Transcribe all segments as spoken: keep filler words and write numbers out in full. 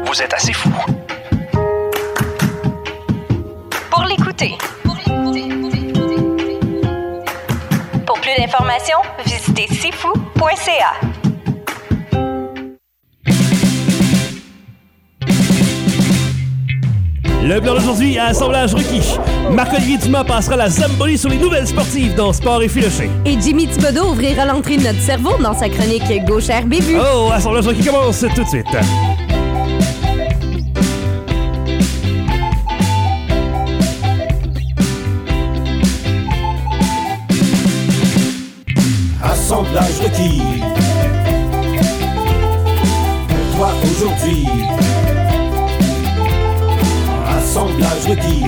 Vous êtes assez fou pour l'écouter. Pour plus d'informations, visitez c'est fou point c a. Le plan d'aujourd'hui à Assemblage requis. Marc-Olivier Dumas passera la Zamboni sur les nouvelles sportives dans Sport et Filoché. Et Jimmy Thibodeau ouvrira l'entrée de notre cerveau dans sa chronique Gauchère Bébu. Oh, Assemblage requis commence tout de suite. Assemblage requis. Pour toi aujourd'hui. Assemblage requis.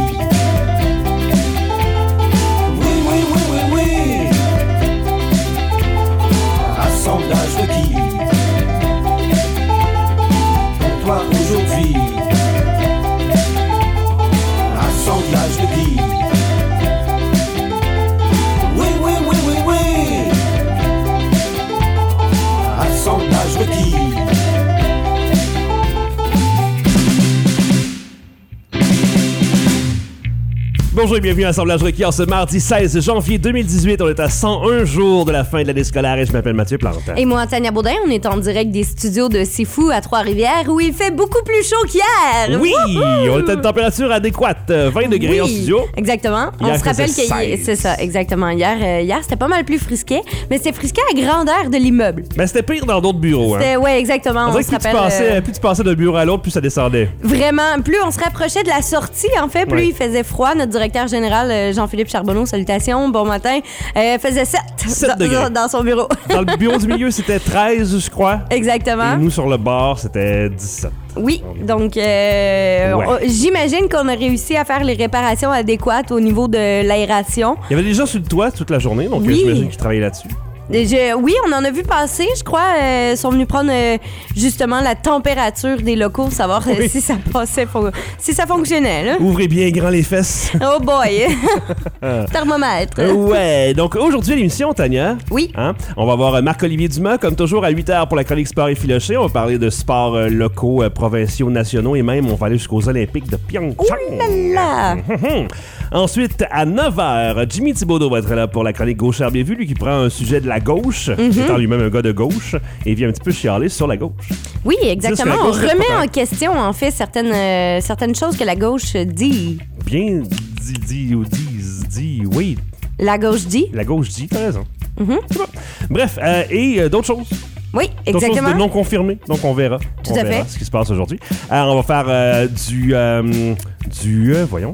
Oui, oui, oui, oui, oui. Assemblage requis. Pour toi aujourd'hui. Assemblage requis. Oui, oui, oui, oui, oui. Assemblage requis. Bonjour et bienvenue à Assemblage requis en ce mardi seize janvier deux mille dix-huit. On est à cent un jours de la fin de l'année scolaire et je m'appelle Mathieu Plante. Et moi, Tania Baudin, on est en direct des studios de C'est Fou à Trois-Rivières où il fait beaucoup plus chaud qu'hier. Oui, Wouhou! on est à une température adéquate, vingt degrés Oui, en studio. Exactement. Hier, on se rappelle faisait que seize. c'est ça, exactement. Hier, euh, hier c'était pas mal plus frisquet, mais c'était frisquet à grandeur de l'immeuble. Ben, c'était pire dans d'autres bureaux. Hein. C'était, ouais, exactement. On On, dirait se que plus tu, rappelle. passais, euh, plus tu passais d'un bureau à l'autre, plus ça descendait. Vraiment, plus on se rapprochait de la sortie, en fait, plus Ouais. il faisait froid. Notre directeur général, euh, Jean-Philippe Charbonneau, salutations, bon matin, euh, faisait sept sept dans, degrés. dans son bureau. Dans le bureau du milieu, c'était treize, je crois. Exactement. Et nous, sur le bord, c'était dix-sept. Oui, donc euh, Ouais. on- j'imagine qu'on a réussi à faire les réparations adéquates au niveau de l'aération. Il y avait des gens sur le toit toute la journée, donc Oui. euh, j'imagine qu'ils travaillaient là-dessus. Et je- oui, on en a vu passer, je crois. euh, sont venus prendre euh, justement la température des locaux, savoir euh, Oui. si ça passait, fon- si ça fonctionnait. Là. Ouvrez bien grand les fesses. Oh boy! Thermomètre. Euh, ouais, donc aujourd'hui à l'émission, Tania, Oui. hein, on va voir euh, Marc-Olivier Dumas, comme toujours à huit heures pour la chronique Sport et Filoché. On va parler de sports euh, locaux, euh, provinciaux, nationaux et même on va aller jusqu'aux Olympiques de Pyeongchang. Ouh là là! Hum, hum. Ensuite, à neuf heures, Jimmy Thibodeau va être là pour la chronique Gauchère bien vue, lui qui prend un sujet de la gauche, Mm-hmm. étant lui-même un gars de gauche, et vient un petit peu chialer sur la gauche. Oui, exactement. Dis-ce que la On gauche fait remet pas en question, en fait, certaines, euh, certaines choses que la gauche dit. Bien dit, dit ou dit, dit, oui, La gauche dit. la gauche dit, t'as raison. Mhm. C'est bon. Bref, euh, et euh, d'autres choses. Oui, D'autres choses exactement. de non confirmées, donc on verra. Tout on à verra fait. ce qui se passe aujourd'hui. Alors, on va faire euh, du... euh, du... euh, voyons.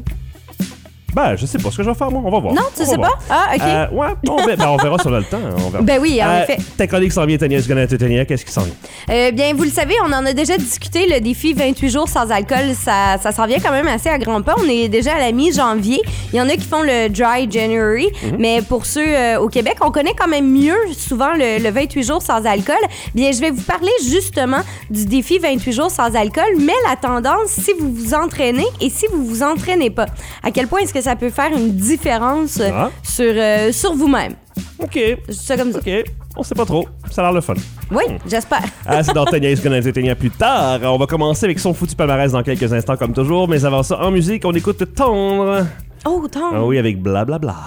Ben, je sais pas ce que je vais faire, moi. On va voir. Non, tu On sais va pas? voir. Ah, OK. Euh, ouais, on, ver- ben, on verra sur le temps. On verra. Ben oui, en Euh, effet. Ta chronique s'en vient, Tania. Est-ce que Tania, qu'est-ce qui s'en vient? Euh, bien, vous le savez, on en a déjà discuté, le défi vingt-huit jours sans alcool, ça, ça s'en vient quand même assez à grands pas. On est déjà à la mi-janvier. Il y en a qui font le Dry January, Mhm. mais pour ceux euh, au Québec, on connaît quand même mieux souvent le, le vingt-huit jours sans alcool. Bien, je vais vous parler justement du défi vingt-huit jours sans alcool, mais la tendance si vous vous entraînez et si vous vous entraînez pas. À quel point est-ce que ça peut faire une différence euh, Ah. sur, euh, sur vous-même? OK. Juste ça comme ça. OK. On sait pas trop. Ça a l'air le fun. Oui, j'espère. Ah, c'est dans Tania, est-ce que Tania plus tard. On va commencer avec son foutu palmarès dans quelques instants, comme toujours. Mais avant ça, en musique, on écoute Tendre. Oh, tant. Ah oui, avec Blablabla.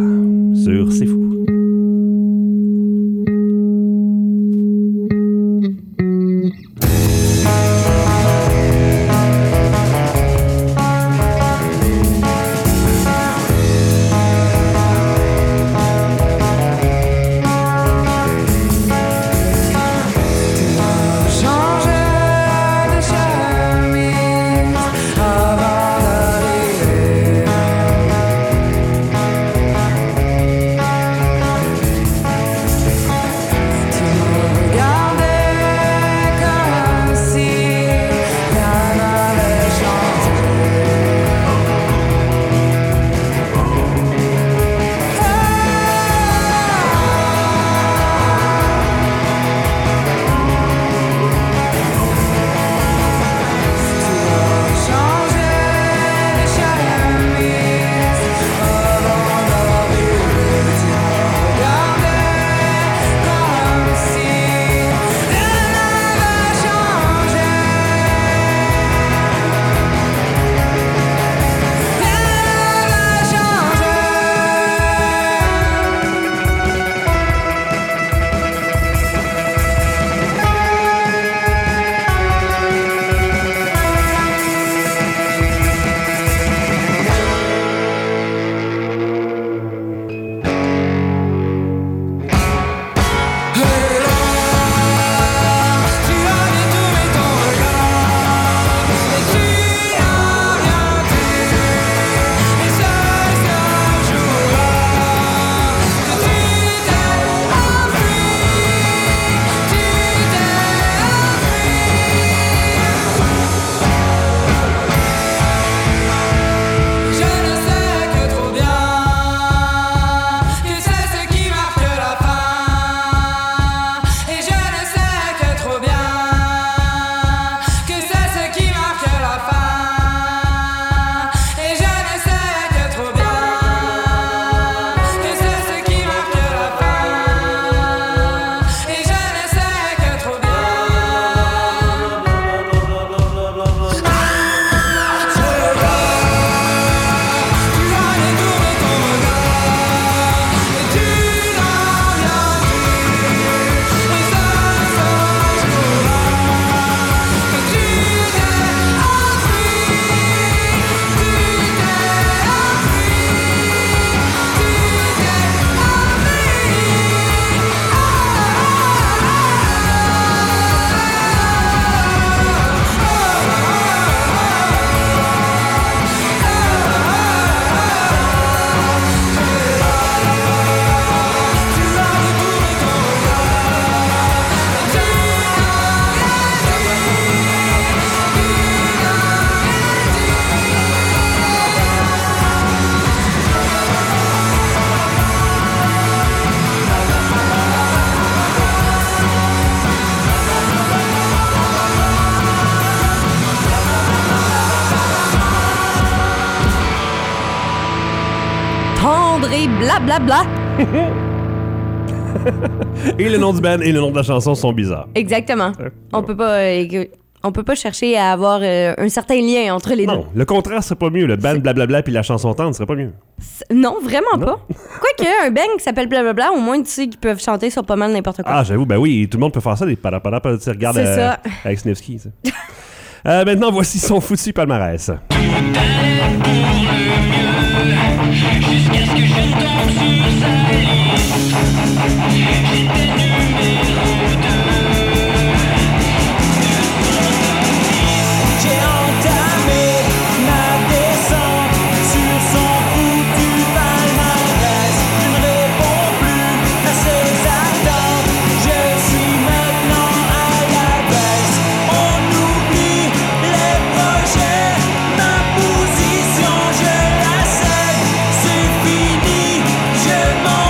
Sur C'est Fou. Avant d'aller soirée, blablabla. Et le nom du band et le nom de la chanson sont bizarres. Exactement. On peut pas... euh, On peut pas chercher à avoir euh, un certain lien entre les Non, deux. le contraire serait pas mieux. Le band blablabla puis la chanson tendre serait pas mieux. C'est- Non, vraiment Non. pas. Quoique, un band qui s'appelle blablabla, au moins tu sais qu'ils peuvent chanter sur pas mal n'importe quoi. Ah, j'avoue, ben oui, tout le monde peut faire ça, des paraparas, tu regardes C'est euh, ça. avec Snivsky. ça. euh, maintenant, voici son foutu palmarès. J'ai entamé ma descente sur son foutu palmarès. Je ne réponds plus à ses attentes. Je suis maintenant à la baisse. On oublie les projets. Ma position, je la cède. C'est fini, je m'en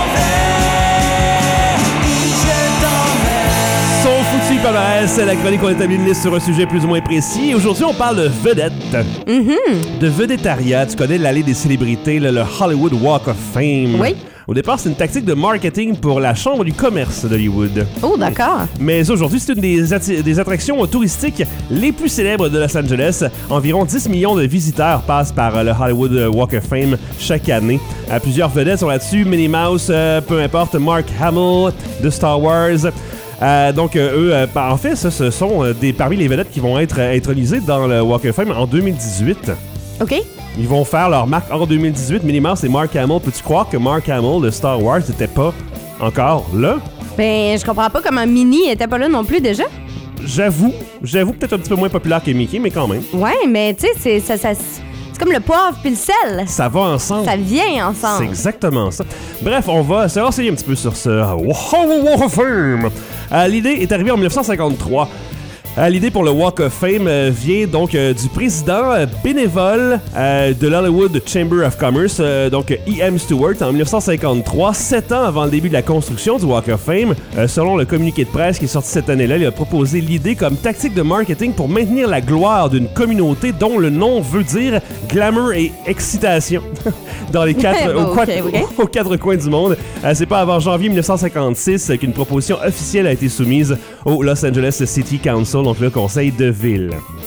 vais. Oui, je t'emmène. Son foutu palmarès, la chronique, on établit une liste sur un sujet plus ou moins précis. Et aujourd'hui, on parle de vedettes. Mm-hmm. De vedettariat. Tu connais l'allée des célébrités, là, le Hollywood Walk of Fame. Oui. Au départ, c'est une tactique de marketing pour la Chambre du commerce d'Hollywood. Oh, d'accord. Mais aujourd'hui, c'est une des, atti- des attractions touristiques les plus célèbres de Los Angeles. Environ dix millions de visiteurs passent par euh, le Hollywood Walk of Fame chaque année. Euh, plusieurs vedettes sont là-dessus. Minnie Mouse, euh, peu importe, Mark Hamill de Star Wars. Euh, donc, euh, eux, euh, en fait, ça, ce sont euh, des, parmi les vedettes qui vont être euh, intronisées dans le Walk of Fame en deux mille dix-huit. OK. Ils vont faire leur marque en deux mille dix-huit. Minnie Mouse et Mark Hamill. Peux-tu croire que Mark Hamill de Star Wars n'était pas encore là? Ben, je comprends pas comment Minnie était pas là non plus déjà. J'avoue, j'avoue peut-être un petit peu moins populaire que Mickey, mais quand même. Ouais, mais tu sais, c'est, ça, ça, c'est comme le poivre puis le sel. Ça va ensemble. Ça vient C'est ensemble. exactement ça. Bref, on va se renseigner un petit peu sur ce Hollywood Walk of Fame. Euh, L'idée est arrivée en dix-neuf cent cinquante-trois. Euh, L'idée pour le Walk of Fame euh, vient donc euh, du président euh, bénévole euh, de l'Hollywood Chamber of Commerce, euh, donc E M Stewart, en dix-neuf cent cinquante-trois, sept ans avant le début de la construction du Walk of Fame. Euh, selon le communiqué de presse qui est sorti cette année-là, il a proposé l'idée comme tactique de marketing pour maintenir la gloire d'une communauté dont le nom veut dire glamour et excitation dans les quatre, Bon, aux, quatre, ok, ok. aux quatre coins du monde. Euh, c'est pas avant janvier dix-neuf cent cinquante-six qu'une proposition officielle a été soumise au Los Angeles City Council, donc le conseil de ville.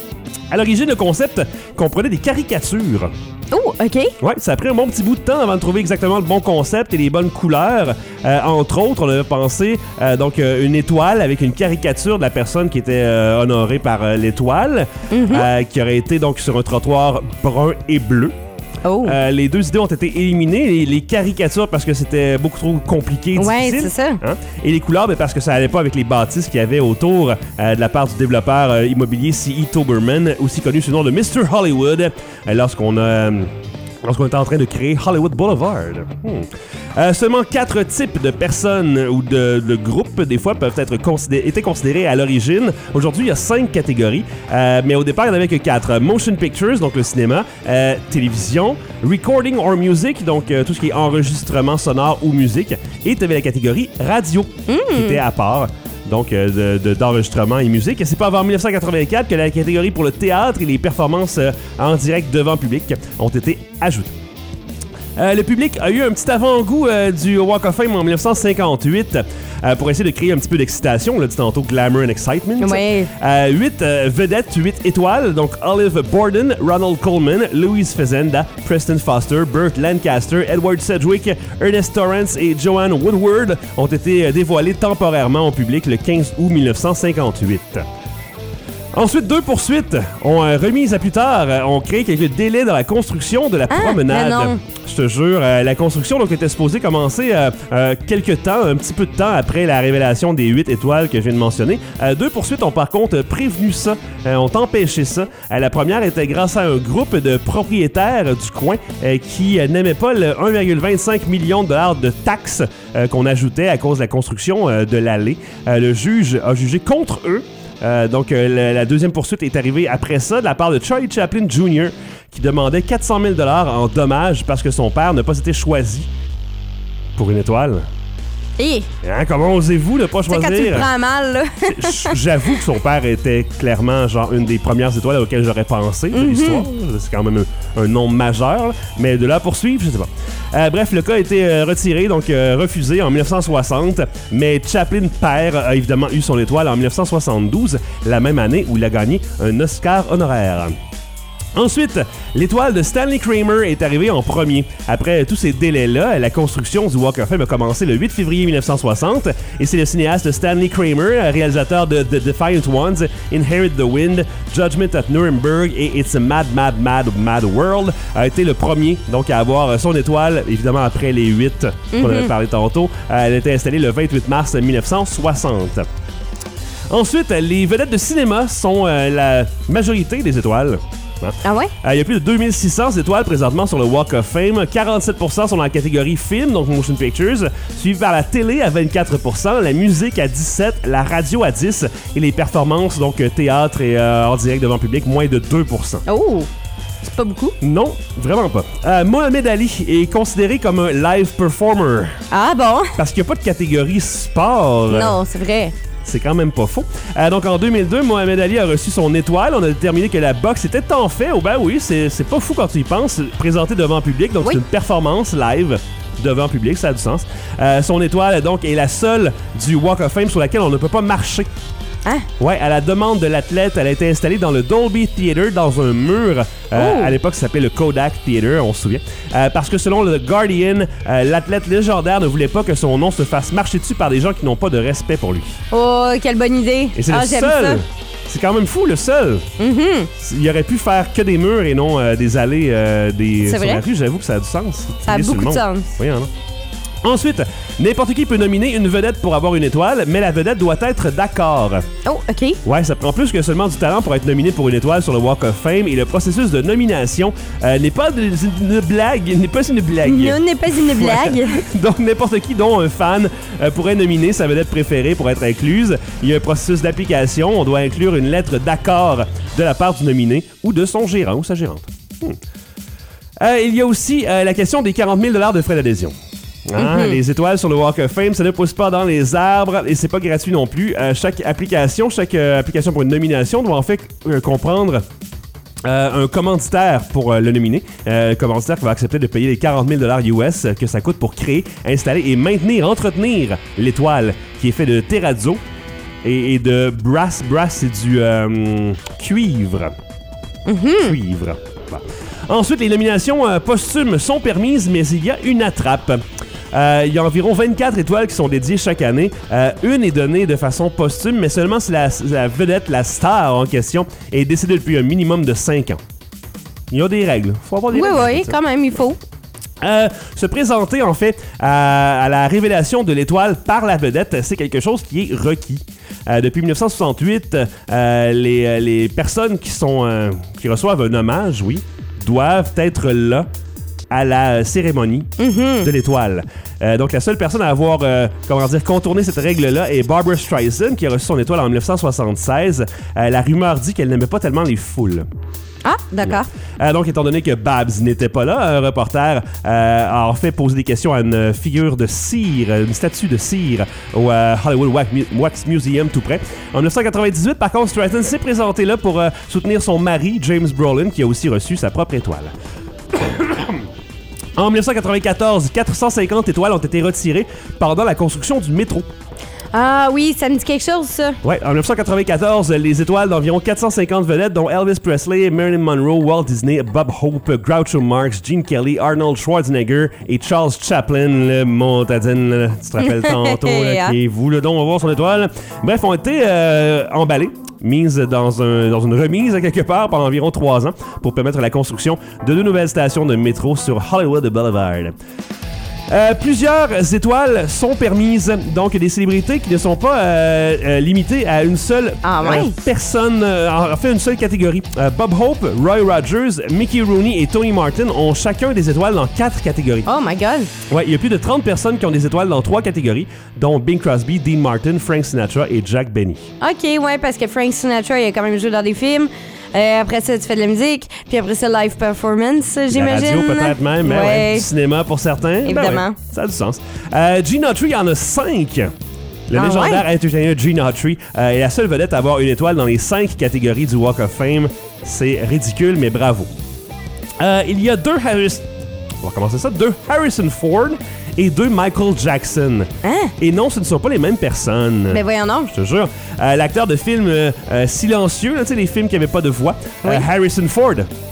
À l'origine, le concept comprenait des caricatures. Oh, OK. Ouais, ça a pris un bon petit bout de temps avant de trouver exactement le bon concept et les bonnes couleurs. Euh, entre autres, on avait pensé euh, donc euh, une étoile avec une caricature de la personne qui était euh, honorée par euh, l'étoile, Mm-hmm. euh, qui aurait été donc sur un trottoir brun et bleu. Oh. Euh, les deux idées ont été éliminées, les, les caricatures parce que c'était beaucoup trop compliqué et Ouais, difficile. c'est ça. Hein? Et les couleurs, ben, parce que ça allait pas avec les bâtisses qu'il y avait autour euh, de la part du développeur euh, immobilier C E Toberman, aussi connu sous le nom de mister Hollywood, euh, lorsqu'on a... euh, lorsqu'on était en train de créer Hollywood Boulevard. Hmm. Euh, seulement quatre types de personnes ou de, de groupes, des fois, peuvent être considérés, étaient considérés à l'origine. Aujourd'hui, il y a cinq catégories, euh, mais au départ, il n'y en avait que quatre. Motion Pictures, donc le cinéma, euh, télévision, Recording or Music, donc euh, tout ce qui est enregistrement sonore ou musique, et tu avais la catégorie radio, qui était à part. Donc, euh, de, de, d'enregistrement et musique. Et c'est pas avant dix-neuf cent quatre-vingt-quatre que la catégorie pour le théâtre et les performances euh, en direct devant public ont été ajoutées. Euh, le public a eu un petit avant-goût euh, du Walk of Fame en dix-neuf cent cinquante-huit euh, pour essayer de créer un petit peu d'excitation. On l'a dit tantôt, glamour and excitement. Ouais. Euh, huit euh, vedettes, huit étoiles. Donc Olive Borden, Ronald Coleman, Louise Fazenda, Preston Foster, Burt Lancaster, Edward Sedgwick, Ernest Torrance et Joanne Woodward ont été euh, dévoilés temporairement au public le quinze août dix-neuf cent cinquante-huit. Ensuite, deux poursuites ont euh, remis à plus tard, euh, ont créé quelques délais dans la construction de la Ah, promenade. mais non. Je te jure, euh, la construction donc, était supposée commencer euh, euh, quelques temps, un petit peu de temps après la révélation des huit étoiles que je viens de mentionner. Euh, deux poursuites ont par contre prévenu ça, euh, ont empêché ça. Euh, la première était grâce à un groupe de propriétaires du coin euh, qui euh, n'aimaient pas le un virgule vingt-cinq million de dollars de taxes euh, qu'on ajoutait à cause de la construction euh, de l'allée. Euh, le juge a jugé contre eux. Euh, donc, euh, la, la deuxième poursuite est arrivée après ça de la part de Charlie Chaplin junior qui demandait quatre cent mille dollars en dommages parce que son père n'a pas été choisi pour une étoile. Et Hein, comment osez-vous ne pas tu sais, quand tu le choisir? prends mal, là. J'avoue que son père était clairement genre une des premières étoiles auxquelles j'aurais pensé de Mm-hmm. l'histoire. C'est quand même un, un nom majeur, là. Mais de là à poursuivre, je sais pas. Euh, bref, le cas a été euh, retiré, donc euh, refusé en dix-neuf cent soixante, mais Chaplin père a évidemment eu son étoile en dix-neuf cent soixante-douze, la même année où il a gagné un Oscar honoraire. Ensuite, l'étoile de Stanley Kramer est arrivée en premier. Après tous ces délais-là, la construction du Walk of Fame a commencé le huit février mille neuf cent soixante et c'est le cinéaste Stanley Kramer, réalisateur de The Defiant Ones, Inherit the Wind, Judgment at Nuremberg et It's a Mad, Mad, Mad, Mad World, a été le premier donc à avoir son étoile, évidemment après les huit mm-hmm. qu'on avait parlé tantôt. Elle a été installée le vingt-huit mars mille neuf cent soixante. Ensuite, les vedettes de cinéma sont euh, la majorité des étoiles. Ah ouais? Il euh, y a plus de deux mille six cents étoiles présentement sur le Walk of Fame. quarante-sept pour cent sont dans la catégorie film, donc motion pictures, suivi par la télé à vingt-quatre pour cent, la musique à dix-sept pour cent, la radio à dix pour cent et les performances, donc théâtre et euh, en direct devant public, moins de deux pour cent. Oh! C'est pas beaucoup? Non, vraiment pas. Euh, Mohamed Ali est considéré comme un live performer. Ah bon? Parce qu'il n'y a pas de catégorie sport. Non, c'est vrai. C'est quand même pas faux. Euh, donc en deux mille deux, Mohamed Ali a reçu son étoile. On a déterminé que la boxe était en fait, oh ben oui, c'est, c'est pas fou quand tu y penses, présenté devant public. Donc oui. c'est une performance live devant public, ça a du sens. Euh, son étoile donc est la seule du Walk of Fame sur laquelle on ne peut pas marcher. Hein? Ouais, à la demande de l'athlète, elle a été installée dans le Dolby Theatre, dans un mur. Euh, Oh. À l'époque, ça s'appelait le Kodak Theatre, on se souvient. Euh, parce que selon le Guardian, euh, l'athlète légendaire ne voulait pas que son nom se fasse marcher dessus par des gens qui n'ont pas de respect pour lui. Oh, quelle bonne idée. Et c'est ah, le j'aime seul. ça. C'est quand même fou, le seul. Mm-hmm. Il aurait pu faire que des murs et non euh, des allées euh, des, C'est sur vrai? la rue. J'avoue que ça a du sens. Ça a Il est sur beaucoup le de monde. sens. Oui, hein, non? Ensuite, n'importe qui peut nominer une vedette pour avoir une étoile, mais la vedette doit être d'accord. Oh, OK. Ouais, ça prend plus que seulement du talent pour être nominé pour une étoile sur le Walk of Fame et le processus de nomination euh, n'est pas de- une blague, n'est pas une blague. Non, n'est pas une blague. Donc, n'importe qui dont un fan euh, pourrait nominer sa vedette préférée pour être incluse. Il y a un processus d'application. On doit inclure une lettre d'accord de la part du nominé ou de son gérant ou sa gérante. Hmm. Euh, il y a aussi euh, la question des quarante mille dollars de frais d'adhésion. Hein, Mm-hmm. Les étoiles sur le Walk of Fame, ça ne pousse pas dans les arbres et c'est pas gratuit non plus. Euh, chaque application, chaque euh, application pour une nomination doit en fait euh, comprendre Euh, un commanditaire pour euh, le nominer. Euh, un commanditaire qui va accepter de payer les quarante mille dollars U S que ça coûte pour créer, installer et maintenir, entretenir l'étoile qui est fait de terrazzo et, et de brass. Brass, c'est du euh, cuivre. Mm-hmm. Cuivre. Bon. Ensuite, les nominations euh, posthumes sont permises, mais il y a une attrape. Euh, il y a environ vingt-quatre étoiles qui sont dédiées chaque année. Euh, une est donnée de façon posthume, mais seulement si la, la vedette, la star en question, est décédée depuis un minimum de cinq ans. Il y a des règles. Faut avoir des Oui, règles. oui, quand même, il faut. Euh, se présenter, en fait, à, à la révélation de l'étoile par la vedette, c'est quelque chose qui est requis. Euh, depuis dix-neuf cent soixante-huit, euh, les, les personnes qui, sont, euh, qui reçoivent un hommage, oui, doivent être là à la cérémonie Mm-hmm. de l'étoile. Euh, donc, la seule personne à avoir, euh, comment dire, contourné cette règle-là est Barbra Streisand, qui a reçu son étoile en dix-neuf cent soixante-seize. Euh, la rumeur dit qu'elle n'aimait pas tellement les foules. Ah, d'accord. Euh, donc, étant donné que Babs n'était pas là, un reporter euh, a en fait posé des questions à une figure de cire, une statue de cire au euh, Hollywood Wax, Mu- Wax Museum tout près. En dix-neuf cent quatre-vingt-dix-huit, par contre, Streisand s'est présenté là pour euh, soutenir son mari, James Brolin, qui a aussi reçu sa propre étoile. En dix-neuf cent quatre-vingt-quatorze, quatre cent cinquante étoiles ont été retirées pendant la construction du métro. Ah oui, ça me dit quelque chose, ça. Ouais, en dix-neuf cent quatre-vingt-quatorze, les étoiles d'environ quatre cent cinquante vedettes, dont Elvis Presley, Marilyn Monroe, Walt Disney, Bob Hope, Groucho Marx, Gene Kelly, Arnold Schwarzenegger et Charles Chaplin, le Montadine, là, tu te rappelles tantôt, là, qui est vous, le don, on va voir son étoile. Bref, ont été euh, emballés, mises dans, un, dans une remise à quelque part pendant environ trois ans pour permettre la construction de deux nouvelles stations de métro sur Hollywood Boulevard. Euh, plusieurs étoiles sont permises, donc des célébrités qui ne sont pas euh, euh, limitées à une seule Ah ouais? euh, personne, euh, en fait une seule catégorie. Euh, Bob Hope, Roy Rogers, Mickey Rooney et Tony Martin ont chacun des étoiles dans quatre catégories. Oh my God. Ouais, il y a plus de trente personnes qui ont des étoiles dans trois catégories, dont Bing Crosby, Dean Martin, Frank Sinatra et Jack Benny. OK, ouais, parce que Frank Sinatra, il a quand même joué dans des films. Euh, après ça, tu fais de la musique. Puis après ça, live performance, j'imagine. La radio peut-être même, mais Ouais. ouais, du cinéma pour certains. Ben Évidemment. ouais, ça a du sens. Euh, Gene Autry en a cinq. Le Ah légendaire ouais? entertainer Gene Autry euh, est la seule vedette à avoir une étoile dans les cinq catégories du Walk of Fame. C'est ridicule, mais bravo. Euh, il y a deux Harris... On va commencer ça. Deux Harrison Ford et deux Michael Jackson. Hein? Et non, ce ne sont pas les mêmes personnes. Mais voyons donc. Je te jure. Euh, L'acteur de films euh, euh, silencieux, là, tu sais, les films qui n'avaient pas de voix, Oui. euh, Harrison Ford,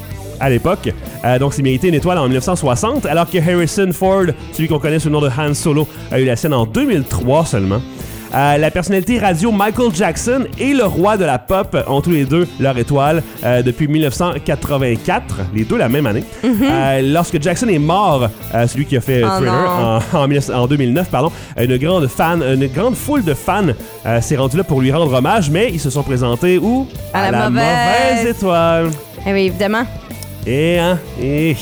à l'époque. Euh, donc, s'est mérité une étoile en dix-neuf cent soixante, alors que Harrison Ford, celui qu'on connaît sous le nom de Han Solo, a eu la sienne en deux mille trois seulement. Euh, la personnalité radio Michael Jackson et le roi de la pop ont tous les deux leur étoile euh, depuis dix-neuf cent quatre-vingt-quatre, les deux la même année. Mm-hmm. Euh, lorsque Jackson est mort, euh, celui qui a fait Oh Thriller en, en, en deux mille neuf, pardon, une grande fan, une grande foule de fans euh, s'est rendue là pour lui rendre hommage, mais ils se sont présentés où? À la mauvaise. étoile. Eh oui, évidemment. Et hein, et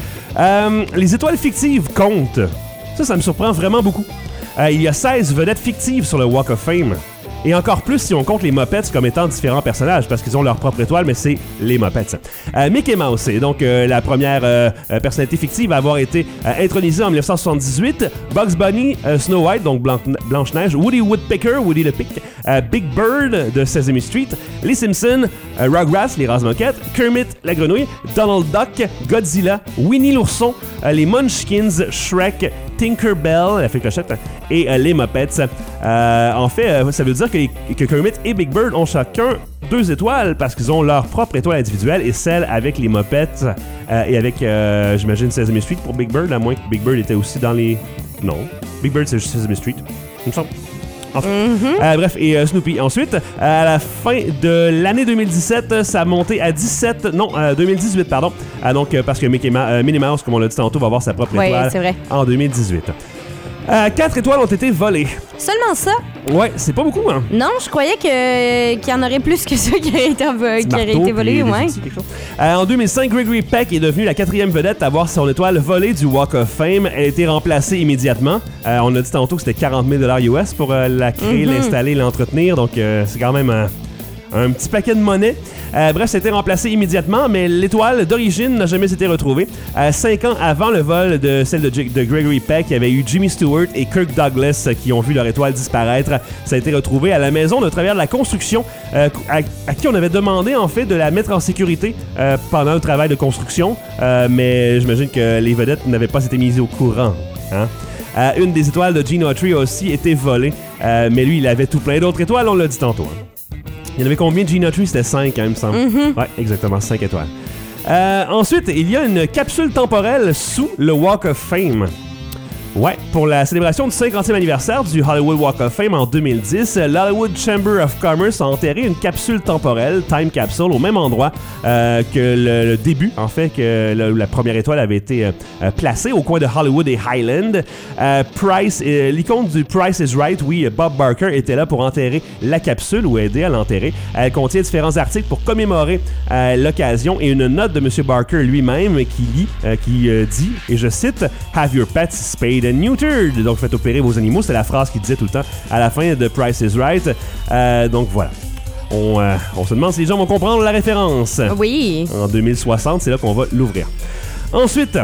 euh, les étoiles fictives comptent. Ça, ça me surprend vraiment beaucoup. Euh, il y a seize vedettes fictives sur le Walk of Fame. Et encore plus si on compte les Muppets comme étant différents personnages, parce qu'ils ont leur propre étoile, mais c'est les Muppets. Euh, Mickey Mouse est donc euh, la première euh, personnalité fictive à avoir été euh, intronisée en dix-neuf cent soixante-dix-huit. Bugs Bunny, euh, Snow White, donc Blanc- Blanche-Neige, Woody Woodpecker, Woody le Pic, euh, Big Bird de Sesame Street, les Simpsons, euh, Rugrats, les Razmoquettes, Kermit la Grenouille, Donald Duck, Godzilla, Winnie l'Ourson, euh, les Munchkins, Shrek, Tinkerbell, la fée clochette, et euh, les Muppets. Euh, en fait, euh, ça veut dire que, les, que Kermit et Big Bird ont chacun deux étoiles parce qu'ils ont leur propre étoile individuelle et celle avec les Muppets euh, et avec, euh, j'imagine, Sesame Street pour Big Bird, à moins que Big Bird était aussi dans les... Non. Big Bird, c'est juste Sesame Street, il me semble. Enfin, mm-hmm. euh, bref, et euh, Snoopy. Ensuite, à la fin de l'année deux mille dix-sept, ça a monté à dix-sept, non, euh, deux mille dix-huit, pardon. Ah, donc, euh, parce que Mickey Ma- euh, Minnie Mouse, comme on l'a dit tantôt, va avoir sa propre Oui, étoile c'est vrai. en deux mille dix-huit. Euh, quatre étoiles ont été volées. Seulement ça? Ouais, c'est pas beaucoup, hein? Non, je croyais que, qu'il y en aurait plus que ça qui auraient été, vo- qui auraient été volés, ouais. Euh, en deux mille cinq, Gregory Peck est devenue la quatrième vedette à avoir son étoile volée du Walk of Fame. Elle a été remplacée immédiatement. Euh, on a dit tantôt que c'était quarante mille dollars U S pour euh, la créer, Mm-hmm. l'installer, l'entretenir. Donc, euh, c'est quand même un, un petit paquet de monnaie. Euh, bref, ça a été remplacé immédiatement, mais l'étoile d'origine n'a jamais été retrouvée. Euh, cinq ans avant le vol de celle de, G- de Gregory Peck, il y avait eu Jimmy Stewart et Kirk Douglas qui ont vu leur étoile disparaître. Ça a été retrouvé à la maison de travers de la construction, euh, à, à qui on avait demandé en fait de la mettre en sécurité euh, pendant le travail de construction, euh, mais j'imagine que les vedettes n'avaient pas été mises au courant. Hein? Euh, une des étoiles de Gene Autry a aussi été volée, euh, mais lui, il avait tout plein d'autres étoiles, on l'a dit tantôt. Hein. Il y en avait combien de Gene Autry? C'était cinq, hein, il me semble. Mm-hmm. Ouais, exactement, cinq étoiles. Euh, ensuite, il y a une capsule temporelle sous le Walk of Fame. Ouais, pour la célébration du cinquantième anniversaire du Hollywood Walk of Fame en deux mille dix, l'Hollywood Chamber of Commerce a enterré une capsule temporelle, time capsule, au même endroit euh, que le, le début, en fait, que le, la première étoile avait été euh, placée, au coin de Hollywood et Highland. Euh, Price, euh, l'icône du Price is Right, oui, Bob Barker était là pour enterrer la capsule ou aider à l'enterrer. Elle contient différents articles pour commémorer euh, l'occasion et une note de M. Barker lui-même qui lit, euh, qui euh, dit, et je cite, « Have your pets spayed and neutered ». Donc, faites opérer vos animaux. C'est la phrase qu'il disait tout le temps à la fin de Price is Right. Euh, donc, voilà. On, euh, on se demande si les gens vont comprendre la référence. Oui. En deux mille soixante, c'est là qu'on va l'ouvrir. Ensuite,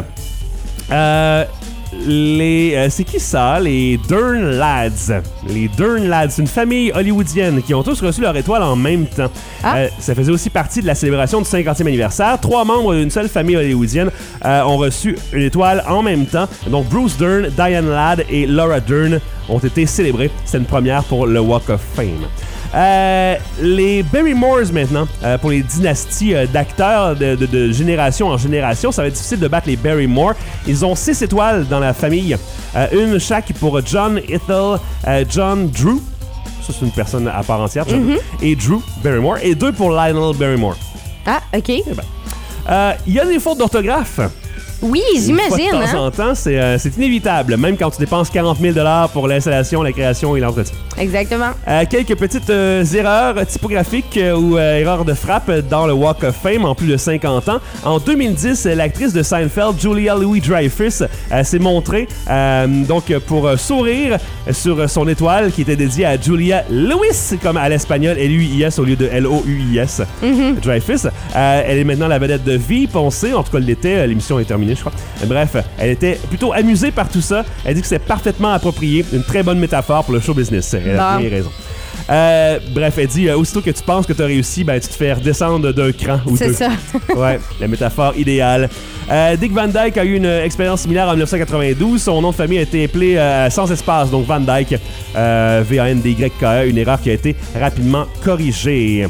euh, les, euh, c'est qui ça? Les Dern Lads. Les Dern Lads, c'est une famille hollywoodienne qui ont tous reçu leur étoile en même temps. Ah. Euh, ça faisait aussi partie de la célébration du cinquantième anniversaire. Trois membres d'une seule famille hollywoodienne euh, ont reçu une étoile en même temps. Donc Bruce Dern, Diane Ladd et Laura Dern ont été célébrés. C'est une première pour le Walk of Fame. Euh, les Barrymores maintenant, euh, pour les dynasties euh, d'acteurs de, de, de génération en génération, ça va être difficile de battre les Barrymore. Ils ont six étoiles dans la famille, euh, une chaque pour John Ethel, euh, John Drew, ça c'est une personne à part entière, John, mm-hmm. et Drew Barrymore, et deux pour Lionel Barrymore. Ah, ok. Eh ben. euh, il y a des fautes d'orthographe. Oui, Une fois j'imagine. de temps Hein? en temps, c'est, euh, c'est inévitable, même quand tu dépenses quarante mille dollars pour l'installation, la création et l'entretien. Exactement. Euh, quelques petites euh, erreurs typographiques euh, ou euh, erreurs de frappe dans le Walk of Fame en plus de cinquante ans. En deux mille dix, l'actrice de Seinfeld, Julia Louis-Dreyfus, euh, s'est montrée euh, donc pour euh, sourire sur son étoile qui était dédiée à Julia Louis, comme à l'espagnol L U I S au lieu de L O U I S. Mm-hmm. Dreyfus. Euh, elle est maintenant la vedette de Veep, on sait. En tout cas, elle l'était. L'émission est terminée, je crois. Bref, elle était plutôt amusée par tout ça. Elle dit que c'est parfaitement approprié. Une très bonne métaphore pour le show business. Elle a bien raison. Euh, bref, elle dit, euh, aussitôt que tu penses que tu as réussi, ben, tu te fais redescendre d'un cran ou C'est deux. ça. Ouais, la métaphore idéale. Euh, Dick Van Dyke a eu une expérience similaire en dix-neuf cent quatre-vingt-douze. Son nom de famille a été appelé euh, sans espace, donc Van Dyke, euh, V A N D Y K E, une erreur qui a été rapidement corrigée.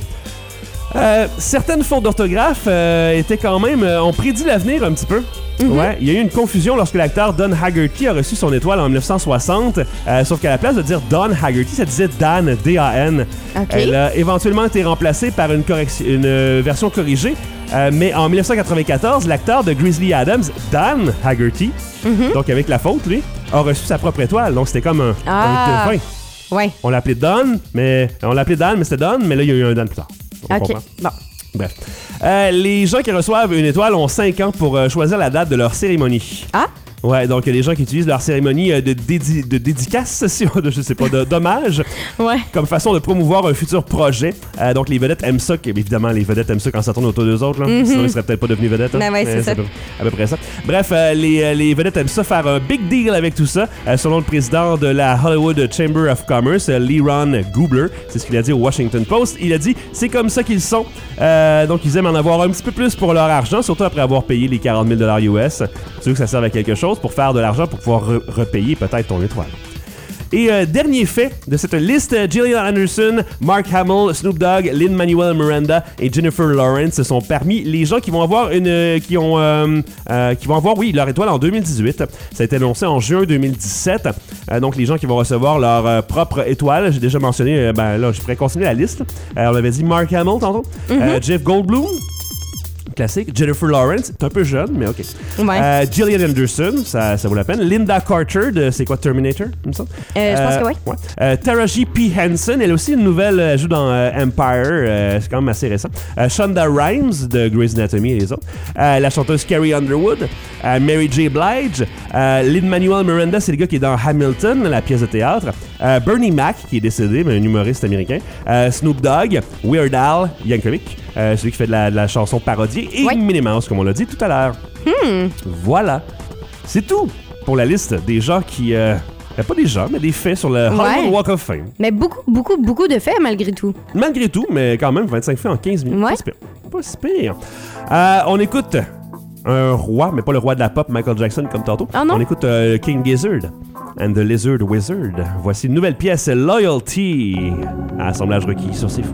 Euh, certaines fautes d'orthographe euh, étaient quand même... Euh, ont prédit l'avenir un petit peu. Mm-hmm. Ouais, il y a eu une confusion lorsque l'acteur Don Haggerty a reçu son étoile en dix-neuf cent soixante, euh, sauf qu'à la place de dire Don Haggerty, ça disait Dan, D A N. Okay. Elle a éventuellement été remplacée par une, correction, une euh, version corrigée, euh, mais en dix-neuf cent quatre-vingt-quatorze, l'acteur de Grizzly Adams, Dan Haggerty, mm-hmm. donc avec la faute, lui, a reçu sa propre étoile, donc c'était comme un, ah. un Ouais. On l'a appelé Don, mais on l'a appelé Dan, mais c'était Don, mais là il y a eu un Dan plus tard. On OK. comprend. Bon. Bref. Euh, les gens qui reçoivent une étoile ont cinq ans pour euh, choisir la date de leur cérémonie. Ah? Ouais, donc il y a des gens qui utilisent leur cérémonie euh, de, dédi- de dédicace, si on, je sais pas, de dommage, Ouais. comme façon de promouvoir un futur projet. Euh, donc les vedettes aiment ça, que- évidemment les vedettes aiment ça quand ça tourne autour d'eux autres, là. Mm-hmm. Sinon ils seraient peut-être pas devenus vedettes. Hein. Ben ouais, c'est Euh, ça. À peu, à peu près ça. Bref, euh, les, euh, les vedettes aiment ça, faire un big deal avec tout ça. Euh, selon le président de la Hollywood Chamber of Commerce, euh, Leron Gubler, c'est ce qu'il a dit au Washington Post, il a dit « C'est comme ça qu'ils sont. Euh, donc ils aiment en avoir un petit peu plus pour leur argent, surtout après avoir payé les quarante mille dollars U S. Tu veux que ça serve à quelque chose pour faire de l'argent pour pouvoir re- repayer peut-être ton étoile. » Et euh, dernier fait de cette liste, Gillian Anderson, Mark Hamill, Snoop Dogg, Lin-Manuel Miranda et Jennifer Lawrence sont parmi les gens qui vont avoir une, euh, qui ont, euh, euh, qui vont avoir, oui, leur étoile en deux mille dix-huit. Ça a été annoncé en juin deux mille dix-sept. Euh, donc les gens qui vont recevoir leur euh, propre étoile, j'ai déjà mentionné, euh, ben là, je pourrais continuer la liste. Euh, on avait dit Mark Hamill tantôt, mm-hmm. euh, Jeff Goldblum. Classique. Jennifer Lawrence, c'est un peu jeune, mais OK. Ouais. Euh, Gillian Anderson, ça, ça vaut la peine. Linda Carter, de c'est quoi, Terminator, il me semble? Euh, je pense que oui. Ouais. Euh, Taraji P. Henson, elle aussi une nouvelle, elle joue dans euh, Empire, euh, c'est quand même assez récent. Euh, Shonda Rhimes, de Grey's Anatomy et les autres. Euh, la chanteuse Carrie Underwood. Euh, Mary J. Blige. Euh, Lin-Manuel Miranda, c'est le gars qui est dans Hamilton, la pièce de théâtre. Euh, Bernie Mac, qui est décédé, mais un humoriste américain. Euh, Snoop Dogg. Weird Al Yankovic, euh, celui qui fait de la, de la chanson parodiée. Et ouais. Minnie Mouse, comme on l'a dit tout à l'heure. Hmm. Voilà. C'est tout pour la liste des gens qui... Euh, pas des gens, mais des faits sur le Hollywood Ouais. Walk of Fame. Mais beaucoup, beaucoup, beaucoup de faits malgré tout. Malgré tout, mais quand même, vingt-cinq faits en quinze minutes. Ouais. Pas si pire. Pas si pire. Euh, on écoute un roi, mais pas le roi de la pop, Michael Jackson, comme tantôt. Oh non. On écoute euh, King Gizzard and the Lizard Wizard. Voici une nouvelle pièce, Loyalty, à assemblage requis sur C'est Fou.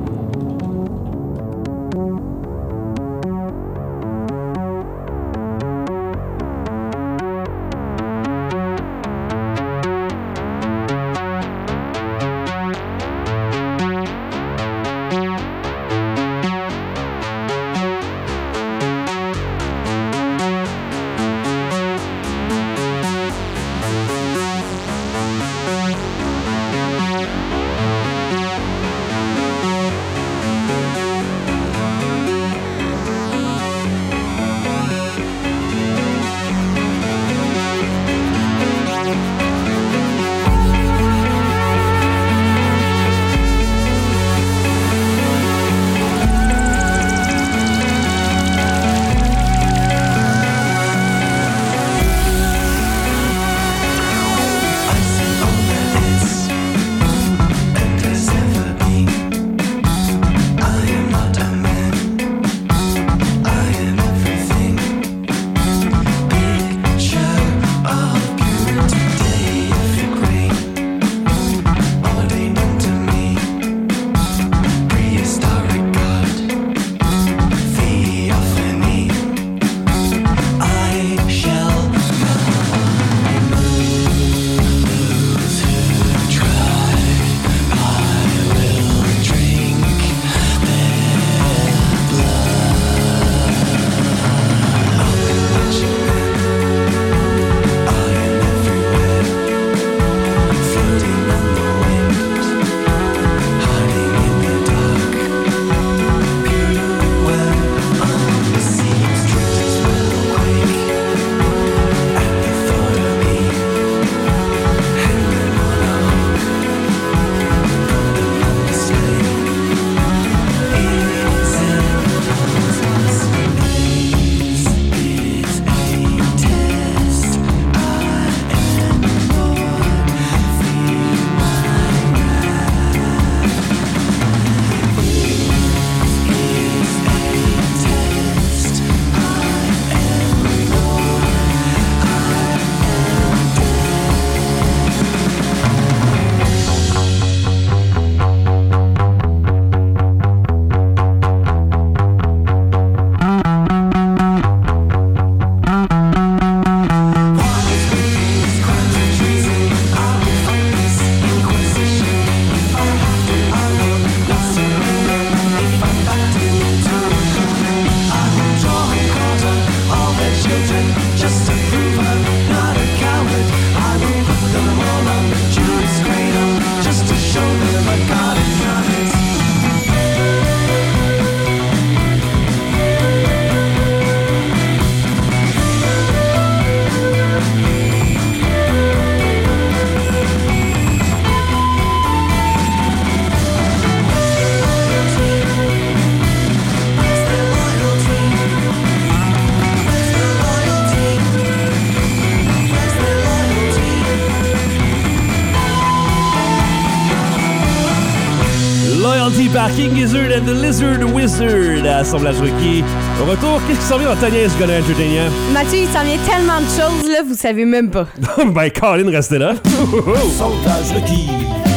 par King Gizzard and the Lizard Wizard à Assemblage Requis. Au retour, qu'est-ce qui s'en vient dans Tania is Gonna Entertain ya? Mathieu, il s'en vient tellement de choses, là, vous savez même pas. Ben, Colin, restez là. Sondage requis.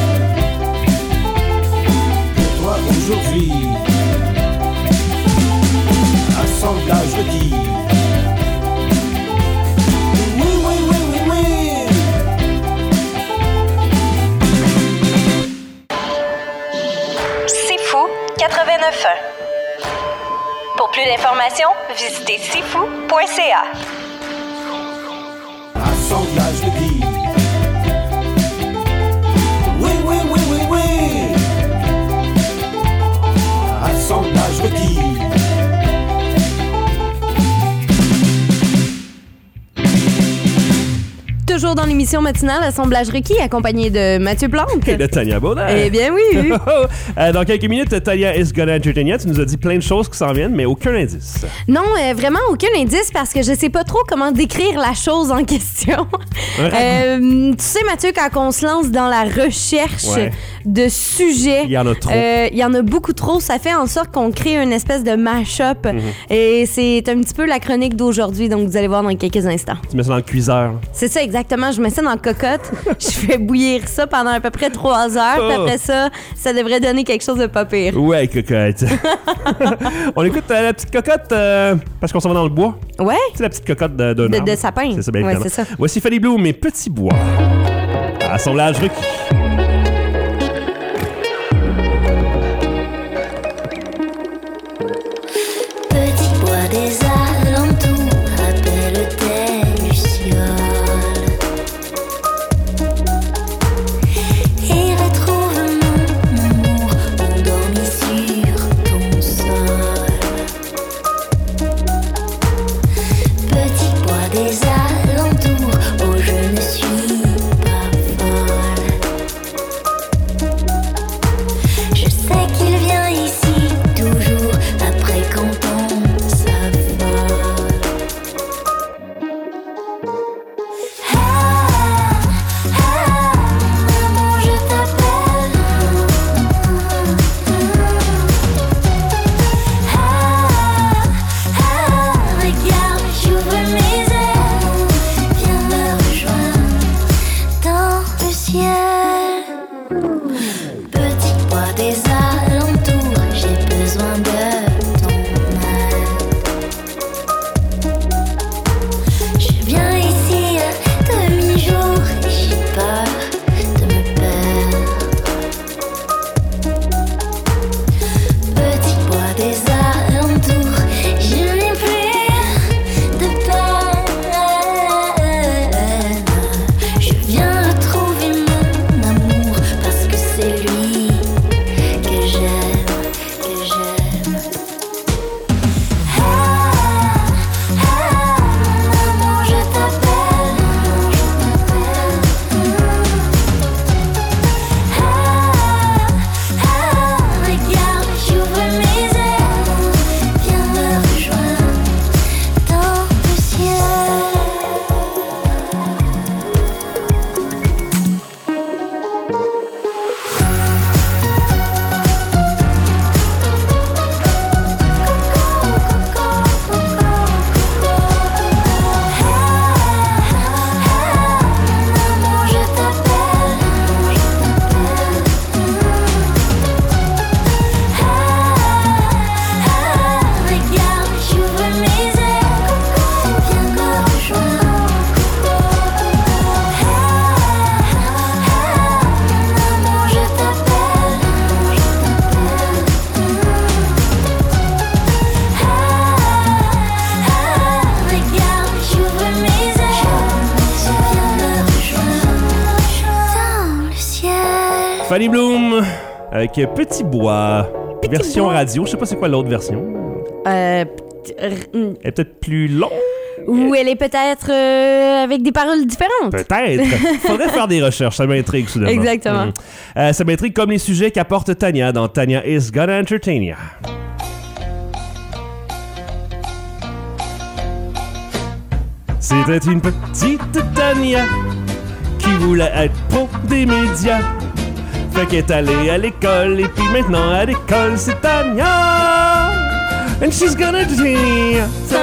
Pour toi aujourd'hui. Assemblage requis. Oui, oui, oui, oui, oui. C'est fou quatre-vingt-neuf un. Pour plus d'informations, visitez c'est fou point c a. Assemblage requis. Oui, oui, oui, oui, oui. Assemblage requis. Toujours dans l'émission matinale Assemblage Requis, accompagné de Mathieu Plante. Et de Tania Baudin. Eh bien oui. euh, dans quelques minutes, Tania is Gonna Entertain ya. Tu nous as dit plein de choses qui s'en viennent, mais aucun indice. Non, euh, vraiment aucun indice parce que je sais pas trop comment décrire la chose en question. euh, tu sais, Mathieu, quand on se lance dans la recherche Ouais. de sujets, Il y en a trop. euh, il y en a beaucoup trop. Ça fait en sorte qu'on crée une espèce de mash-up. Mm-hmm. Et c'est un petit peu la chronique d'aujourd'hui, donc vous allez voir dans quelques instants. Tu mets ça dans le cuiseur. C'est ça, exactement. Je mets ça dans la cocotte. Je fais bouillir ça pendant à peu près trois heures. Puis Oh. après ça, ça devrait donner quelque chose de pas pire. Ouais, cocotte. On écoute euh, la petite cocotte euh, parce qu'on s'en va dans le bois. Ouais? C'est la petite cocotte de, d'un De- arbre. de sapin. C'est ça, bien Ouais, évidemment. c'est ça. Voici Fanny Bloom et Petit Bois. Assemblage requis. Petit bois des alentours, appelle tes lucioles et retrouve mon amour endormi sur ton sol. Petit bois des alentours, oh je ne suis pas folle. Je sais qu'il vient ici toujours après quand on s'affole. Ah, ah, maman, je t'appelle. Ah, ah, regarde, j'ouvre mes ailes. Viens me rejoindre dans le ciel. Petit bois des alentours, j'ai besoin de ton aide. Je viens ici à demi-jour et j'ai peur de me perdre. Petit bois des alentours, je n'ai plus de peine. Je viens retrouver mon amour parce que c'est lui que j'aime, que j'aime. Ah, ah, maman, je t'appelle. Ah, ah, regarde, j'ouvre mes ailes. Viens me rejoindre dans le ciel. Maman, je t'appelle. Regarde, j'ouvre mes ailes. Viens me rejoindre. Maman, je t'appelle. Regarde, j'ouvre mes ailes. Viens me rejoindre dans le ciel. Fanny Bloom avec Petit Bois. version radio. Je sais pas c'est quoi l'autre version. Euh, Elle est peut-être plus longue. Ou elle est peut-être euh, avec des paroles différentes. Peut-être. Faudrait faire des recherches. Ça m'intrigue soudainement. Exactement. Mhm. Euh, ça m'intrigue comme les sujets qu'apporte Tania dans Tania is Gonna Entertain ya. C'était une petite Tania qui voulait être pro des médias. Fait qu'elle est allée à l'école, et puis maintenant à l'école, c'est Tania. And she's gonna be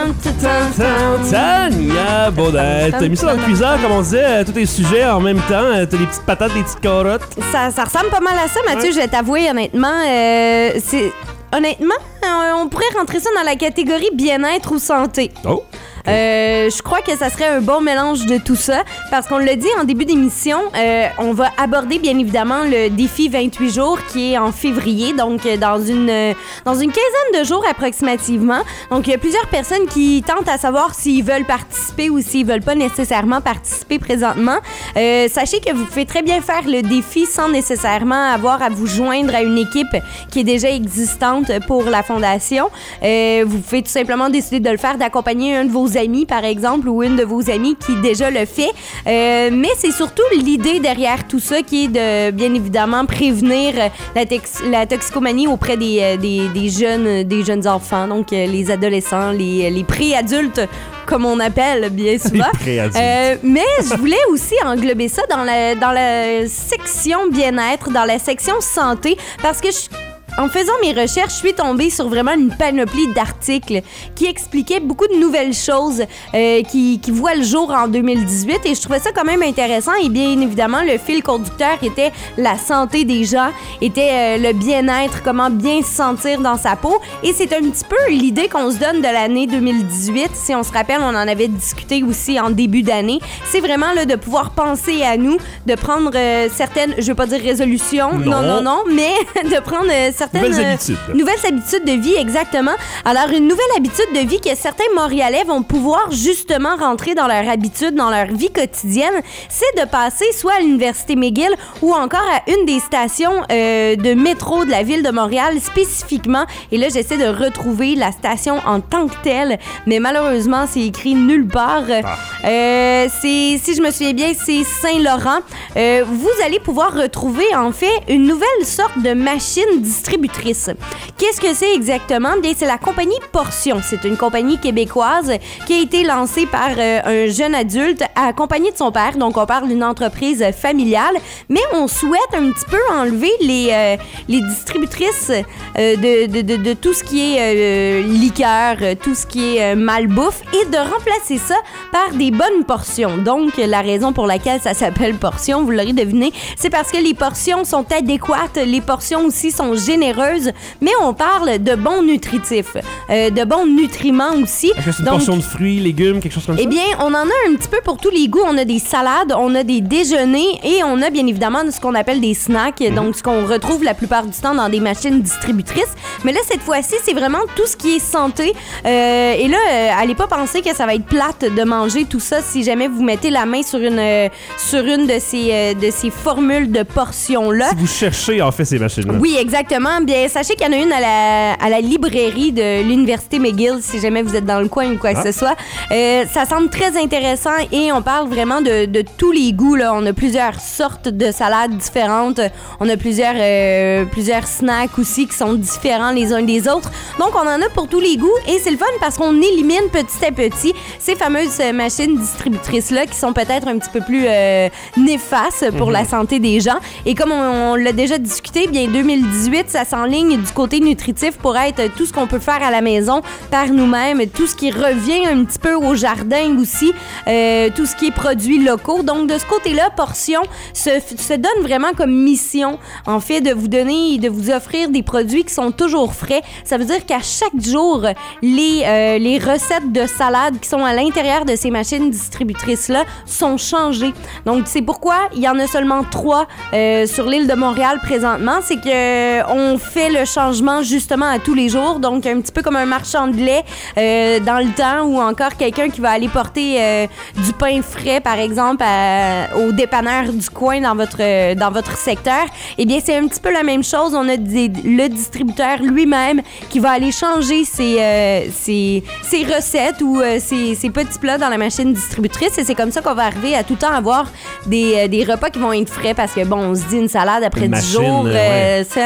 Tania Baudin. T'as mis ça dans le cuiseur, comme on disait, tous tes sujets en même temps. T'as des petites patates, des petites carottes. Ça, ça ressemble pas mal à ça, Mathieu, je vais t'avouer, honnêtement. Euh, c'est... Honnêtement, on pourrait rentrer ça dans la catégorie bien-être ou santé. Oh! Euh, je crois que ça serait un bon mélange de tout ça parce qu'on l'a dit en début d'émission, euh, on va aborder bien évidemment le défi vingt-huit jours qui est en février, donc dans une euh, dans une quinzaine de jours approximativement. Donc il y a plusieurs personnes qui tentent à savoir s'ils veulent participer ou s'ils veulent pas nécessairement participer présentement. Euh, sachez que vous pouvez très bien faire le défi sans nécessairement avoir à vous joindre à une équipe qui est déjà existante pour la fondation. Euh, vous pouvez tout simplement décider de le faire, d'accompagner un de vos amis, par exemple, ou une de vos amies qui déjà le fait. Euh, mais c'est surtout l'idée derrière tout ça qui est de, bien évidemment, prévenir la, tex- la toxicomanie auprès des, des, des, jeunes, des jeunes enfants, donc les adolescents, les, les pré-adultes, comme on appelle bien souvent. Les pré-adultes. Euh, mais je voulais aussi englober ça dans la, dans la section bien-être, dans la section santé, parce que je... En faisant mes recherches, je suis tombée sur vraiment une panoplie d'articles qui expliquaient beaucoup de nouvelles choses euh, qui, qui voient le jour en deux mille dix-huit et je trouvais ça quand même intéressant et bien évidemment, le fil conducteur était la santé des gens, était euh, le bien-être, comment bien se sentir dans sa peau et c'est un petit peu l'idée qu'on se donne de l'année deux mille dix-huit. Si on se rappelle, on en avait discuté aussi en début d'année. C'est vraiment là, de pouvoir penser à nous, de prendre euh, certaines, je veux pas dire résolutions, non, non, non, non mais de prendre euh, certaines Nouvelles habitudes. Euh, nouvelles habitudes de vie, exactement. Alors, une nouvelle habitude de vie que certains Montréalais vont pouvoir justement rentrer dans leur habitude, dans leur vie quotidienne, c'est de passer soit à l'Université McGill ou encore à une des stations euh, de métro de la ville de Montréal spécifiquement. Et là, j'essaie de retrouver la station en tant que telle, mais malheureusement, c'est écrit nulle part. Ah. Euh, c'est, si je me souviens bien, c'est Saint-Laurent. Euh, vous allez pouvoir retrouver, en fait, une nouvelle sorte de machine distributrice. Qu'est-ce que c'est exactement? Bien, c'est la compagnie Portion. C'est une compagnie québécoise qui a été lancée par euh, un jeune adulte accompagné de son père. Donc, on parle d'une entreprise familiale, mais on souhaite un petit peu enlever les, euh, les distributrices euh, de, de, de, de tout ce qui est euh, liqueur, tout ce qui est euh, malbouffe et de remplacer ça par des bonnes portions. Donc, la raison pour laquelle ça s'appelle Portion, vous l'aurez deviné, c'est parce que les portions sont adéquates, les portions aussi sont généreuses, mais on parle de bons nutritifs, euh, de bons nutriments aussi. Est-ce que c'est une Donc, portion de fruits, légumes, quelque chose comme eh ça? bien, on en a un petit peu pour tous les goûts. On a des salades, on a des déjeuners et on a bien évidemment ce qu'on appelle des snacks, mm-hmm. donc ce qu'on retrouve la plupart du temps dans des machines distributrices. Mais là, cette fois-ci, c'est vraiment tout ce qui est santé. Euh, et là, euh, allez pas penser que ça va être plate de manger tout ça si jamais vous mettez la main sur une, euh, sur une de ces, euh, de ces formules de portions-là. Si vous cherchez, en fait, ces machines-là. Oui, exactement. Bien, sachez qu'il y en a une à la, à la librairie de l'Université McGill, si jamais vous êtes dans le coin ou quoi ah. que ce soit. Euh, ça semble très intéressant et on parle vraiment de, de tous les goûts, là. On a plusieurs sortes de salades différentes. On a plusieurs, euh, plusieurs snacks aussi qui sont différents les uns des autres. Donc, on en a pour tous les goûts et c'est le fun parce qu'on élimine petit à petit ces fameuses machines distributrices-là qui sont peut-être un petit peu plus euh, néfastes pour mm-hmm. la santé des gens. Et comme on, on l'a déjà discuté, bien deux mille dix-huit, ça s'enligne du côté nutritif pour être tout ce qu'on peut faire à la maison par nous-mêmes, tout ce qui revient un petit peu au jardin aussi, euh, tout ce qui est produits locaux. Donc, de ce côté-là, Portion se, se donne vraiment comme mission, en fait, de vous donner, de vous offrir des produits qui sont toujours frais. Ça veut dire qu'à chaque jour, les, euh, les recettes de salade qui sont à l'intérieur de ces machines distributrices-là sont changées. Donc, c'est pourquoi il y en a seulement trois euh, sur l'île de Montréal présentement. C'est que on fait le changement justement à tous les jours, donc un petit peu comme un marchand de lait euh, dans le temps ou encore quelqu'un qui va aller porter euh, du pain frais par exemple à, au dépanneur du coin dans votre, euh, dans votre secteur. Eh bien, c'est un petit peu la même chose. On a des, le distributeur lui-même qui va aller changer ses, euh, ses, ses recettes ou euh, ses, ses petits plats dans la machine distributrice et c'est comme ça qu'on va arriver à tout le temps avoir des, euh, des repas qui vont être frais parce que bon, on se dit une salade après dix jours, euh, ouais. ça,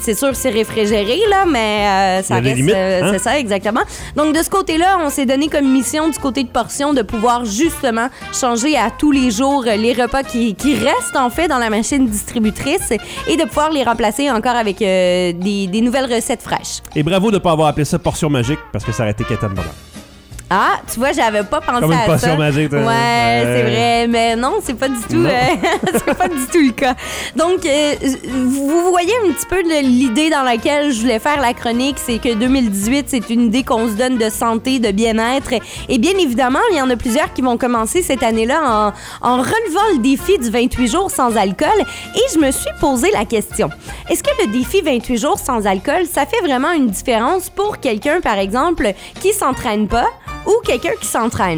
c'est sûr, c'est réfrigéré, là, mais euh, ça Il y a des reste... limites, euh, hein? C'est ça, exactement. Donc, de ce côté-là, on s'est donné comme mission du côté de Portion de pouvoir justement changer à tous les jours les repas qui, qui restent, en fait, dans la machine distributrice et de pouvoir les remplacer encore avec euh, des, des nouvelles recettes fraîches. Et bravo de ne pas avoir appelé ça portion magique parce que ça aurait été quétaine de bonheur. Ah, tu vois, j'avais pas pensé Comme une à potion ça. magique, t'as- Ouais, Ouais. c'est vrai, mais non, c'est pas du tout, Non. euh, c'est pas du tout le cas. Donc, euh, vous voyez un petit peu de l'idée dans laquelle je voulais faire la chronique, c'est que deux mille dix-huit, c'est une idée qu'on se donne de santé, de bien-être, et bien évidemment, il y en a plusieurs qui vont commencer cette année-là en, en relevant le défi du vingt-huit jours sans alcool, et je me suis posé la question. Est-ce que le défi vingt-huit jours sans alcool, ça fait vraiment une différence pour quelqu'un, par exemple, qui s'entraîne pas, ou quelqu'un qui s'entraîne?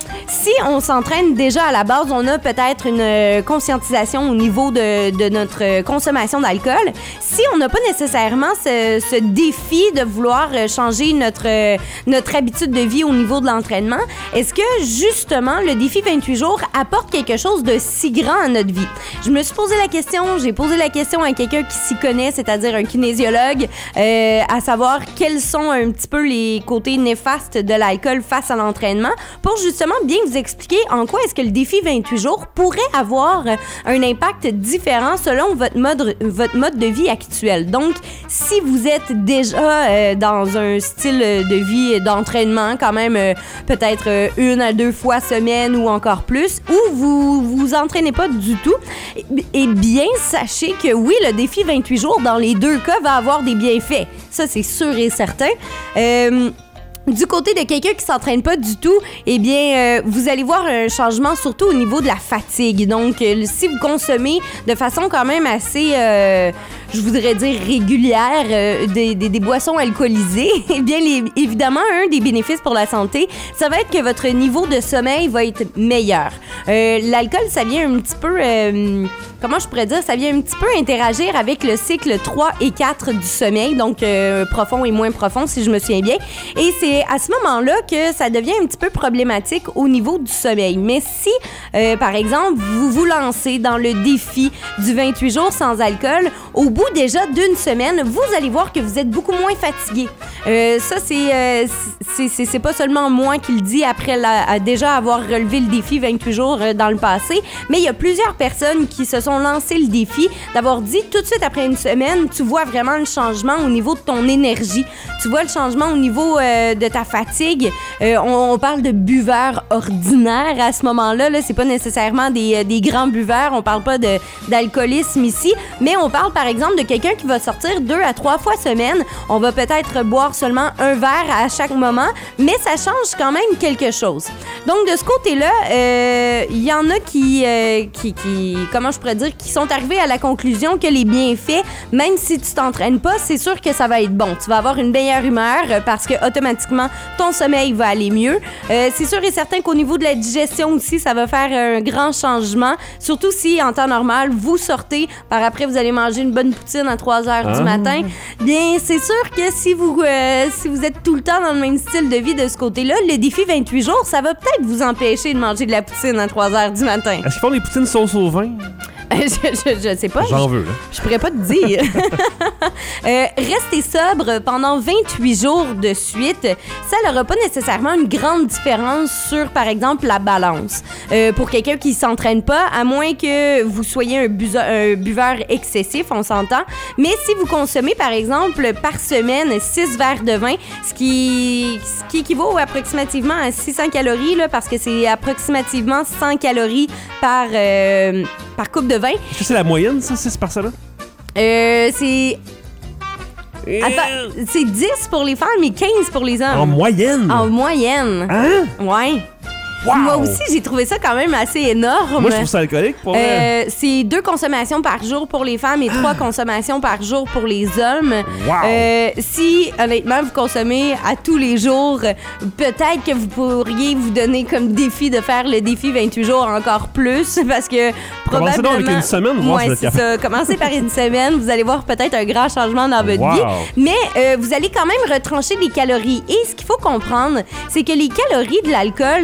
Si on s'entraîne déjà à la base, on a peut-être une euh, conscientisation au niveau de, de notre euh, consommation d'alcool. Si on n'a pas nécessairement ce, ce défi de vouloir euh, changer notre, euh, notre habitude de vie au niveau de l'entraînement, est-ce que justement le défi vingt-huit jours apporte quelque chose de si grand à notre vie? Je me suis posé la question, j'ai posé la question à quelqu'un qui s'y connaît, c'est-à-dire un kinésiologue, euh, à savoir quels sont un petit peu les côtés néfastes de l'alcool face à l'entraînement, pour justement bien vous expliquer en quoi est-ce que le défi vingt-huit jours pourrait avoir un impact différent selon votre mode, votre mode de vie actuel. Donc, si vous êtes déjà euh, dans un style de vie d'entraînement, quand même euh, peut-être euh, une à deux fois semaine ou encore plus, ou vous vous entraînez pas du tout, eh, eh bien, sachez que oui, le défi vingt-huit jours, dans les deux cas, va avoir des bienfaits. Ça, c'est sûr et certain. Euh... Du côté de quelqu'un qui s'entraîne pas du tout, eh bien, euh, vous allez voir un changement surtout au niveau de la fatigue. Donc, euh, si vous consommez de façon quand même assez, euh, je voudrais dire régulière, euh, des, des, des boissons alcoolisées, eh bien, les, évidemment, un des bénéfices pour la santé, ça va être que votre niveau de sommeil va être meilleur. Euh, l'alcool, ça vient un petit peu... Euh, comment je pourrais dire, ça vient un petit peu interagir avec le cycle trois et quatre du sommeil, donc euh, profond et moins profond, si je me souviens bien. Et c'est à ce moment-là que ça devient un petit peu problématique au niveau du sommeil. Mais si, euh, par exemple, vous vous lancez dans le défi du vingt-huit jours sans alcool, au bout déjà d'une semaine, vous allez voir que vous êtes beaucoup moins fatigué. Euh, ça, c'est, euh, c'est, c'est, c'est pas seulement moi qui le dis après la, à déjà avoir relevé le défi vingt-huit jours euh, dans le passé, mais il y a plusieurs personnes qui se sont lancé le défi d'avoir dit tout de suite après une semaine, tu vois vraiment le changement au niveau de ton énergie. Tu vois le changement au niveau euh, de ta fatigue. Euh, on, on parle de buveurs ordinaires à ce moment-là. Là, c'est pas nécessairement des, des grands buveurs. On parle pas de, d'alcoolisme ici, mais on parle par exemple de quelqu'un qui va sortir deux à trois fois semaine. On va peut-être boire seulement un verre à chaque moment, mais ça change quand même quelque chose. Donc de ce côté-là, il euh, y en a qui, euh, qui, qui, comment je pourrais dire, qui sont arrivés à la conclusion que les bienfaits, même si tu t'entraînes pas, c'est sûr que ça va être bon. Tu vas avoir une meilleure humeur euh, parce que automatiquement ton sommeil va aller mieux. Euh, c'est sûr et certain qu'au niveau de la digestion aussi, ça va faire un grand changement. Surtout si en temps normal, vous sortez, par après vous allez manger une bonne poutine à trois heures Ah. du matin. Bien, c'est sûr que si vous, euh, si vous êtes tout le temps dans le même style de vie de ce côté-là, le défi vingt-huit jours, ça va peut-être vous empêcher de manger de la poutine à trois heures du matin. Est-ce qu'ils font des poutines sauce au vin? je, je, je sais pas. J'en je, veux, là. Je pourrais pas te dire. euh, rester sobre pendant vingt-huit jours de suite, ça n'aura pas nécessairement une grande différence sur, par exemple, la balance. Euh, pour quelqu'un qui s'entraîne pas, à moins que vous soyez un, buzo- un buveur excessif, on s'entend. Mais si vous consommez, par exemple, par semaine, six verres de vin, ce qui, ce qui équivaut approximativement à six cents calories, là, parce que c'est approximativement cent calories par, euh, par coupe de vin. Est-ce que c'est la moyenne, ça, six par cela? Euh, c'est... Attends, c'est dix pour les femmes et quinze pour les hommes. En moyenne? En moyenne. Hein? Ouais. Wow! Moi aussi, j'ai trouvé ça quand même assez énorme. Moi, je trouve ça alcoolique, pour vrai. Euh, c'est deux consommations par jour pour les femmes et trois consommations par jour pour les hommes. Wow! Euh, si, honnêtement, vous consommez à tous les jours, peut-être que vous pourriez vous donner comme défi de faire le défi vingt-huit jours encore plus, parce que probablement... Commencez donc avec une semaine, voir ouais, si vous êtes c'est capable. ça. Commencez par une semaine, vous allez voir peut-être un grand changement dans votre Wow! vie. Mais euh, vous allez quand même retrancher les calories. Et ce qu'il faut comprendre, c'est que les calories de l'alcool, ce sont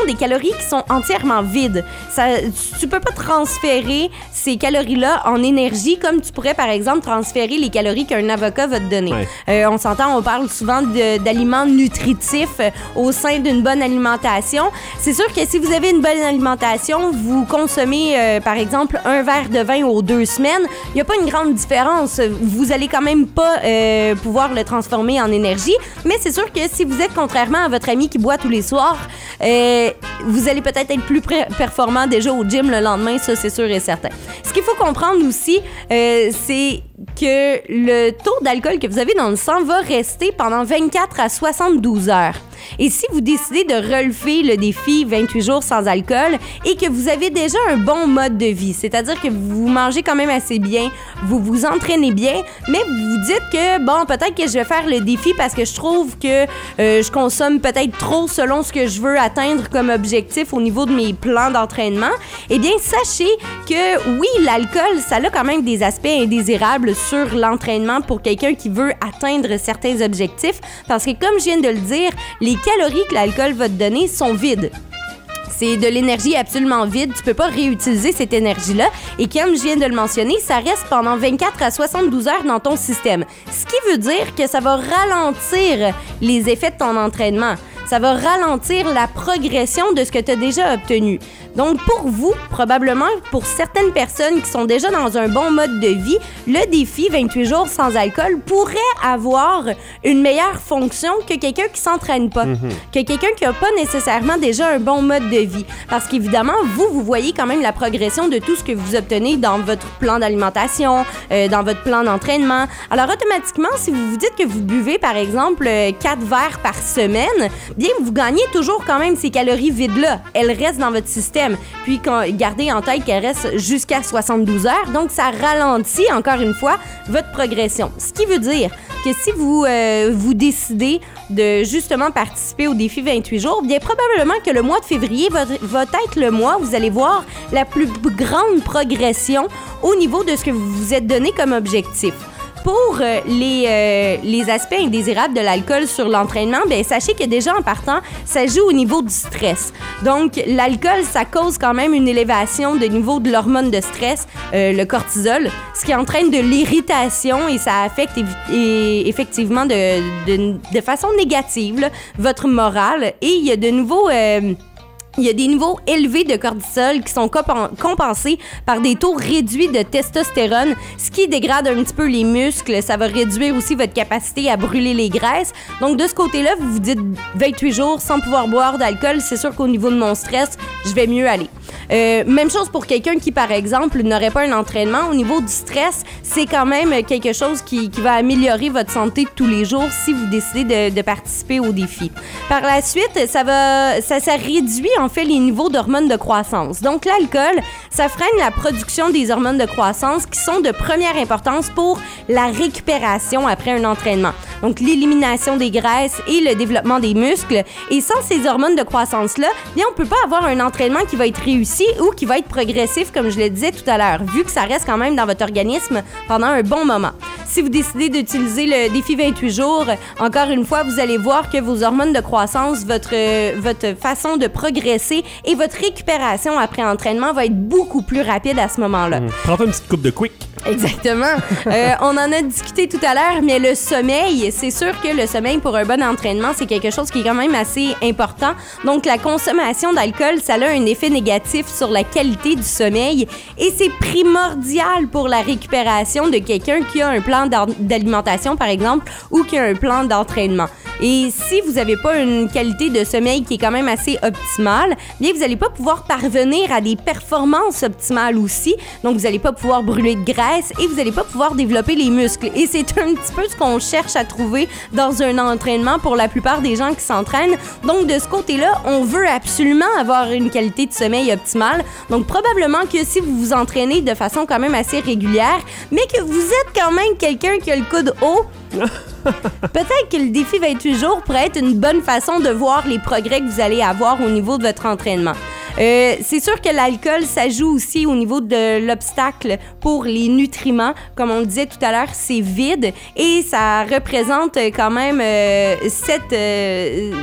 des calories qui sont entièrement vides. Ça, tu peux pas transférer ces calories-là en énergie comme tu pourrais, par exemple, transférer les calories qu'un avocat va te donner. Ouais. Euh, on s'entend, on parle souvent de, d'aliments nutritifs euh, au sein d'une bonne alimentation. C'est sûr que si vous avez une bonne alimentation, vous consommez, euh, par exemple, un verre de vin aux deux semaines, il n'y a pas une grande différence. Vous allez quand même pas euh, pouvoir le transformer en énergie, mais c'est sûr que si vous êtes, contrairement à votre ami qui boit tous les soirs, euh, vous allez peut-être être plus pré- performant déjà au gym le lendemain, ça c'est sûr et certain. Ce qu'il faut comprendre aussi, euh, c'est que le taux d'alcool que vous avez dans le sang va rester pendant vingt-quatre à soixante-douze heures. Et si vous décidez de relever le défi vingt-huit jours sans alcool et que vous avez déjà un bon mode de vie, c'est-à-dire que vous mangez quand même assez bien, vous vous entraînez bien, mais vous vous dites que, bon, peut-être que je vais faire le défi parce que je trouve que euh, je consomme peut-être trop selon ce que je veux atteindre comme objectif au niveau de mes plans d'entraînement, eh bien, sachez que oui, l'alcool, ça a quand même des aspects indésirables sur l'entraînement pour quelqu'un qui veut atteindre certains objectifs, parce que comme je viens de le dire, les calories que l'alcool va te donner sont vides. C'est de l'énergie absolument vide. Tu peux pas réutiliser cette énergie-là. Et comme je viens de le mentionner, ça reste pendant vingt-quatre à soixante-douze heures dans ton système. Ce qui veut dire que ça va ralentir les effets de ton entraînement. Ça va ralentir la progression de ce que tu as déjà obtenu. Donc, pour vous, probablement, pour certaines personnes qui sont déjà dans un bon mode de vie, le défi vingt-huit jours sans alcool pourrait avoir une meilleure fonction que quelqu'un qui s'entraîne pas, mm-hmm. que quelqu'un qui n'a pas nécessairement déjà un bon mode de vie. Parce qu'évidemment, vous, vous voyez quand même la progression de tout ce que vous obtenez dans votre plan d'alimentation, euh, dans votre plan d'entraînement. Alors, automatiquement, si vous vous dites que vous buvez, par exemple, quatre verres par semaine, bien, vous gagnez toujours quand même ces calories vides-là. Elles restent dans votre système. Puis, gardez en tête qu'elles restent jusqu'à soixante-douze heures. Donc, ça ralentit, encore une fois, votre progression. Ce qui veut dire que si vous, euh, vous décidez de justement participer au défi vingt-huit jours, bien probablement que le mois de février va, va être le mois où vous allez voir la plus grande progression au niveau de ce que vous vous êtes donné comme objectif. Pour euh, les, euh, les aspects indésirables de l'alcool sur l'entraînement, bien, sachez que déjà en partant, ça joue au niveau du stress. Donc, l'alcool, ça cause quand même une élévation de niveau de l'hormone de stress, euh, le cortisol, ce qui entraîne de l'irritation et ça affecte évi- et effectivement de, de, de façon négative là, votre morale. Et il y a de nouveaux... Euh, Il y a des niveaux élevés de cortisol qui sont compen- compensés par des taux réduits de testostérone, ce qui dégrade un petit peu les muscles. Ça va réduire aussi votre capacité à brûler les graisses. Donc, de ce côté-là, vous vous dites vingt-huit jours sans pouvoir boire d'alcool, c'est sûr qu'au niveau de mon stress, je vais mieux aller. Euh, même chose pour quelqu'un qui, par exemple, n'aurait pas un entraînement. Au niveau du stress, c'est quand même quelque chose qui, qui va améliorer votre santé de tous les jours si vous décidez de, de participer au défi. Par la suite, ça va, ça, ça réduit en fait les niveaux d'hormones de croissance. Donc, l'alcool, ça freine la production des hormones de croissance qui sont de première importance pour la récupération après un entraînement. Donc, l'élimination des graisses et le développement des muscles. Et sans ces hormones de croissance-là, bien, on peut pas avoir un entraînement qui va être réussi ou qui va être progressif, comme je le disais tout à l'heure, vu que ça reste quand même dans votre organisme pendant un bon moment. Si vous décidez d'utiliser le défi vingt-huit jours, encore une fois, vous allez voir que vos hormones de croissance, votre, votre façon de progresser et votre récupération après entraînement va être beaucoup plus rapide à ce moment-là. Mmh. Prends-toi une petite coupe de quick. Exactement. euh, on en a discuté tout à l'heure, mais le sommeil, c'est sûr que le sommeil pour un bon entraînement, c'est quelque chose qui est quand même assez important. Donc, la consommation d'alcool, ça a un effet négatif sur la qualité du sommeil et c'est primordial pour la récupération de quelqu'un qui a un plan d'alimentation, par exemple, ou qui a un plan d'entraînement. Et si vous n'avez pas une qualité de sommeil qui est quand même assez optimale, bien, vous n'allez pas pouvoir parvenir à des performances optimales aussi. Donc, vous n'allez pas pouvoir brûler de graisse et vous n'allez pas pouvoir développer les muscles. Et c'est un petit peu ce qu'on cherche à trouver dans un entraînement pour la plupart des gens qui s'entraînent. Donc, de ce côté-là, on veut absolument avoir une qualité de sommeil optimale. Donc, probablement que si vous vous entraînez de façon quand même assez régulière, mais que vous êtes quand même quelqu'un qui a le coude haut, peut-être que le défi vingt-huit jours pourrait être une bonne façon de voir les progrès que vous allez avoir au niveau de votre entraînement. Euh, c'est sûr que l'alcool, ça joue aussi au niveau de l'obstacle pour les nutriments. Comme on le disait tout à l'heure, c'est vide et ça représente quand même euh, cette... Euh,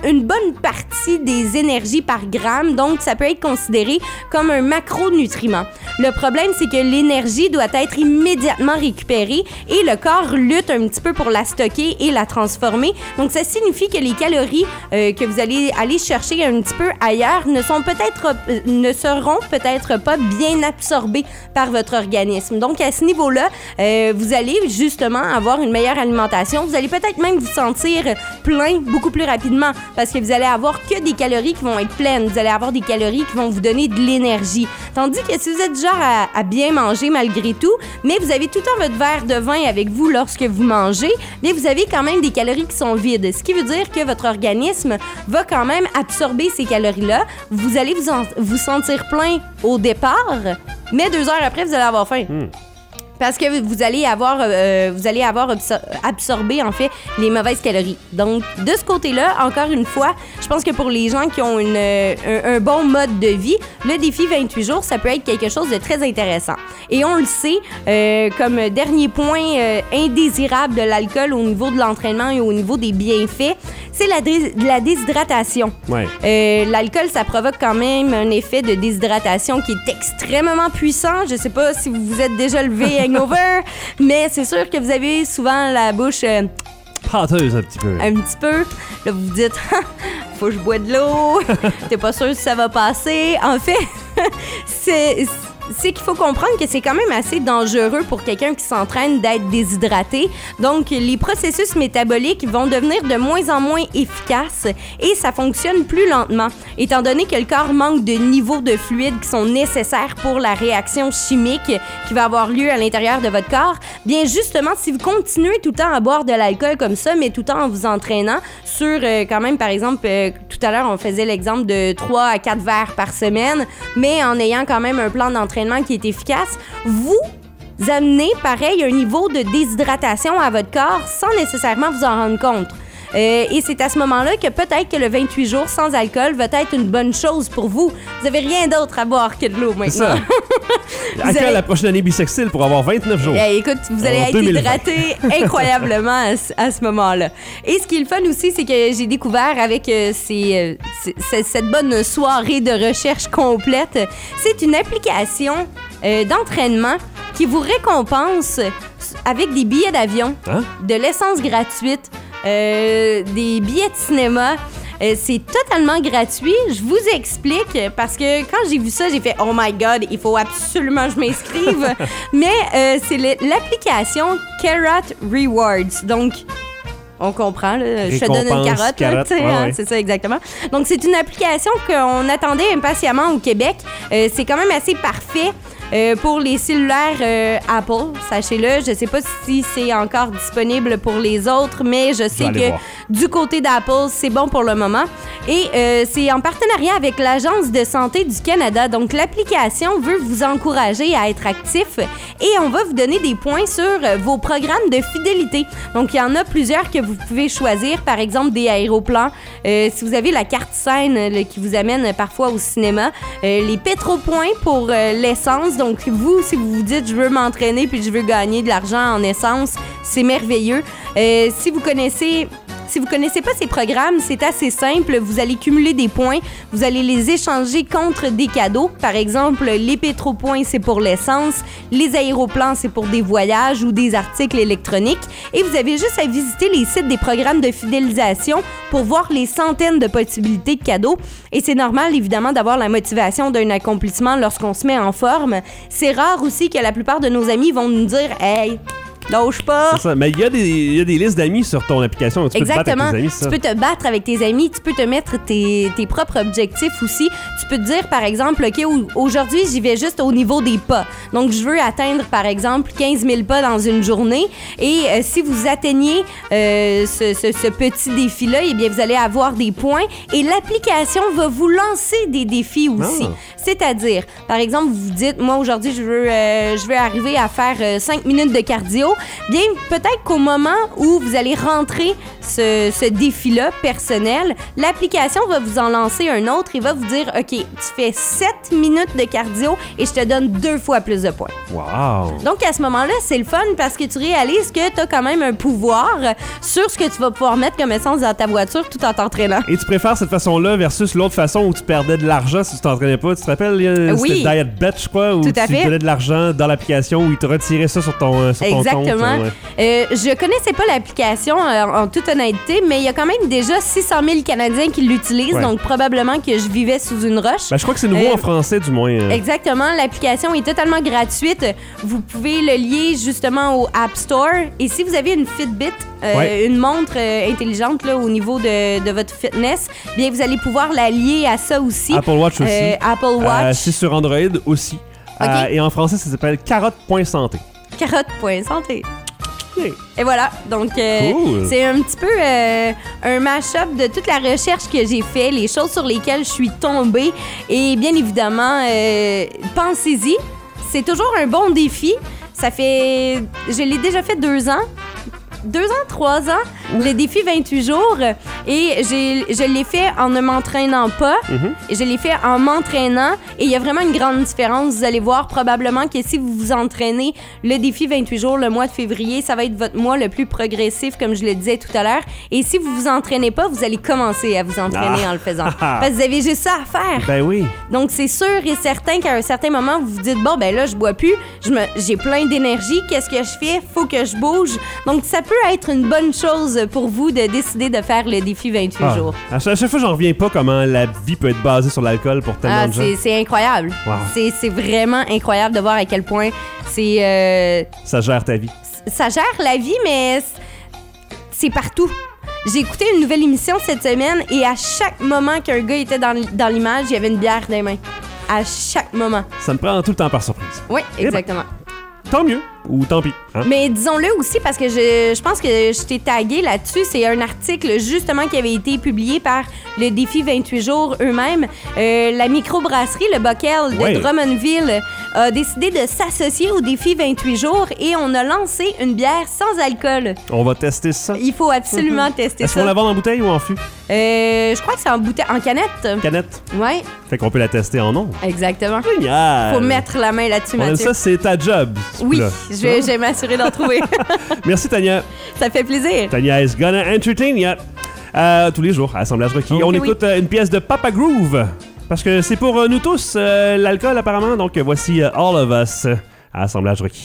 une bonne partie des énergies par gramme, donc ça peut être considéré comme un macronutriment. Le problème, c'est que l'énergie doit être immédiatement récupérée et le corps lutte un petit peu pour la stocker et la transformer. Donc, ça signifie que les calories euh, que vous allez aller chercher un petit peu ailleurs ne sont peut-être, euh, ne seront peut-être pas bien absorbées par votre organisme. Donc, à ce niveau-là, euh, vous allez justement avoir une meilleure alimentation. Vous allez peut-être même vous sentir plein beaucoup plus rapidement parce que vous allez avoir que des calories qui vont être pleines. Vous allez avoir des calories qui vont vous donner de l'énergie. Tandis que si vous êtes du genre à, à bien manger malgré tout, mais vous avez tout le temps votre verre de vin avec vous lorsque vous mangez, bien vous avez quand même des calories qui sont vides. Ce qui veut dire que votre organisme va quand même absorber ces calories-là. Vous allez vous, en, vous sentir plein au départ, mais deux heures après, vous allez avoir faim. Mm. Parce que vous allez avoir, euh, vous allez avoir absor- absorbé, en fait, les mauvaises calories. Donc, de ce côté-là, encore une fois, je pense que pour les gens qui ont une, euh, un, un bon mode de vie, le défi vingt-huit jours, ça peut être quelque chose de très intéressant. Et on le sait, euh, comme dernier point euh, indésirable de l'alcool au niveau de l'entraînement et au niveau des bienfaits, c'est la, dé- la déshydratation. Ouais. Euh, l'alcool, ça provoque quand même un effet de déshydratation qui est extrêmement puissant. Je sais pas si vous vous êtes déjà levé hangover, mais c'est sûr que vous avez souvent la bouche euh, pâteuse un petit peu. un petit peu. Là, vous vous dites, faut que je bois de l'eau. T'es pas sûr si ça va passer. En fait, c'est... c'est qu'il faut comprendre que c'est quand même assez dangereux pour quelqu'un qui s'entraîne d'être déshydraté. Donc, les processus métaboliques vont devenir de moins en moins efficaces et ça fonctionne plus lentement. Étant donné que le corps manque de niveaux de fluide qui sont nécessaires pour la réaction chimique qui va avoir lieu à l'intérieur de votre corps, bien justement, si vous continuez tout le temps à boire de l'alcool comme ça, mais tout le temps en vous entraînant sur euh, quand même, par exemple, euh, tout à l'heure, on faisait l'exemple de trois à quatre verres par semaine, mais en ayant quand même un plan d'entraînement qui est efficace, vous amenez pareil un niveau de déshydratation à votre corps sans nécessairement vous en rendre compte. Euh, et c'est à ce moment-là que peut-être que le vingt-huit jours sans alcool va être une bonne chose pour vous. Vous n'avez rien d'autre à boire que de l'eau maintenant. C'est ça. À Vous quand allez- la prochaine année bisextile pour avoir vingt-neuf jours? Eh, écoute, vous allez En être deux mille vingt. hydraté incroyablement à, ce- à ce moment-là. Et ce qui est le fun aussi, c'est que j'ai découvert avec euh, ces, euh, ces- ces- cette bonne soirée de recherche complète, c'est une application euh, d'entraînement qui vous récompense avec des billets d'avion, Hein? de l'essence gratuite, euh, des billets de cinéma. Euh, c'est totalement gratuit. Je vous explique parce que quand j'ai vu ça, j'ai fait « Oh my God, il faut absolument que je m'inscrive. » Mais euh, c'est le- l'application Carrot Rewards. Donc, on comprend, là. Je te donne une Récompense, carotte, là, carotte, tu sais, ouais, hein, ouais. c'est ça exactement. Donc, c'est une application qu'on attendait impatiemment au Québec. Euh, c'est quand même assez parfait. Euh, pour les cellulaires euh, Apple, sachez-le, je sais pas si c'est encore disponible pour les autres, mais je sais aller que voir. du côté d'Apple, c'est bon pour le moment. Et euh, c'est en partenariat avec l'Agence de santé du Canada. Donc, l'application veut vous encourager à être actif et on va vous donner des points sur euh, vos programmes de fidélité. Donc, il y en a plusieurs que vous pouvez choisir. Par exemple, des aéroplans. Euh, si vous avez la carte scène euh, le- qui vous amène euh, parfois au cinéma. Euh, les pétropoints pour euh, l'essence. Donc, vous, si vous vous dites « je veux m'entraîner puis je veux gagner de l'argent en essence », c'est merveilleux. Euh, si vous connaissez... Si vous connaissez pas ces programmes, c'est assez simple. Vous allez cumuler des points. Vous allez les échanger contre des cadeaux. Par exemple, les pétropoints, c'est pour l'essence. Les aéroplans, c'est pour des voyages ou des articles électroniques. Et vous avez juste à visiter les sites des programmes de fidélisation pour voir les centaines de possibilités de cadeaux. Et c'est normal, évidemment, d'avoir la motivation d'un accomplissement lorsqu'on se met en forme. C'est rare aussi que la plupart de nos amis vont nous dire « Hey, lâche pas! » C'est ça. Mais il y, a des- il y a des listes d'amis sur ton application. Tu peux te battre Exactement. avec tes amis, c'est ça? Tu peux te battre avec tes amis, tu peux te mettre tes, tes propres objectifs aussi. Tu peux te dire, par exemple, OK, au- aujourd'hui, j'y vais juste au niveau des pas. Donc, je veux atteindre, par exemple, quinze mille pas dans une journée. Et euh, si vous atteignez euh, ce, ce- ce petit défi-là, eh bien, vous allez avoir des points. Et l'application va vous lancer des défis aussi. Ah. C'est-à-dire, par exemple, vous vous dites, moi, aujourd'hui, je veux, euh, je veux arriver à faire euh, cinq minutes de cardio. jours, bien, peut-être qu'au moment où vous allez rentrer ce, ce défi-là personnel, l'application va vous en lancer un autre et va vous dire, OK, tu fais sept minutes de cardio et je te donne deux fois plus de points. Wow! Donc, à ce moment-là, c'est le fun parce que tu réalises que tu as quand même un pouvoir sur ce que tu vas pouvoir mettre comme essence dans ta voiture tout en t'entraînant. Et tu préfères cette façon-là versus l'autre façon où tu perdais de l'argent si tu t'entraînais pas? Tu te rappelles? Euh, oui. C'était Diet Bet, je crois, où Tout à tu fait. donnais de l'argent dans l'application où ils te retiraient ça sur ton, euh, sur ton compte. Exactement. Ouais. Euh, je connaissais pas l'application euh, en toute honnêteté, mais il y a quand même déjà six cent mille Canadiens qui l'utilisent, Ouais. donc probablement que je vivais sous une roche. Ben, je crois que c'est nouveau Euh, en français, du moins. euh. Exactement, l'application est totalement gratuite. Vous pouvez le lier justement au App Store. Et si vous avez une Fitbit, euh, Ouais. une montre euh, intelligente là, au niveau de, de votre fitness, bien vous allez pouvoir la lier à ça aussi. Apple Watch aussi. Euh, Apple Euh, Watch. c'est sur Android aussi. Ok. Euh, et en français, ça s'appelle carotte.santé. Carotte.santé. Yeah. Et voilà, donc euh, Cool. c'est un petit peu euh, un mash-up de toute la recherche que j'ai fait, les choses sur lesquelles je suis tombée. Et bien évidemment, euh, pensez-y, c'est toujours un bon défi. Ça fait... Je l'ai déjà fait deux ans. Deux ans, trois ans, le défi vingt-huit jours. Et j'ai, je l'ai fait en ne m'entraînant pas. Mm-hmm. Je l'ai fait en m'entraînant. Et il y a vraiment une grande différence. Vous allez voir probablement que si vous vous entraînez, le défi vingt-huit jours, le mois de février, ça va être votre mois le plus progressif, comme je le disais tout à l'heure. Et si vous vous entraînez pas, vous allez commencer à vous entraîner Ah. en le faisant. Parce que vous avez juste ça à faire. Ben oui. Donc, c'est sûr et certain qu'à un certain moment, vous vous dites, bon, ben là, je bois plus, je me, j'ai plein d'énergie, qu'est-ce que je fais? Faut que je bouge. Donc, ça peut être une bonne chose pour vous de décider de faire le défi vingt-huit Ah. jours. À chaque, à chaque fois, j'en reviens pas comment la vie peut être basée sur l'alcool pour tellement Ah, de gens. c'est, c'est incroyable. Wow. C'est, c'est vraiment incroyable de voir à quel point c'est, euh, Ça gère ta vie. ça gère la vie, mais c'est partout. J'ai écouté une nouvelle émission cette semaine et à chaque moment qu'un gars était dans, l- dans l'image, il y avait une bière dans les mains. À chaque moment. Ça me prend tout le temps par surprise. Oui, Eh ben. exactement. Tant mieux. Ou tant pis. Hein? Mais disons-le aussi parce que je, je pense que je t'ai tagué là-dessus. C'est un article justement qui avait été publié par le défi vingt-huit jours eux-mêmes. Euh, la microbrasserie Le Bockel de Ouais. Drummondville a décidé de s'associer au défi vingt-huit jours et on a lancé une bière sans alcool. On va tester ça. Il faut absolument tester Est-ce qu'on ça. la vend en bouteille ou en fût? Euh, je crois que c'est en bouteille, en canette. Canette. Ouais, Fait qu'on peut la tester en ondes. exactement. Génial. Faut mettre la main là-dessus, On aime Mathieu. ça, c'est ta job. ce Oui, coup-là. je vais, je vais m'assurer d'en trouver. Merci, Tania. Ça fait plaisir. Tania is gonna entertain ya. Euh, tous les jours, à Assemblage Rocky. Ok, On oui. écoute euh, une pièce de Papa Groove. Parce que c'est pour euh, nous tous, euh, l'alcool apparemment. Donc euh, voici euh, All of Us euh, à Assemblage Rocky.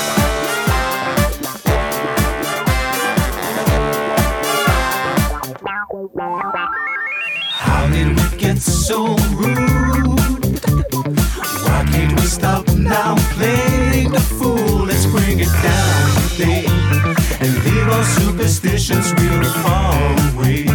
How did we get so rude? Why can't we stop now playing the fool? Let's bring it down today and leave our superstitions real far away.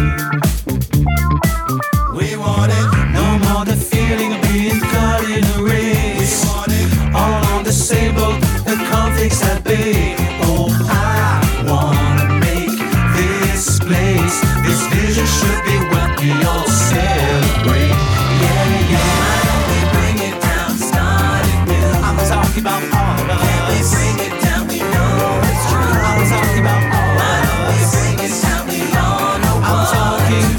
We want it, no more the feeling of being caught in a race. We want it, all on the same boat, the conflicts at bay. Oh, I wanna make this place, this vision should be what we all celebrate. Yeah, yeah. Why don't we bring it down, start it new? I'm talking about all of us. Can we bring it down? We know it's true. I'm talking about all of us. Why don't we bring it down? We all know I'm talking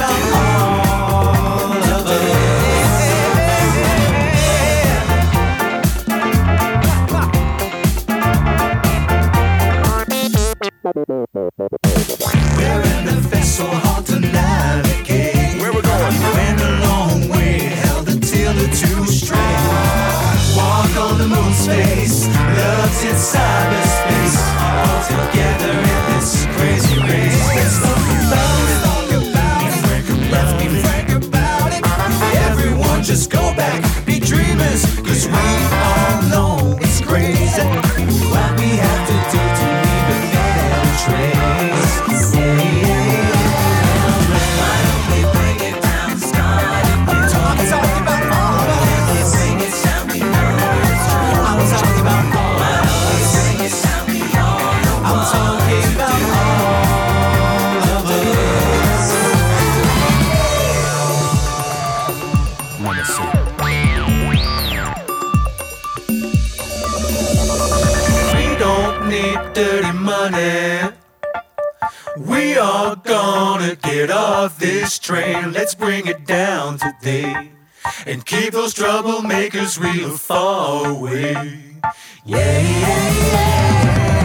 that dirty money. We are gonna get off this train. Let's bring it down today and keep those troublemakers real far away. Yeah, yeah, yeah.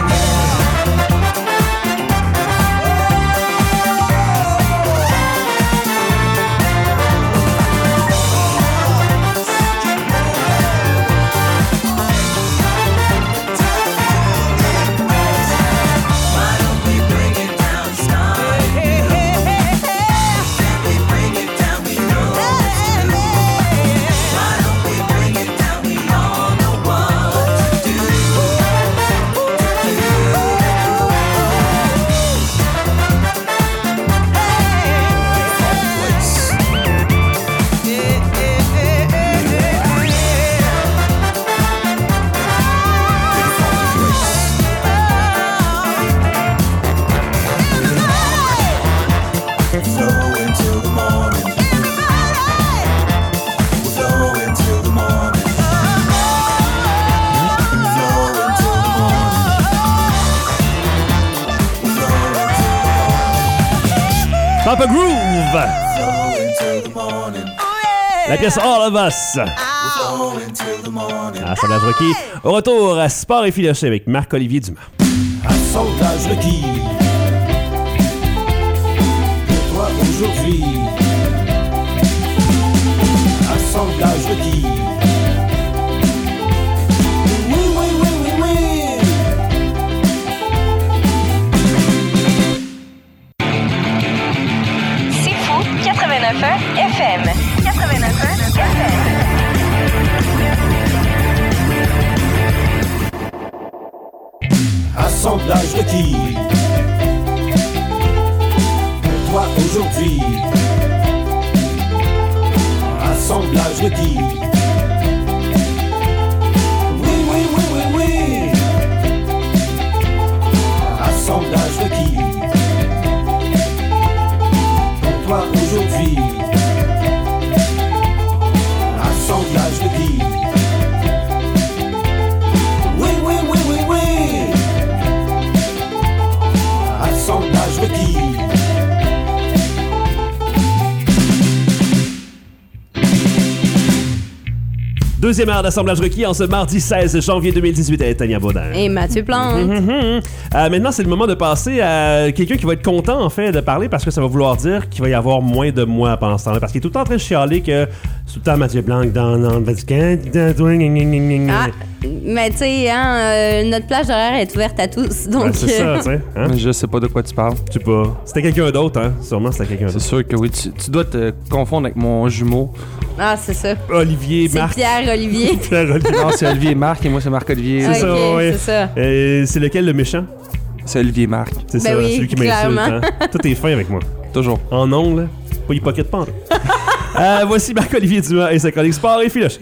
Papa Groove! La pièce All of Us! Ah, ça l'a Rocky. Au retour à Sport et Filoché avec Marc-Olivier Dumas. Assemblage requis. Pour toi aujourd'hui. Assemblage requis. Oui, oui, oui, oui, oui. C'est fou, quatre-vingt-neuf F M. quatre-vingt-neuf F M. Assemblage requis. Pour toi aujourd'hui. Assemblage requis. Oui, oui, oui, oui, oui. Assemblage requis. Pour toi aujourd'hui. Assemblage requis. Oui, oui, oui, oui, oui. Assemblage requis. Deuxième heure d'assemblage requis en ce mardi seize janvier deux mille dix-huit avec Tania Baudin. Et Mathieu Plante. Mm-hmm. Euh, maintenant, c'est le moment de passer à quelqu'un qui va être content, en fait, de parler parce que ça va vouloir dire qu'il va y avoir moins de moi pendant ce temps-là. Parce qu'il est tout le temps en train de chialer que c'est tout le temps Mathieu Blanc dans, dans le Vatican. Ah, mais tu sais, hein, euh, notre plage horaire est ouverte à tous. Donc, Ouais, c'est ça, tu sais. Hein? Je sais pas de quoi tu parles. Je sais pas. C'était quelqu'un d'autre, hein? Sûrement, c'était quelqu'un C'est d'autre. sûr que oui. Tu, tu dois te confondre avec mon jumeau. Ah, c'est ça. Olivier, C'est Marc. Pierre-Olivier. Pierre-Olivier. Non, c'est Olivier Marc et moi, c'est Marc-Olivier. C'est Ok, ça, ouais. c'est ça. Euh, c'est lequel le méchant? C'est Olivier Marc. C'est Ben ça, oui, celui qui m'insulte. clairement. Hein? Tout est fin avec moi. Toujours. En ongle, pas hypocrite pas. euh, voici Marc-Olivier Dumas et sa collègue Sport et Filoché.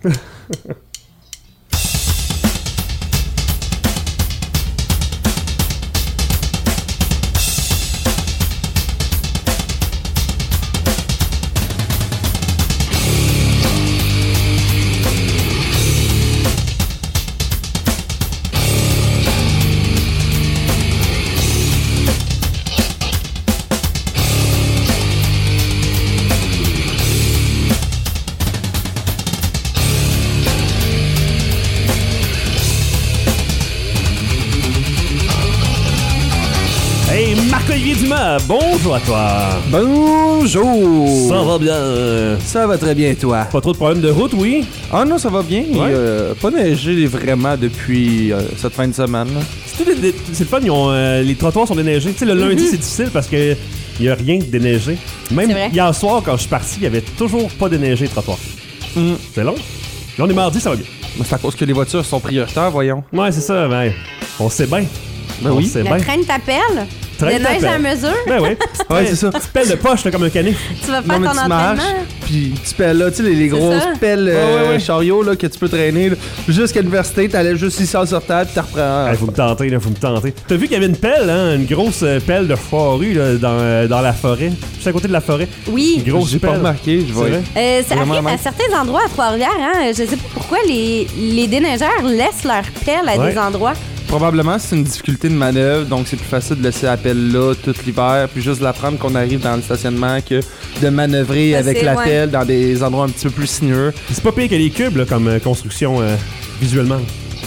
Hey, Marc-Olivier Dumas, bonjour à toi. Bonjour! Ça va bien? Ça va très bien, toi? Pas trop de problèmes de route, oui? Ah non, ça va bien. Ouais. Euh, pas neigé vraiment depuis euh, cette fin de semaine. là. C'est, tout des- des- c'est le fun, ils ont, euh, les trottoirs sont déneigés. Tu sais, le lundi, c'est difficile parce que il y a rien de déneigé. Même C'est vrai. hier soir, quand je suis parti, il y avait toujours pas déneigé le trottoir. Mm. C'est long. Là, on est mardi, ça va bien. Mais c'est à cause que les voitures sont prioritaires, voyons. Ouais, c'est ça, ben, on sait bien. Ben on oui. sait La bien. traîne t'appelle. Traîne De neige t'appelle. à mesure. Ben oui. Ouais, c'est ça. Petite pelle de poche, là, comme un canif. Tu vas Non, faire mais ton tu marches, entraînement. puis tu pelles là, tu sais, les, les C'est grosses ça. pelles euh, Ouais, ouais, ouais. chariots là, que tu peux traîner là, jusqu'à l'université, t'allais juste ici en sortant, puis t'en reprends. Il faut me tenter, là, faut me tenter. T'as vu qu'il y avait une pelle, hein, une grosse euh, pelle de foirue là, dans, euh, dans la forêt, juste à côté de la forêt. Oui. Une grosse J'ai pas pelle. remarqué, je C'est vois. vrai? Euh, ça Vraiment, arrive à même. certains endroits à Trois-Rivières. Hein, je sais pas pourquoi les, les déneigeurs laissent leur pelle à Ouais. des endroits. Probablement, c'est une difficulté de manœuvre, donc c'est plus facile de laisser l'appel là tout l'hiver, puis juste l'apprendre qu'on arrive dans le stationnement que de manœuvrer Ça, avec c'est- l'appel dans des endroits un petit peu plus sinueux. C'est pas pire que les cubes là, comme euh, construction euh, visuellement.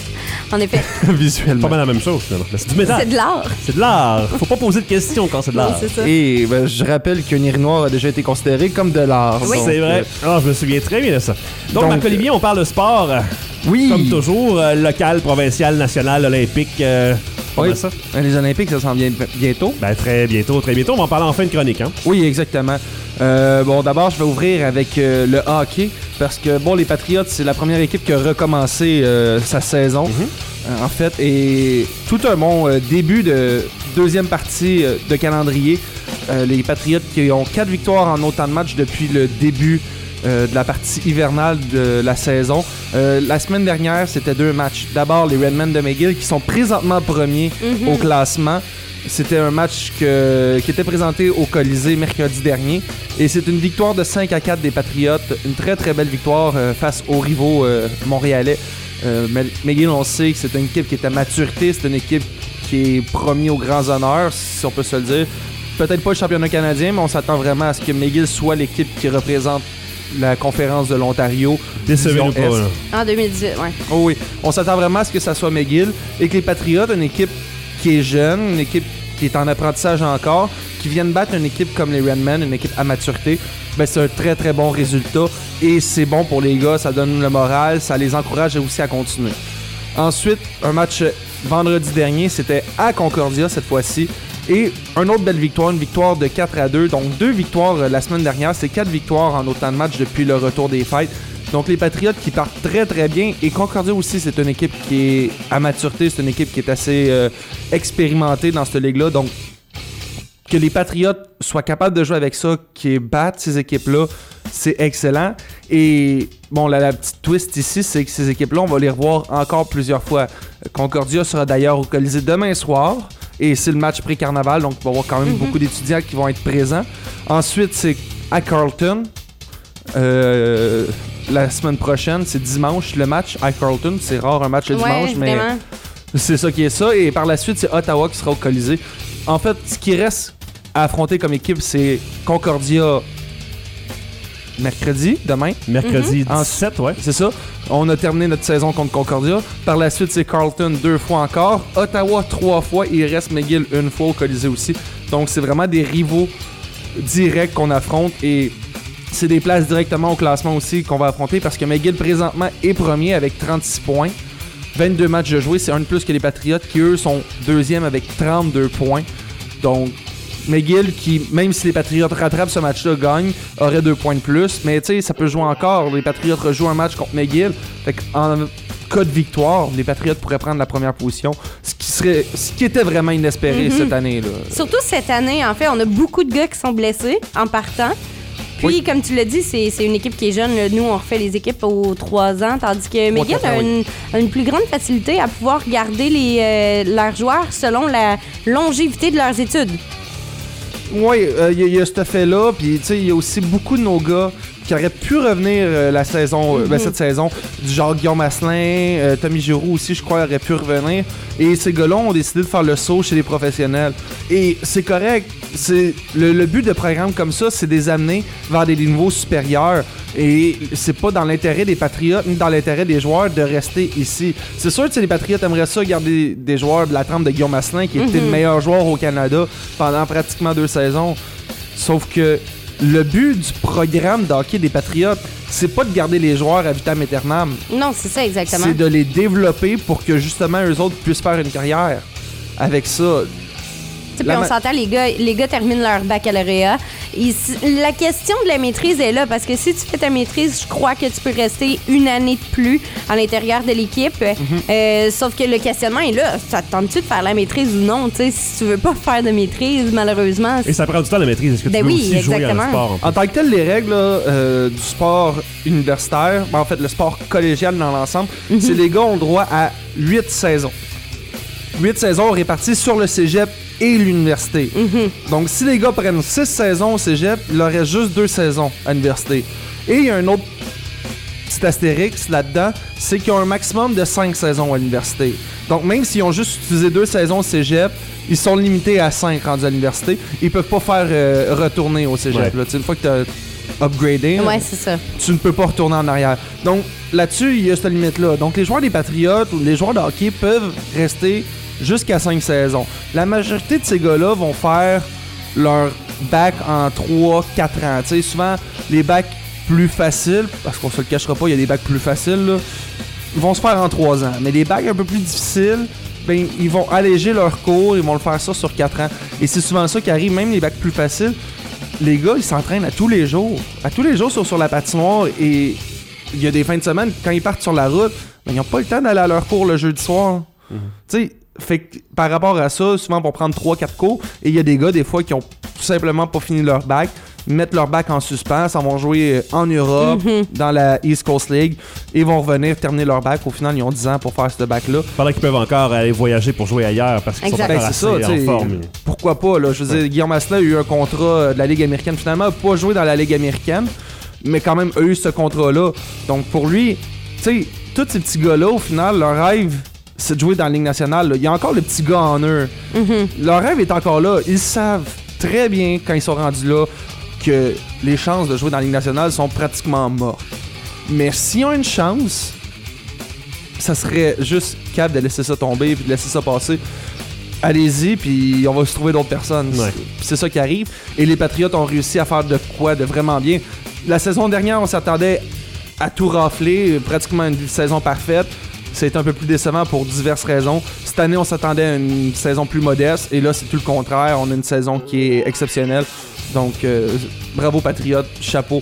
En effet, Visuellement. Pas mal la même chose, finalement. Mais c'est du métal. c'est de l'art. C'est de l'art. Faut pas poser de questions quand c'est de Non, l'art. c'est ça. Et ben, je rappelle qu'un urinoir a déjà été considéré comme de l'art. Oui. donc, C'est vrai. euh, Ah, je me souviens très bien de ça. Donc, Donc, Marc-Olivier, on parle de sport. euh, oui. Comme toujours, euh, local, provincial, national, olympique. Euh, Oui. comment ça? Les Olympiques, ça s'en vient bientôt. Ben, très bientôt, très bientôt. On va en parler en fin de chronique, hein? Oui, exactement. Euh, bon, d'abord, je vais ouvrir avec euh, le hockey parce que, bon, les Patriots, c'est la première équipe qui a recommencé euh, sa saison, euh, en fait, et tout un bon euh, début de deuxième partie euh, de calendrier. Euh, les Patriots qui ont quatre victoires en autant de matchs depuis le début euh, de la partie hivernale de la saison. Euh, la semaine dernière, c'était deux matchs. D'abord, les Redmen de McGill qui sont présentement premiers Mhm. au classement. C'était un match que- qui était présenté au Colisée mercredi dernier. Et c'est une victoire de cinq à quatre des Patriotes. Une très très belle victoire euh, face aux rivaux euh, montréalais. Euh, Mel- McGill, on sait que c'est une équipe qui est à maturité. C'est une équipe qui est promise aux grands honneurs, si on peut se le dire. Peut-être pas le championnat canadien, mais on s'attend vraiment à ce que McGill soit l'équipe qui représente la conférence de l'Ontario. Décevez-nous division pas, Est. là. En deux mille dix-huit, ouais. Oh oui, on s'attend vraiment à ce que ça soit McGill et que les Patriots, une équipe qui est jeune, une équipe qui est en apprentissage encore, qui viennent battre une équipe comme les Redmen, une équipe à maturité, ben c'est un très très bon résultat et c'est bon pour les gars, ça donne le moral, ça les encourage aussi à continuer. Ensuite, un match vendredi dernier, c'était à Concordia cette fois-ci. Et une autre belle victoire, une victoire de quatre à deux. Donc deux victoires euh, la semaine dernière, c'est quatre victoires en autant de matchs depuis le retour des fêtes. Donc les Patriots qui partent très très bien. Et Concordia aussi, c'est une équipe qui est à maturité, c'est une équipe qui est assez euh, expérimentée dans cette ligue-là. Donc que les Patriots soient capables de jouer avec ça, qui battent ces équipes-là, c'est excellent. Et bon, la, la petite twist ici, c'est que ces équipes-là, on va les revoir encore plusieurs fois. Concordia sera d'ailleurs au Colisée demain soir. Et c'est le match pré-carnaval, donc il va y avoir quand même Mhm. beaucoup d'étudiants qui vont être présents. Ensuite, c'est à Carleton. Euh, la semaine prochaine, c'est dimanche le match à Carleton. C'est rare un match le dimanche, Ouais, mais vraiment. c'est ça qui est ça. Et par la suite, c'est Ottawa qui sera au Colisée. En fait, ce qui reste à affronter comme équipe, c'est Concordia mercredi, demain. Mercredi En- dix-sept, ouais. C'est ça. On a terminé notre saison contre Concordia. Par la suite, c'est Carleton deux fois encore. Ottawa trois fois. Il reste McGill une fois au Colisée aussi. Donc, c'est vraiment des rivaux directs qu'on affronte. Et c'est des places directement au classement aussi qu'on va affronter parce que McGill, présentement, est premier avec trente-six points. vingt-deux matchs de jouer. C'est un de plus que les Patriots qui, eux, sont deuxième avec trente-deux points. Donc, McGill, qui, même si les Patriots rattrapent ce match-là, gagne, aurait deux points de plus. Mais tu sais, ça peut jouer encore. Les Patriots rejouent un match contre McGill. Fait qu'en cas de victoire, les Patriots pourraient prendre la première position. Ce qui serait, ce qui était vraiment inespéré Mhm. cette année-là. Surtout cette année, en fait, on a beaucoup de gars qui sont blessés en partant. Puis, Oui. comme tu l'as dit, c'est c'est une équipe qui est jeune. là. Nous, on refait les équipes aux trois ans, tandis que McGill quatre ans, a oui. une, a une plus grande facilité à pouvoir garder les, euh, leurs joueurs selon la longévité de leurs études. Oui, il y, y a ce fait-là. Puis, tu sais, il y a aussi beaucoup de nos gars qui auraient pu revenir euh, la saison, euh, ben, cette saison. Du genre Guillaume Asselin, euh, Tommy Giroux aussi, je crois, aurait pu revenir. Et ces gars-là ont décidé de faire le saut chez les professionnels. Et c'est correct. C'est le, le but de programmes comme ça, c'est de les amener vers des niveaux supérieurs. Et c'est pas dans l'intérêt des Patriots ni dans l'intérêt des joueurs de rester ici. C'est sûr que les Patriots aimeraient ça garder des joueurs de la trempe de Guillaume Asselin, qui était le meilleur joueur au Canada pendant pratiquement deux saisons. Sauf que le but du programme de hockey des Patriots, c'est pas de garder les joueurs à vitam aeternam. Non, c'est ça exactement. C'est de les développer pour que justement eux autres puissent faire une carrière avec ça. Tu sais, La puis on ma- s'entend, les gars, les gars terminent leur baccalauréat. Et si- la question de la maîtrise est là, parce que si tu fais ta maîtrise, je crois que tu peux rester une année de plus à l'intérieur de l'équipe. Mm-hmm. Euh, sauf que le questionnement est là. Ça te tente-tu de faire la maîtrise ou non? Tu sais, si tu veux pas faire de maîtrise, malheureusement. Et ça prend du temps, la maîtrise. Est-ce que Ben tu veux oui, aussi jouer exactement. à un sport? en fait? En tant que tel, les règles là, euh, du sport universitaire, ben, en fait le sport collégial dans l'ensemble, c'est les gars ont droit à huit saisons. huit saisons réparties sur le cégep et l'université. Donc si les gars prennent six saisons au cégep, il leur reste juste deux saisons à l'université. Et il y a un autre petit astérix là-dedans, c'est qu'ils ont un maximum de cinq saisons à l'université. Donc, même s'ils ont juste utilisé deux saisons au cégep, ils sont limités à cinq rendus à l'université. Ils peuvent pas faire euh, retourner au cégep. Ouais. Là. Une fois que tu as upgradé, Ouais, c'est ça. tu ne peux pas retourner en arrière. Donc, là-dessus, il y a cette limite-là. Donc, les joueurs des Patriotes ou les joueurs de hockey peuvent rester jusqu'à cinq saisons. La majorité de ces gars-là vont faire leur bac en trois quatre ans. Tu sais, souvent, les bacs plus faciles, parce qu'on se le cachera pas, il y a des bacs plus faciles, là, vont se faire en trois ans. Mais les bacs un peu plus difficiles, ben, ils vont alléger leur cours, ils vont le faire ça sur quatre ans. Et c'est souvent ça qui arrive, même les bacs plus faciles. Les gars, ils s'entraînent à tous les jours. À tous les jours, sur, sur la patinoire. Et il y a des fins de semaine, quand ils partent sur la route, ben, ils n'ont pas le temps d'aller à leur cours le jeudi soir. Mm-hmm. Tu sais, fait que par rapport à ça, souvent pour prendre trois quatre cours, et il y a des gars, des fois, qui ont tout simplement pas fini leur bac, mettent leur bac en suspens, s'en vont jouer en Europe, mm-hmm. dans la East Coast League, et vont revenir terminer leur bac. Au final, ils ont dix ans pour faire ce bac-là. Pendant qu'ils peuvent encore aller voyager pour jouer ailleurs parce qu'ils exact. sont encore ben, c'est assez ça, en forme. Pourquoi pas, là? Je veux dire, ouais. Guillaume Asselin a eu un contrat de la Ligue américaine. Finalement, il n'a pas joué dans la Ligue américaine, mais quand même a eu ce contrat-là. Donc pour lui, tu sais, tous ces petits gars-là, au final, leur rêve, c'est de jouer dans la Ligue nationale. Là. Il y a encore le petit gars en eux. Mm-hmm. Leur rêve est encore là. Ils savent très bien, quand ils sont rendus là, que les chances de jouer dans la Ligue nationale sont pratiquement mortes. Mais s'ils ont une chance, ça serait juste cap de laisser ça tomber puis de laisser ça passer. Allez-y, puis on va se trouver d'autres personnes. Ouais. C'est, c'est ça qui arrive. Et les Patriotes ont réussi à faire de quoi de vraiment bien. La saison dernière, on s'attendait à tout rafler, pratiquement une saison parfaite. C'est un peu plus décevant pour diverses raisons. Cette année, on s'attendait à une saison plus modeste. Et là, c'est tout le contraire. On a une saison qui est exceptionnelle. Donc, euh, bravo Patriotes, chapeau.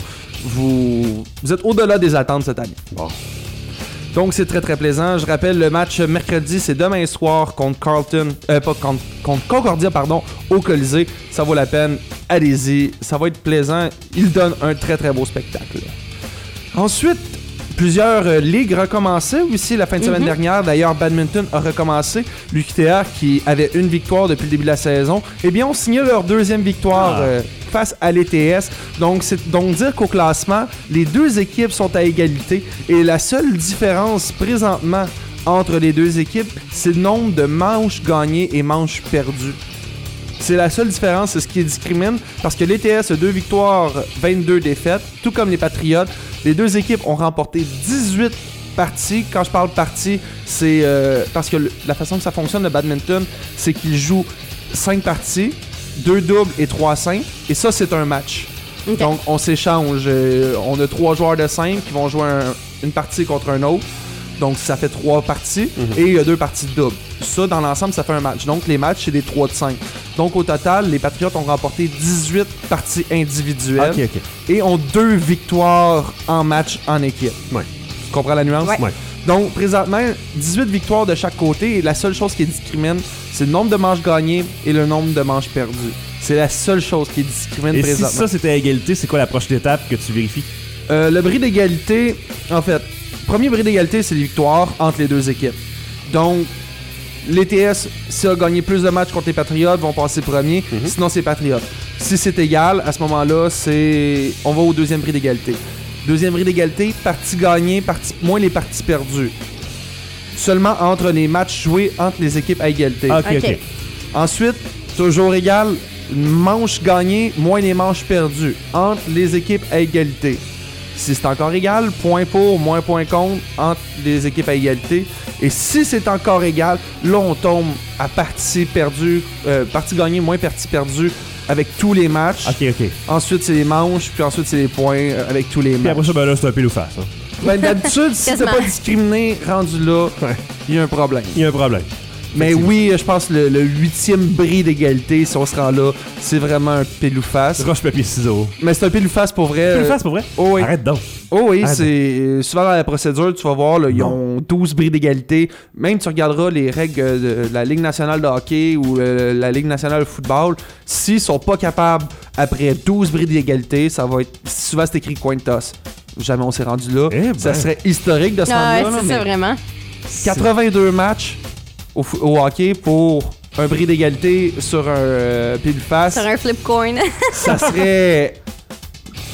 Vous, vous êtes au-delà des attentes cette année. Bon. Donc, c'est très, très plaisant. Je rappelle, le match mercredi, c'est demain soir contre Carlton, euh, pas contre, contre Concordia, pardon, au Colisée. Ça vaut la peine. Allez-y. Ça va être plaisant. Il donne un très, très beau spectacle. Ensuite, plusieurs euh, ligues recommençaient aussi la fin de semaine mm-hmm. dernière. D'ailleurs, badminton a recommencé. L'U Q T R, qui avait une victoire depuis le début de la saison, eh bien, ont signé leur deuxième victoire ah. euh, face à l'E T S. Donc, c'est donc dire qu'au classement, les deux équipes sont à égalité. Et la seule différence présentement entre les deux équipes, c'est le nombre de manches gagnées et manches perdues. C'est la seule différence, c'est ce qui discrimine, parce que l'E T S a deux victoires, vingt-deux défaites, tout comme les Patriotes. Les deux équipes ont remporté dix-huit parties. Quand je parle parties, c'est euh, parce que le, la façon que ça fonctionne, le badminton, c'est qu'ils jouent cinq parties, deux doubles et trois simples, et ça, c'est un match. Okay. Donc, on s'échange. Euh, on a trois joueurs de cinq qui vont jouer un, une partie contre un autre. Donc, ça fait trois parties. Mm-hmm. Et il y a deux parties de double. Ça, dans l'ensemble, ça fait un match. Donc, les matchs, c'est des trois de cinq. Donc, au total, les Patriotes ont remporté dix-huit parties individuelles. Okay, okay. Et ont deux victoires en match en équipe. Ouais. Tu comprends la nuance? Ouais. Donc, présentement, dix-huit victoires de chaque côté. Et la seule chose qui discrimine, c'est le nombre de manches gagnées et le nombre de manches perdues. C'est la seule chose qui discrimine et présentement. Et si ça, c'était à égalité, c'est quoi la prochaine étape que tu vérifies? Euh, le bris d'égalité, en fait... Premier bris d'égalité, c'est les victoires entre les deux équipes. Donc, l'E T S, s'il a gagné plus de matchs contre les Patriotes, vont passer premier. Mm-hmm. Sinon, c'est Patriotes. Si c'est égal, à ce moment-là, c'est on va au deuxième bris d'égalité. Deuxième bris d'égalité, partie gagnée, partie... moins les parties perdues. Seulement entre les matchs joués entre les équipes à égalité. Okay, okay. Ensuite, toujours égal, manche gagnée, moins les manches perdues. Entre les équipes à égalité. Si c'est encore égal, point pour, moins point contre entre les équipes à égalité. Et si c'est encore égal, là, on tombe à partie perdue, euh, partie gagnée, moins partie perdue avec tous les matchs. OK, OK. Ensuite, c'est les manches, puis ensuite, c'est les points euh, avec tous les matchs. Puis après ça, ben là, c'est un pile ou face. Hein. Ben, d'habitude, si t'es pas discriminé, rendu là, il ouais. y a un problème. Il y a un problème. Mais oui, je pense que le, le huitième bris d'égalité, si on se rend là, c'est vraiment un pile ou face. Roche, papier, ciseaux. Mais c'est un pile ou face pour vrai. Pile ou face pour vrai? Oh oui. Arrête donc. Oh oui, Arrête c'est donc. Souvent dans la procédure, tu vas voir, là, ils ont douze bris d'égalité. Même tu regarderas les règles de la Ligue nationale de hockey ou euh, la Ligue nationale de football. S'ils sont pas capables, après douze bris d'égalité, ça va être... Souvent, c'est écrit coin de toss. Jamais on s'est rendu là. Eh ben. Ça serait historique de se rendre ah, là. Ouais, c'est ça, vraiment. quatre-vingt-deux matchs au, au hockey pour un bris d'égalité sur un euh, pile face. Sur un flip coin. Ça serait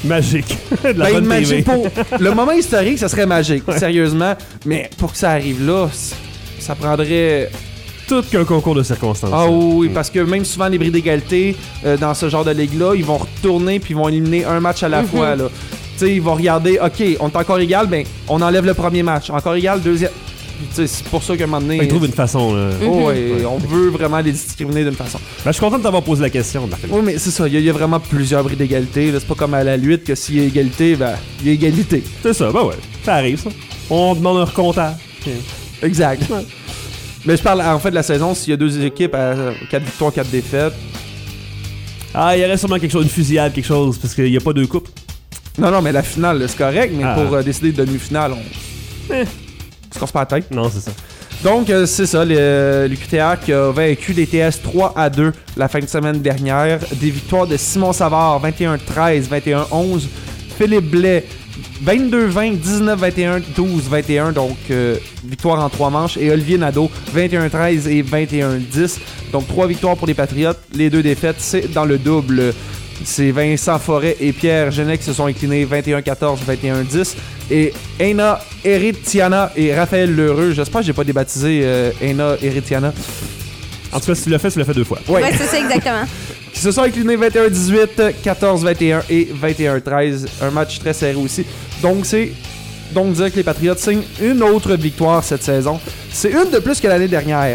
Magique. De la Ben, bonne magique T V. pour le moment historique, ça serait magique, sérieusement. Mais pour que ça arrive là, c- ça prendrait. Tout qu'un concours de circonstances. Ah oui, Mm. parce que même souvent les bris d'égalité euh, dans ce genre de ligue-là, ils vont retourner puis ils vont éliminer un match à la fois. Là. Tu sais, ils vont regarder, ok, on est encore égal, ben on enlève le premier match. Encore égal, deuxième. Puis, tu sais, c'est pour ça qu'à un moment donné. Ils trouvent une façon. Là. Oh, ouais, on veut vraiment les discriminer d'une façon. Ben, je suis content de t'avoir posé la question. Martin. Oui, mais c'est ça, il y, a- il y a vraiment plusieurs bris d'égalité. là. C'est pas comme à la lutte que s'il y a égalité, ben, il y a égalité. C'est ça, ben ouais. Ça arrive, ça. On demande un recomptage. Exact. Mais je parle en fait de la saison, s'il y a deux équipes à quatre victoires, quatre défaites. Ah, il y aurait sûrement quelque chose, une fusillade, quelque chose, parce qu'il n'y a pas deux coupes. Non, non, mais la finale, là, c'est correct, mais Ah. pour euh, décider de demi-finale, on. Eh. se casse pas la tête. Non, c'est ça. Donc, euh, c'est ça, le, l'U Q T R qui a vaincu les T S trois à deux la fin de semaine dernière. Des victoires de Simon Savard, vingt et un treize, vingt et un onze. Philippe Blais, vingt-deux vingt, dix-neuf vingt et un, douze vingt et un. Donc, euh, victoire en trois manches. Et Olivier Nadeau, vingt et un treize et vingt et un dix. Donc, trois victoires pour les Patriotes. Les deux défaites, c'est dans le double. C'est Vincent Forêt et Pierre Genet qui se sont inclinés vingt et un quatorze, vingt et un dix. Et Aina Eritiana et Raphaël Lheureux. J'espère que j'ai pas débaptisé euh, Aina Eritiana. En tout cas, si tu l'as fait, tu l'as fait deux fois. Ouais. Ouais, c'est ça, exactement. Qui se sont inclinés vingt et un dix-huit, quatorze vingt et un et vingt et un treize. Un match très serré aussi. Donc, c'est donc dire que les Patriotes signent une autre victoire cette saison. C'est une de plus que l'année dernière.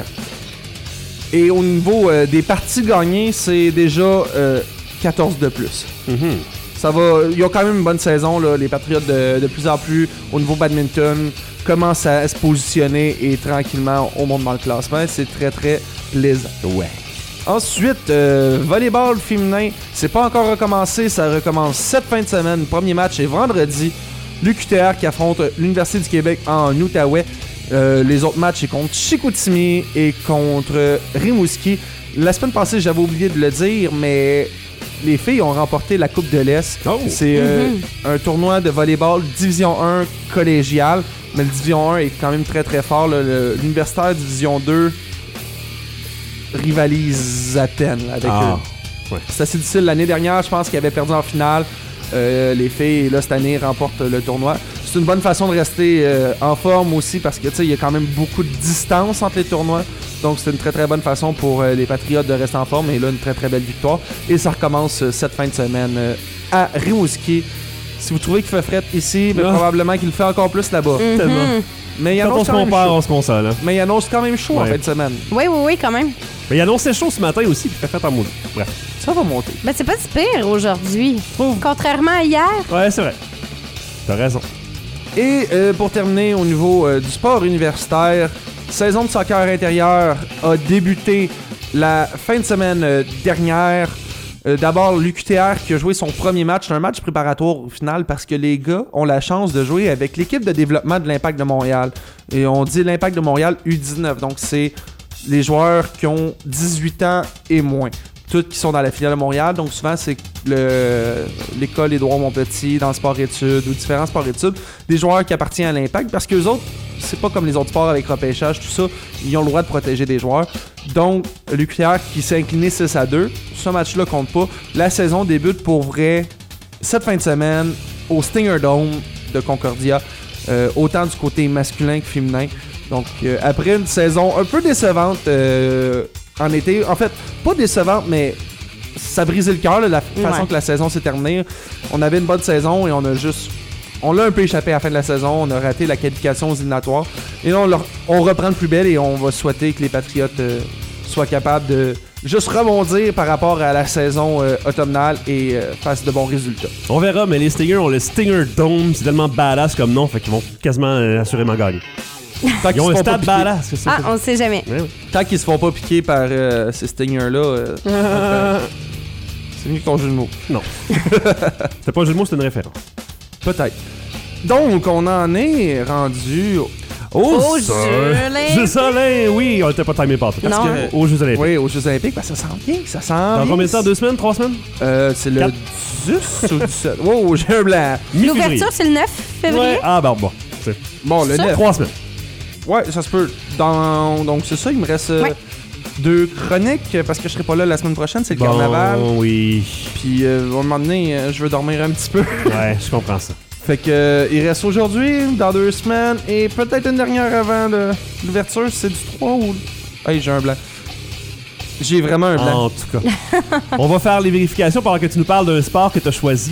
Et au niveau euh, des parties gagnées, c'est déjà euh, quatorze de plus. Mhm. Ça va, ils ont quand même une bonne saison, là. Les Patriotes de, de plus en plus au niveau badminton commencent à se positionner et tranquillement on monte dans le classement. C'est très très plaisant. Ouais. Ensuite, euh, volleyball féminin, c'est pas encore recommencé, ça recommence cette fin de semaine. Premier match est vendredi. L'U Q T R qui affronte l'Université du Québec en Outaouais. Euh, les autres matchs c'est contre Chicoutimi et contre Rimouski. La semaine passée, j'avais oublié de le dire, mais les filles ont remporté la Coupe de l'Est. Oh. C'est euh, un tournoi de volleyball Division un collégial, mais le Division un est quand même très très fort. là. Le- L'universitaire Division deux rivalise à peine là, avec Ah. eux. C'est assez difficile. L'année dernière, je pense qu'ils avaient perdu en finale. Euh, les filles, là, cette année, remportent le tournoi. C'est une bonne façon de rester euh, en forme aussi parce que, tu sais, il y a quand même beaucoup de distance entre les tournois. Donc, c'est une très, très bonne façon pour euh, les Patriotes de rester en forme. Et là, une très, très belle victoire. Et ça recommence euh, cette fin de semaine euh, à Rimouski. Si vous trouvez qu'il fait fret ici, mais Ah. probablement qu'il le fait encore plus là-bas. Tellement. Mais il Quand on annonce se quand même compare, chaud. on se console. Hein. Mais il annonce quand même chaud en Ouais. fin de semaine. Oui, oui, oui, quand même. Mais il annonçait chaud ce matin aussi, puis il fait fait en maudit. Bref. Ça va monter. Ben, c'est pas si pire aujourd'hui. Contrairement à hier. Ouais, c'est vrai. T'as raison. Et euh, pour terminer au niveau euh, du sport universitaire, saison de soccer intérieur a débuté la fin de semaine euh, dernière. Euh, D'abord, l'U Q T R qui a joué son premier match, un match préparatoire au final parce que les gars ont la chance de jouer avec l'équipe de développement de l'Impact de Montréal. Et on dit l'Impact de Montréal U dix-neuf, donc c'est les joueurs qui ont dix-huit ans et moins. Tous qui sont dans la filiale de Montréal, donc souvent c'est le- l'école Édouard Montpetit dans le sport-études ou différents sports-études, des joueurs qui appartiennent à l'Impact parce que les autres, c'est pas comme les autres sports avec repêchage, tout ça, ils ont le droit de protéger des joueurs. Donc, l'U Q T R qui s'est incliné six à deux, ce match-là compte pas. La saison débute pour vrai cette fin de semaine au Stinger Dome de Concordia, euh, autant du côté masculin que féminin. Donc, euh, après une saison un peu décevante euh, en été, en fait, pas décevante, mais ça brisait le cœur, là, la façon Ouais. que la saison s'est terminée. On avait une bonne saison et on a juste... On l'a un peu échappé à la fin de la saison, on a raté la qualification aux éliminatoires. Et là, on, leur- on reprend le plus bel et on va souhaiter que les Patriotes euh, soient capables de juste rebondir par rapport à la saison euh, automnale et euh, fassent de bons résultats. On verra, mais les Stingers ont le Stinger Dome. C'est tellement badass comme nom, fait qu'ils vont quasiment euh, assurément gagner. Tant Ils qu'ils ont se un font pas stade piquer- badass, c'est ça. Ah, on sait jamais. Ouais, ouais. Tant qu'ils se font pas piquer par euh, ces Stingers-là, euh, euh, c'est mieux que ton jeu de mots. Non. C'était pas un jeu de mots, c'était une référence. Peut-être. Donc, on en est rendu au- Oh, Aux ça- Jeux Jeux Olympiques, oui, on était pas timé partout. Non. que- Aux Jeux Olympiques. oui, aux Jeux Olympiques. Ben, ça sent bien, ça sent Dans bien. combien de temps? Deux semaines? Trois semaines? Euh, c'est le Quatre. dix ou dix-sept. Wow, j'ai un blanc. Mi-février. L'ouverture, c'est le neuf février. Ouais. Ah, bon, bon. C'est Bon, le Ça? neuf. trois semaines. Ouais, ça se peut. Dans... Donc, c'est ça, il me reste euh, Ouais. deux chroniques, parce que je serai pas là la semaine prochaine, c'est le Bon, carnaval. oui. Puis, euh, à un moment donné, euh, je veux dormir un petit peu. Ouais, je comprends ça. Fait que euh, il reste aujourd'hui, dans deux semaines, et peut-être une dernière avant le- l'ouverture. C'est du trois ou... Hey, j'ai un blanc. J'ai vraiment un blanc. En tout cas. On va faire les vérifications pendant que tu nous parles d'un sport que tu as choisi.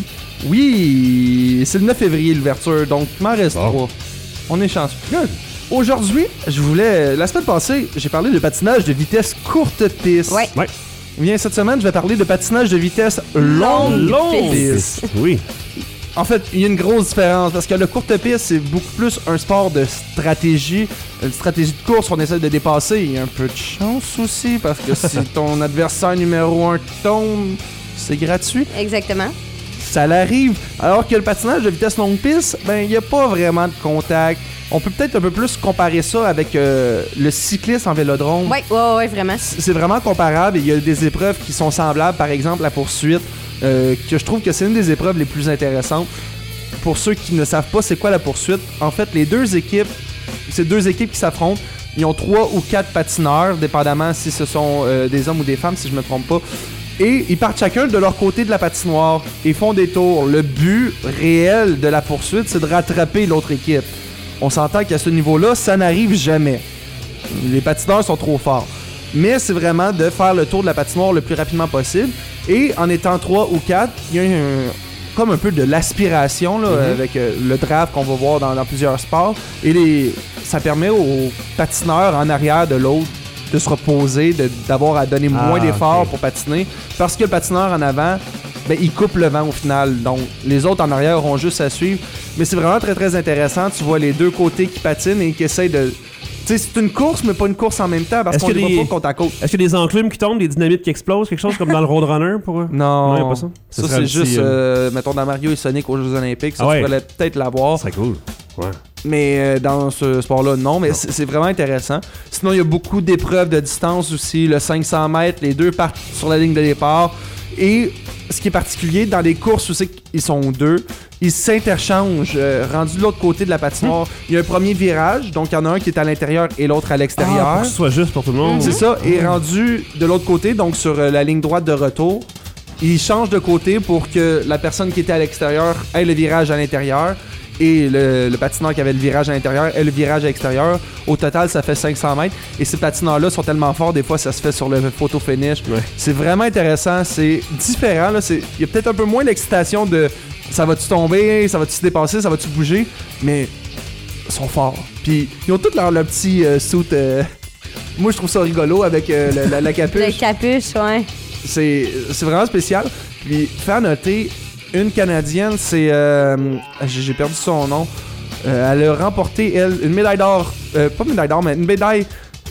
Oui, c'est le neuf février l'ouverture, donc il m'en reste Bon. trois. On est chanceux. Good. Aujourd'hui, je voulais... La semaine passée, j'ai parlé de patinage de vitesse courte piste. Ouais. Ouais. Bien, cette semaine, je vais parler de patinage de vitesse longue, Longue piste. Oui. En fait, il y a une grosse différence parce que le courte piste, c'est beaucoup plus un sport de stratégie. Une stratégie de course, on essaie de dépasser. Il y a un peu de chance aussi parce que si ton adversaire numéro un tombe, c'est gratuit. Exactement. Ça l'arrive. Alors que le patinage de vitesse longue piste, ben, il n'y a pas vraiment de contact. On peut peut-être un peu plus comparer ça avec euh, le cyclisme en vélodrome. Ouais, ouais, ouais, vraiment. C'est vraiment comparable. Il y a des épreuves qui sont semblables. Par exemple, la poursuite, euh, que je trouve que c'est une des épreuves les plus intéressantes. Pour ceux qui ne savent pas c'est quoi la poursuite, en fait, les deux équipes, c'est deux équipes qui s'affrontent. Ils ont trois ou quatre patineurs, dépendamment si ce sont euh, des hommes ou des femmes, si je me trompe pas. Et ils partent chacun de leur côté de la patinoire et font des tours. Le but réel de la poursuite, c'est de rattraper l'autre équipe. On s'entend qu'à ce niveau-là, ça n'arrive jamais. Les patineurs sont trop forts. Mais c'est vraiment de faire le tour de la patinoire le plus rapidement possible. Et en étant trois ou quatre, il y a un, comme un peu de l'aspiration là, Mm-hmm. avec euh, le draft qu'on va voir dans, dans plusieurs sports. Et les, ça permet aux patineurs en arrière de l'autre de se reposer, de- d'avoir à donner moins Ah, d'efforts ok. pour patiner. Parce que le patineur en avant, ben, il coupe le vent au final. Donc, les autres en arrière auront juste à suivre. Mais c'est vraiment très, très intéressant. Tu vois les deux côtés qui patinent et qui essayent de... Tu sais, c'est une course, mais pas une course en même temps parce Est-ce qu'on que les les- voit pas côte à côte. Est-ce qu'il y a des enclumes qui tombent, des dynamites qui explosent, quelque chose comme dans le Roadrunner pour eux? Non, Non, y a pas ça? Ce Ça, serait c'est un juste, petit, euh, mettons, dans Mario et Sonic aux Jeux Olympiques. Ça, Ah ouais. tu pourrais peut-être l'avoir. C'est cool. Ouais. Mais euh, dans ce sport-là, non. Mais c'est c'est vraiment intéressant. Sinon, il y a beaucoup d'épreuves de distance aussi. Le cinq cents mètres, les deux partent sur la ligne de départ. Et ce qui est particulier, dans les courses où c'est qu'ils sont deux, ils s'interchangent. Euh, rendu de l'autre côté de la patinoire, il y a un premier virage. Donc, il y en a un qui est à l'intérieur et l'autre à Ah, l'extérieur. pour que ce soit juste pour tout le monde. C'est ça. Et rendu de l'autre côté, donc sur euh, la ligne droite de retour, il change de côté pour que la personne qui était à l'extérieur ait le virage à l'intérieur et le, le patineur qui avait le virage à l'intérieur ait le virage à l'extérieur. Au total, ça fait cinq cents mètres. Et ces patineurs-là sont tellement forts, des fois, ça se fait sur le photo finish. Ouais. C'est vraiment intéressant. C'est différent. Là. C'est- Il y a peut-être un peu moins l'excitation de ça va-tu tomber, ça va-tu se dépasser, ça va-tu bouger, mais ils sont forts. Puis ils ont tous leur, leur petit euh, suit. euh, Moi, je trouve ça rigolo avec euh, la, la- la capuche. Le capuche, ouais. C'est c'est vraiment spécial. Puis, faire noter, une Canadienne, c'est... euh, j'ai j'ai perdu son nom. Euh, elle a remporté, elle, une médaille d'or. Euh, pas une médaille d'or, mais une médaille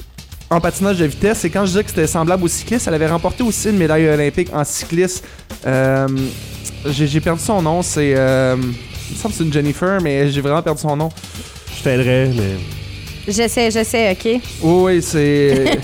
en patinage de vitesse. Et quand je disais que c'était semblable au cycliste, elle avait remporté aussi une médaille olympique en cycliste. Euh, j'ai j'ai perdu son nom. C'est... Euh, il me semble que c'est une Jennifer, mais j'ai vraiment perdu son nom. Je t'aiderais, mais. Je sais, je sais, OK. Oui, oui, c'est...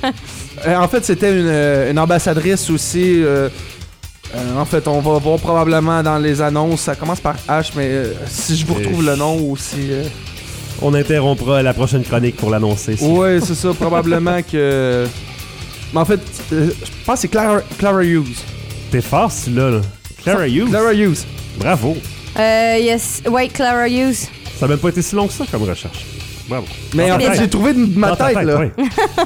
Euh, en fait, c'était une, euh, une ambassadrice aussi. euh, euh, en fait, on va voir probablement dans les annonces. Ça commence par H, mais euh, si je vous retrouve le nom ou si... euh, On interrompra la prochaine chronique pour l'annoncer. si- Ouais, c'est ça, probablement que... Mais en fait, euh, je pense que c'est Clara, Clara Hughes. T'es fort, celui-là. Là. Clara Hughes. Clara Hughes. Bravo. Euh, yes. Ouais, Clara Hughes. Ça n'a même pas été si long que ça comme recherche. Bravo. Mais Dans en ta fait, tête. j'ai trouvé de ma Dans ta tête, là. ouais.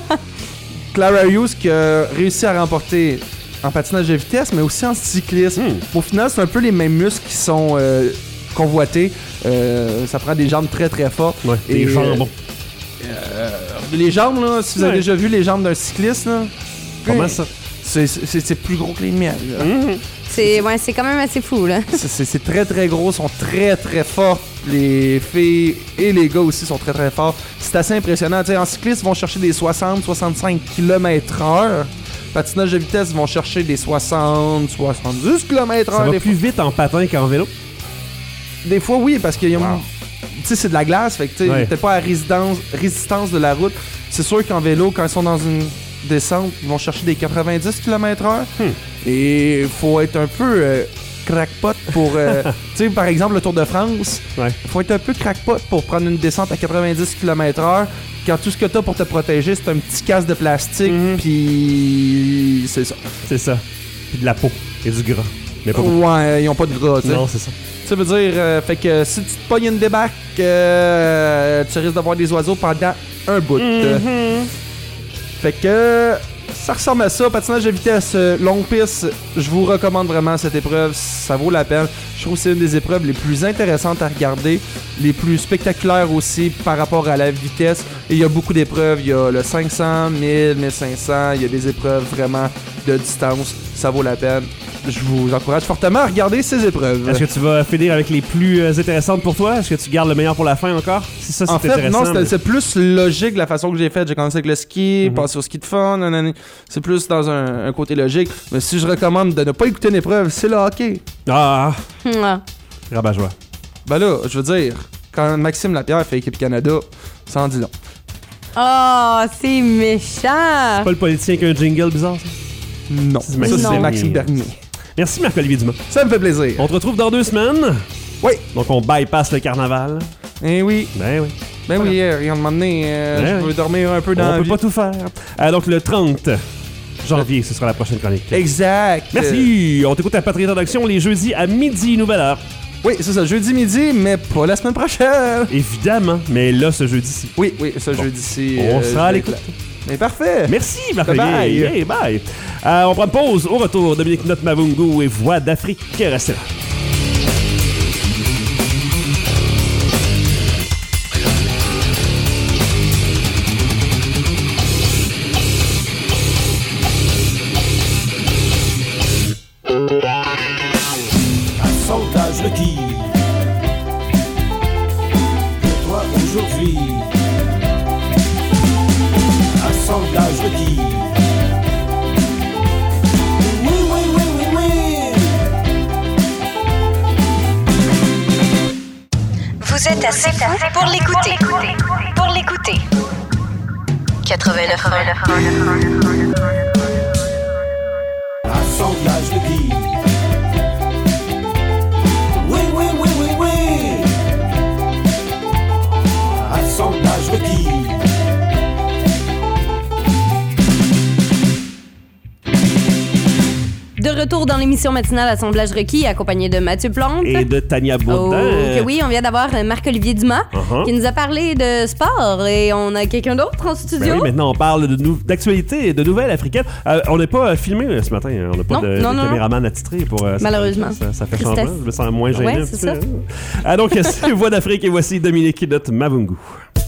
Clara Hughes qui a réussi à remporter en patinage de vitesse, mais aussi en cyclisme. Hmm. Au final, c'est un peu les mêmes muscles qui sont euh, convoités. Euh, ça prend des jambes très très fortes. Ouais, Et, des jambons. euh, les jambes, là, si vous avez Ouais. déjà vu les jambes d'un cycliste, là, Comment ça? c'est, c'est, c'est plus gros que les miennes. là. Mhm. C'est ouais, c'est quand même assez fou, là. C'est, c'est- c'est très très gros, sont très très forts. Les filles et les gars aussi sont très très forts. C'est assez impressionnant. Tu sais, en cycliste, ils vont chercher des soixante à soixante-cinq kilomètres heure. Patinage de vitesse, ils vont chercher des soixante à soixante-dix kilomètres Ça heure. va Des, plus vite en patin qu'en vélo? des fois, oui, parce qu'il y a. Wow. Tu sais, c'est de la glace, fait que tu sais, Ouais. t'es pas à résidence, résistance de la route. C'est sûr qu'en vélo, quand ils sont dans une descente, ils vont chercher des quatre-vingt-dix kilomètres heure. Hmm. Et il faut être un peu euh, crackpot pour... euh, tu sais, par exemple, le Tour de France, Ouais. faut être un peu crackpot pour prendre une descente à quatre-vingt-dix kilomètres heure quand tout ce que t'as pour te protéger, c'est un petit casque de plastique, Mhm. puis c'est ça. C'est ça. Puis de la peau et du gras. Mais pas beaucoup. Ouais, ils ont pas de gras, tu sais. Non, c'est ça. Ça veut dire, euh, fait que si tu te pognes une débarque, euh, tu risques d'avoir des oiseaux pendant un bout. Mhm. Fait que ça ressemble à ça. Patinage de vitesse, euh, longue piste, je vous recommande vraiment cette épreuve. Ça vaut la peine. Je trouve que c'est une des épreuves les plus intéressantes à regarder, les plus spectaculaires aussi par rapport à la vitesse. Et il y a beaucoup d'épreuves. Il y a le cinq cents, mille, mille cinq cents. Il y a des épreuves vraiment de distance. Ça vaut la peine. Je vous encourage fortement à regarder ces épreuves. Est-ce que tu vas finir avec les plus euh, intéressantes pour toi? Est-ce que tu gardes le meilleur pour la fin encore? Si ça, c'est En fait, intéressant. non, c'était- mais- c'est plus logique la façon que j'ai fait. J'ai commencé avec le ski, Mhm. passé au ski de fun, nanani. C'est plus dans un, un côté logique. Mais si je recommande de ne pas écouter une épreuve, c'est le hockey. Ah, Ah. rabat-joie. Ben là, je veux dire, quand Maxime Lapierre fait équipe Canada, ça en dit long. Oh, c'est méchant. Pas le politicien qui a un jingle bizarre, ça? Non, C'est ça Maxime c'est Bernier. Maxime Bernier. Merci Marc-Olivier Dumas. Ça me fait plaisir. On te retrouve dans deux semaines. Oui. Donc on bypass le carnaval. Eh oui, Ben oui. ben oui, euh, rien de m'emmener. euh, Ouais, je ouais. veux dormir un peu dans On la peut vie. pas tout faire. Euh, donc le trente janvier, ce sera la prochaine chronique. Exact. Merci. On t'écoute à Patriote d'Action les jeudis à midi, nouvelle heure. Oui, c'est ça, jeudi midi, mais pas la semaine prochaine. Évidemment, mais là, ce jeudi-ci. Oui, oui, ça jeudi-ci. On euh, sera je à vais l'écoute. être là. Mais parfait. Merci, marc Bye-bye. Hey, bye. Euh, on prend une pause. Au retour, Dominique Note Mavungu et Voix d'Afrique. Restez là. Un sondage requis. Pour toi aujourd'hui. Un sondage requis. Oui, oui, oui, oui, oui. Vous êtes assez fou pour l'écouter. Pour l'écouter. quatre-vingt-neuf Un sondage requis. Oui, oui, oui, oui, oui. Un sondage requis. De retour dans l'émission matinale Assemblage requis, accompagné de Mathieu Plante. Et de Tania Oh, Baudin. que oui, on vient d'avoir euh, Marc-Olivier Dumas Uh-huh. qui nous a parlé de sport et on a quelqu'un d'autre en studio. Ben oui, maintenant on parle de nou- d'actualité et de nouvelles africaines. Euh, on n'est pas euh, filmé euh, ce matin, hein. On n'a pas Non, de, non, de non. caméraman attitré pour. euh, ça- Malheureusement. Ça, ça fait Tristesse. changement. Je me sens moins gêné. Ouais, un c'est petit ça. peu. Ah, donc, c'est Voix d'Afrique et voici Dominique Note Mavungu.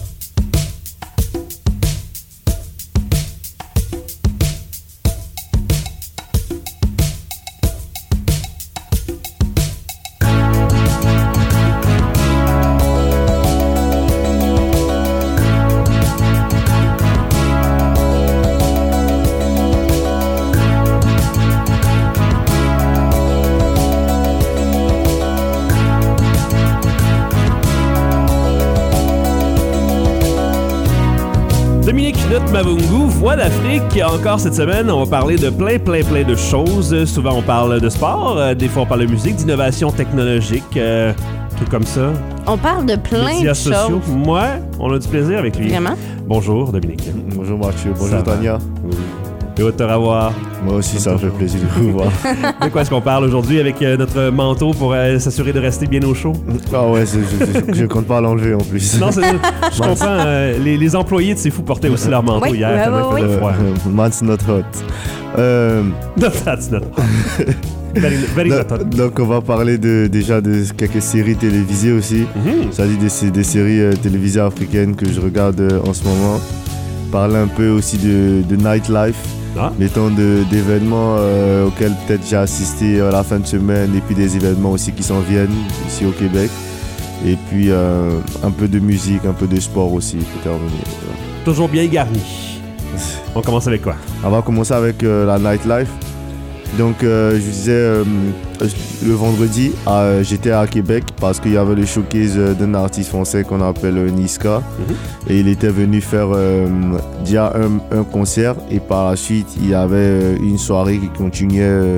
Dominique Note Mavungu, Voix d'Afrique. Encore cette semaine, on va parler de plein, plein, plein de choses. Euh, Souvent, on parle de sport. euh, des fois, on parle de musique, d'innovation technologique, euh, tout comme ça. On parle de plein Médias de sociaux. choses. Moi, on a du plaisir avec lui. Vraiment? Bonjour, Dominique. Bonjour Mathieu, Ça bonjour va? Tania. Heureux de te revoir. Moi aussi, ça me fait plaisir de vous voir. De quoi est-ce qu'on parle aujourd'hui avec euh, notre manteau pour euh, s'assurer de rester bien au chaud? Ah ouais, c'est- je, je, je compte pas l'enlever en plus. Non, c'est, je comprends. euh, les, les employés de ces fous portaient aussi leur manteau Oui, hier. ouais, tellement ouais, il faisait Euh, froid. euh, man's not hot. Euh, No, that's not hot. Very, very not hot. donc, donc on va parler de, déjà de quelques séries télévisées aussi. Mhm. Il s'agit des, sé- des séries euh, télévisées africaines que je regarde euh, en ce moment. Parler un peu aussi de, de nightlife, Ah. les temps de- d'événements euh, auxquels peut-être j'ai assisté à la fin de semaine et puis des événements aussi qui s'en viennent ici au Québec. Et puis euh, un peu de musique, un peu de sport aussi pour terminer. Toujours bien garni. On commence avec quoi? On va commencer avec euh, la nightlife. Donc, euh, je disais, euh, le vendredi, à- j'étais à Québec parce qu'il y avait le showcase euh, d'un artiste français qu'on appelle euh, Niska. Mhm. Et il était venu faire euh, déjà un, un concert. Et par la suite, il y avait euh, une soirée qui continuait euh,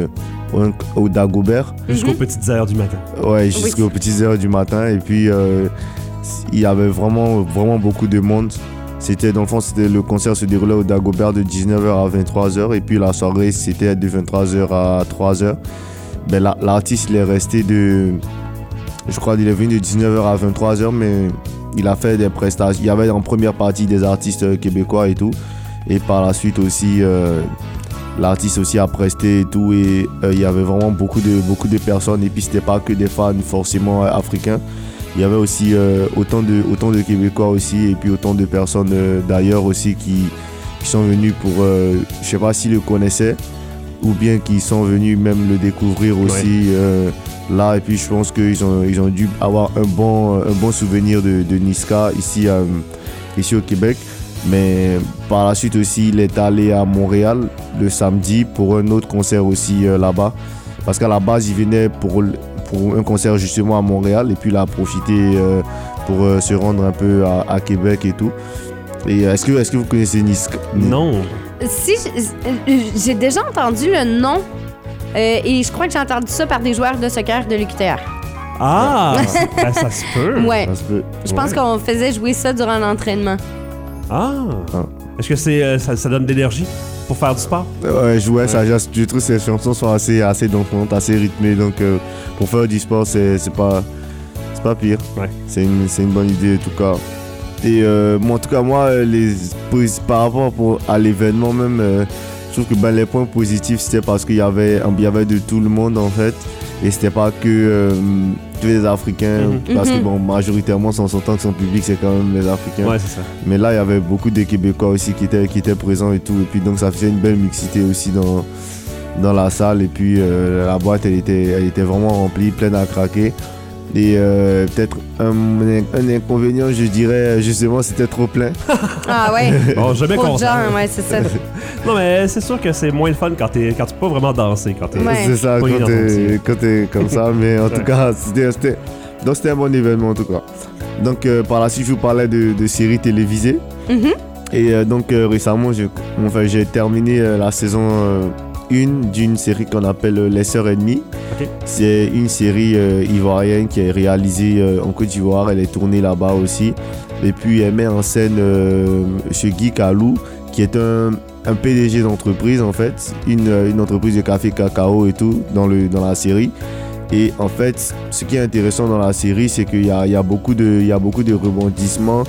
au, au Dagobert. Jusqu'aux petites heures du matin. Ouais, jusqu'aux Oui. petites heures du matin. Et puis, euh, il y avait vraiment, vraiment beaucoup de monde. C'était, dans le fond, c'était, le concert se déroulait au Dagobert de dix-neuf heures à vingt-trois heures. Et puis, la soirée, c'était de vingt-trois heures à trois heures. Ben, la, l'artiste, il est resté de... Je crois qu'il est venu de dix-neuf heures à vingt-trois heures, mais il a fait des prestations. Il y avait en première partie des artistes euh, québécois et tout. Et par la suite aussi, euh, l'artiste aussi a presté et tout. Et euh, il y avait vraiment beaucoup de, beaucoup de personnes. Et puis, c'était pas que des fans forcément euh, africains. Il y avait aussi euh, autant, de, autant de Québécois aussi. Et puis, autant de personnes euh, d'ailleurs aussi qui, qui sont venus pour... Euh, je sais pas s'ils le connaissaient ou bien qui sont venus même le découvrir aussi. Ouais. Euh, là, et puis je pense qu'ils ont, ils ont dû avoir un bon, un bon souvenir de, de Niska ici, euh, ici au Québec. Mais par la suite aussi, il est allé à Montréal le samedi pour un autre concert aussi euh, là-bas. Parce qu'à la base, il venait pour, pour un concert justement à Montréal et puis il a profité euh, pour euh, se rendre un peu à, à Québec et tout. Et est-ce que, est-ce que vous connaissez Niska? Non. Si, j'ai déjà entendu le nom euh, et je crois que j'ai entendu ça par des joueurs de soccer de l'U Q T R. Ah! Ben, ça se peut. Ouais. Ça se peut. Je pense Ouais. qu'on faisait jouer ça durant l'entraînement. Ah! Ah. Est-ce que c'est, euh, ça, ça donne de l'énergie pour faire du sport? Ouais, je jouais, ça, je trouve que ces chansons sont assez, assez dansantes, assez rythmées. Donc euh, pour faire du sport, c'est, c'est, pas, c'est pas pire. Ouais. C'est une, c'est une bonne idée en tout cas. Et euh, moi, en tout cas, moi, les, par rapport pour, à l'événement même, euh, je trouve que ben, les points positifs, c'était parce qu'il y avait, il y avait de tout le monde en fait. Et c'était pas que, euh, que les Africains, Mhm. parce que Mhm. bon, majoritairement, son, son temps que son public, c'est quand même les Africains. Ouais, c'est ça. Mais là, il y avait beaucoup de Québécois aussi qui étaient, qui étaient présents et tout. Et puis donc, ça faisait une belle mixité aussi dans, dans la salle. Et puis, euh, la boîte, elle était, elle était vraiment remplie, pleine à craquer. Et euh, peut-être un, un inconvénient, je dirais, justement, c'était trop plein. Ah ouais. Bon, jamais Trop de content. gens, ouais, c'est ça. Non, mais c'est sûr que c'est moins le fun quand, t'es, quand tu peux pas vraiment danser. Quand t'es, Ouais. C'est ça, Pas quand inattendu. t'es, quand t'es comme ça. Mais en tout Ouais. cas, c'était, c'était, donc c'était un bon événement en tout cas. Donc, euh, par la suite, je vous parlais de, de séries télévisées. Mhm. Et euh, donc, euh, récemment, j'ai, enfin, j'ai terminé euh, la saison euh, un d'une série qu'on appelle euh, Les Sœurs Ennemies. Ok. C'est une série euh, ivoirienne qui est réalisée euh, en Côte d'Ivoire. Elle est tournée là-bas aussi. Et puis, elle met en scène euh, ce Guy Kalou, qui est un, un P D G d'entreprise, en fait. Une, une entreprise de café cacao et tout dans, le, dans la série. Et en fait, ce qui est intéressant dans la série, c'est qu'il y a, il y a beaucoup de, il y a beaucoup de rebondissements.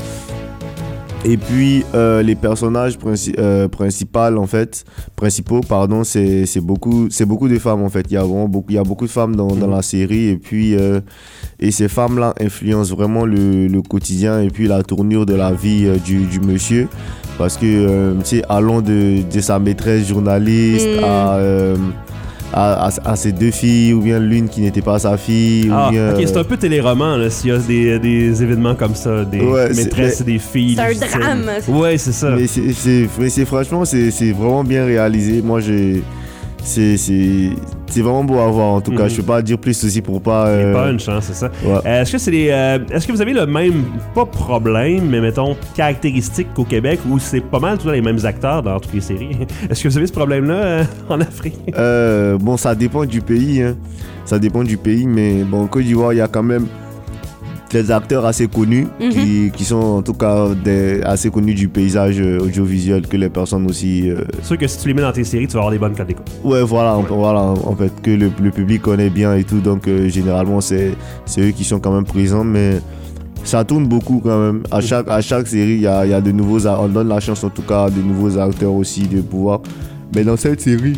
Et puis euh, les personnages princi- euh, principaux en fait, principaux pardon, c'est c'est beaucoup c'est beaucoup de femmes en fait. Il y a vraiment beaucoup il y a beaucoup de femmes dans, dans la série et puis euh, et ces femmes là influencent vraiment le, le quotidien et puis la tournure de la vie euh, du, du monsieur parce que euh, tu sais allant de, de sa maîtresse journaliste Mm. à euh, à, à, à ses deux filles ou bien l'une qui n'était pas sa fille Ah, ou bien, ok, c'est un peu téléroman, là, s'il y a des, des événements comme ça, des Ouais, c'est- maîtresses et des filles. C'est un légitimes. drame. Ouais, c'est ça. Mais c'est, c'est, mais c'est franchement, c'est, c'est vraiment bien réalisé. Moi, j'ai, c'est, c'est, c'est vraiment beau à voir. En tout cas, Mhm. je peux pas dire plus aussi pour pas. Les euh, punch, hein, c'est ça. ouais. Euh, est-ce que c'est les, euh, est-ce que vous avez le même, pas problème, mais mettons caractéristique qu'au Québec où c'est pas mal tous les mêmes acteurs dans toutes les séries? Est-ce que vous avez ce problème-là euh, en Afrique? Euh, bon, ça dépend du pays. Hein. Ça dépend du pays, mais bon, en Côte d'Ivoire, il y a quand même des acteurs assez connus Mhm. qui, qui sont en tout cas des, assez connus du paysage euh, audiovisuel que les personnes aussi. euh, C'est sûr que si tu les mets dans tes séries, tu vas avoir des bonnes codes d'écoute. Ouais, voilà, en- voilà, en fait, que le, le public connaît bien et tout, donc euh, généralement c'est, c'est eux qui sont quand même présents, mais ça tourne beaucoup quand même. À chaque, à chaque série, il y a, il y a de nouveaux, a- on donne la chance en tout cas à de nouveaux acteurs aussi de pouvoir. Mais dans cette série,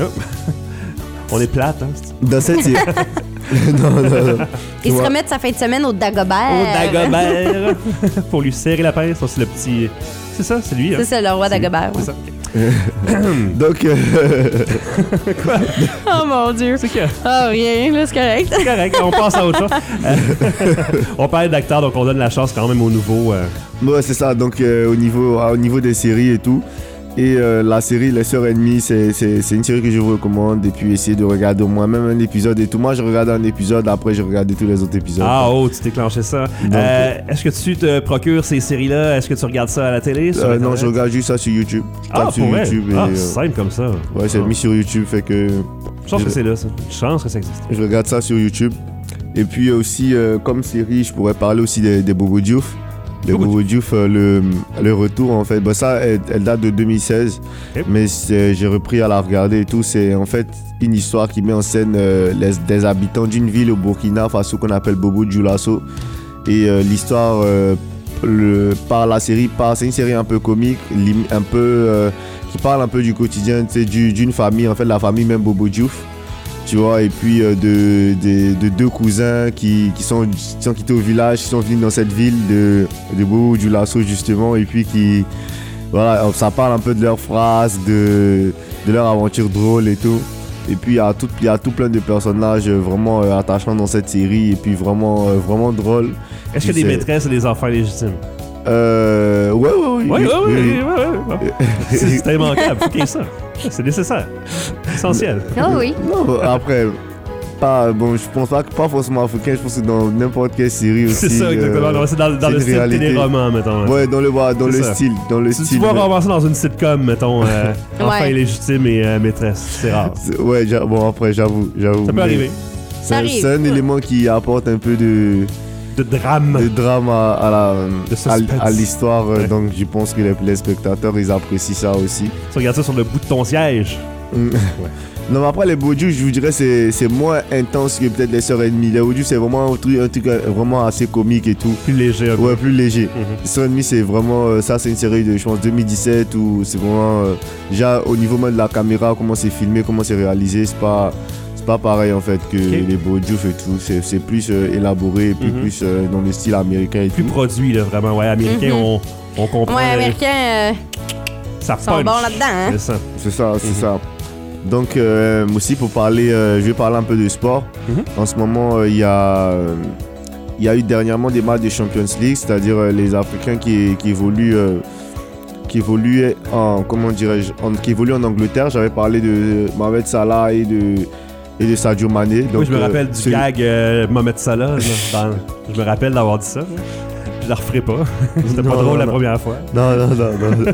On est plate, hein? dans cette série, non, non, non. Ils se Ouais. remettent sa fin de semaine au Dagobert. Au Dagobert! Pour lui serrer la pince, c'est le petit. C'est ça, c'est lui. Hein? Ça, c'est le roi C'est- Dagobert. C'est ouais. ça. ok. Donc, euh, Oh mon Dieu. C'est que. Ah, rien, là, c'est correct. C'est correct, on passe à autre chose. Euh, on parle d'acteurs, donc on donne la chance quand même aux nouveaux. euh, ouais, c'est ça. Donc, euh, au, niveau, au niveau des séries et tout, Et euh, la série Les Sœurs Ennemies, c'est, c'est, c'est une série que je vous recommande. Et puis essayer de regarder au moins même un épisode et tout. Moi, je regarde un épisode, après je regardais tous les autres épisodes. Ah, oh, tu déclenchais ça. Donc, Euh, est-ce que tu te procures ces séries-là? Est-ce que tu regardes ça à la télé? Sur Euh, non, Internet? je regarde juste ça sur YouTube. Je Ah, tape sur pour vrai? YouTube. Et, Ah, euh, simple comme ça. ouais, c'est Ah. mis sur YouTube, fait que Je pense que c'est là, ça. Je pense que ça existe. je regarde ça sur YouTube. Et puis aussi, euh, comme série, je pourrais parler aussi des, des Bobo Diouf. Les Bobo Bobo Diouf, euh, le, le retour en fait. Bah, ça, elle, elle date de deux mille seize. Ok. Mais c'est- j'ai repris à la regarder et tout. C'est en fait une histoire qui met en scène euh, les, des habitants d'une ville au Burkina Faso qu'on appelle Bobo Dioulasso. Et euh, l'histoire euh, le, par la série, par, c'est une série un peu comique, lim- un peu, euh, qui parle un peu du quotidien, tu sais, du- d'une famille, en fait la famille même Bobo Diouf. Tu vois, et puis euh, de, de, de deux cousins qui, qui, sont, qui sont quittés au village, qui sont venus dans cette ville de, de Bobo Dioulasso justement, et puis qui, voilà, ça parle un peu de leurs phrases, de, de leur aventure drôle et tout. Et puis il y a tout, il y a tout plein de personnages vraiment euh, attachants dans cette série, et puis vraiment, euh, vraiment drôle. Est-ce qu'il y a des C'est- maîtresses et des enfants légitimes? Euh, ouais, ouais, ouais. Oui, oui, oui. oui. oui, oui, oui. C'est c'est immanquable. Faut qu'il y ait ça. C'est nécessaire. Essentiel. Oh oui. Non, après, pas, bon, je pense pas, que- pas forcément africain, je pense que dans n'importe quelle série aussi. C'est ça, exactement. euh, Non, c'est dans, dans c'est le une style réalité. téléroman, mettons. Ouais, dans le, voilà, dans C'est le ça. style, dans le Tu, tu style. vois ouais. ramasser dans une sitcom, mettons, euh, enfant Ouais. illégitime et euh, maîtresse. C'est rare. C'est- Ouais, j'a- bon, après, j'avoue, j'avoue. Ça peut mais arriver. C'est Ça un- arrive. c'est un élément qui apporte un peu de, De drame. de drame à, à la, De à, suspense. à l'histoire, euh, Ouais. donc je pense que les, les spectateurs, ils apprécient ça aussi. Tu regardes ça sur le bout de ton siège. Mm. Non, mais après, les Bojus, je vous dirais, c'est, c'est moins intense que peut-être les Sœurs Ennemies. Les Bojus, c'est vraiment un truc, un truc euh, vraiment assez comique et tout. Plus léger un peu. Ouais, plus léger. Mhm. Les Sœurs Ennemies, c'est vraiment. euh, ça, c'est une série de, je pense, deux mille dix-sept où c'est vraiment. euh, déjà, au niveau même de la caméra, comment c'est filmé, comment c'est réalisé, c'est pas. C'est pas pareil en fait que les Bojus et tout. C'est, c'est plus euh, élaboré et puis Mhm. plus euh, dans le style américain et Plus tout. produit, là, vraiment. Ouais, américain, Mhm. on, on comprend. Ouais, euh, américains euh, ça sont punch. bons là-dedans, hein? C'est ça. C'est ça, c'est Mhm. ça. Donc euh, aussi pour parler, euh, je vais parler un peu de sport. Mhm. En ce moment, euh, il y a, euh, il y a eu dernièrement des matchs de Champions League, c'est-à-dire euh, les Africains qui, qui évoluent, euh, qui évoluent en, comment dirais-je, en, qui évoluent en Angleterre. J'avais parlé de Mohamed Salah et de et de Sadio Mané. Donc, oui, je me euh, rappelle du celui- gag euh, Mohamed Salah. là, dans- je me rappelle d'avoir dit ça. là. Je la referai pas. C'était pas Non, drôle non, la non. première fois. Non, non, non, non.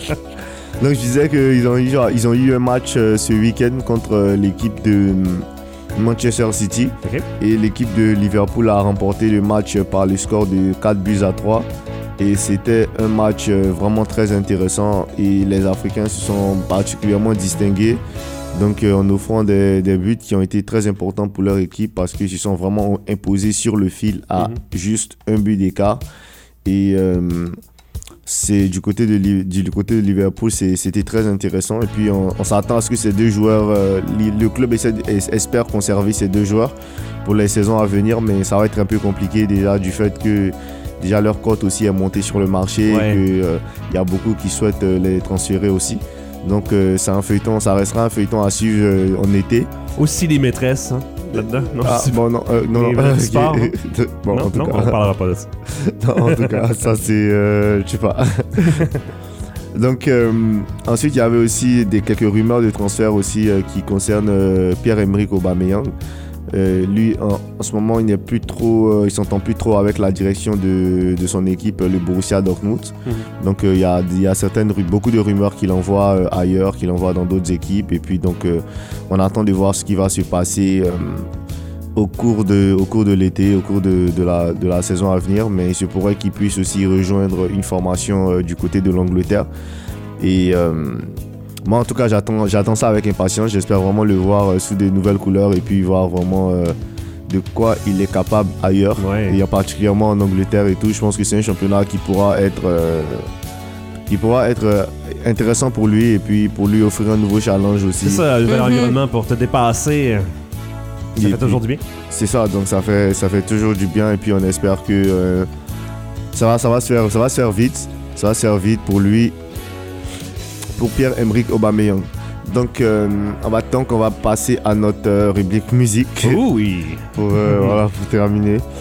Donc je disais qu'ils ont eu, ils ont eu un match euh, ce week-end contre euh, l'équipe de euh, Manchester City. Ok. Et l'équipe de Liverpool a remporté le match euh, par le score de quatre buts à trois. Et c'était un match euh, vraiment très intéressant et les Africains se sont particulièrement distingués. Donc euh, en offrant des, des buts qui ont été très importants pour leur équipe parce qu'ils se sont vraiment imposés sur le fil à Mhm. juste un but d'écart. Et euh, c'est du côté de, Li- du côté de Liverpool, c'est- c'était très intéressant. Et puis on, on s'attend à ce que ces deux joueurs, euh, li- le club essaie, es- espère conserver ces deux joueurs pour les saisons à venir, mais ça va être un peu compliqué déjà du fait que déjà leur cote aussi est montée sur le marché Ouais. et qu'il y a beaucoup qui souhaitent euh, les transférer aussi. Donc euh, c'est un feuilleton, ça restera un feuilleton à suivre euh, en été. Aussi les maîtresses, hein, là-dedans. Non, Ah, c'est- bon, non, euh, non, Les non, vrais ok. sports, hein? Bon, non, en tout non, cas. on parlera pas de ça. Non, en tout cas, ça c'est. euh, je sais pas. Donc, euh, ensuite, il y avait aussi des, quelques rumeurs de transfert aussi euh, qui concernent euh, Pierre-Emerick Aubameyang. Euh, lui, en, en ce moment, il n'est plus trop, euh, il s'entend plus trop avec la direction de, de son équipe, le Borussia Dortmund. Mhm. Donc, euh, il y a, il y a certaines, ru- beaucoup de rumeurs qu'il envoie euh, ailleurs, qu'il envoie dans d'autres équipes. Et puis, donc, euh, on attend de voir ce qui va se passer euh, au cours de, au cours de l'été, au cours de, de, la, de la saison à venir. Mais il se pourrait qu'il puisse aussi rejoindre une formation euh, du côté de l'Angleterre. Et euh, moi, en tout cas, j'attends, j'attends ça avec impatience. J'espère vraiment le voir euh, sous de nouvelles couleurs et puis voir vraiment euh, de quoi il est capable ailleurs. Ouais. Et particulièrement en Angleterre et tout. Je pense que c'est un championnat qui pourra être, euh, qui pourra être euh, intéressant pour lui et puis pour lui offrir un nouveau challenge aussi. C'est ça, un nouvel Mhm. environnement pour te dépasser. Ça Et fait puis- toujours du bien. C'est ça, donc ça fait, ça fait toujours du bien et puis on espère que euh, ça, va, ça, va se faire, ça va se faire vite. Ça va se faire vite pour lui, pour Pierre-Emerick Aubameyang. Donc, euh, on va, donc on va passer à notre euh, rubrique musique Oh oui. pour, euh, voilà, pour terminer.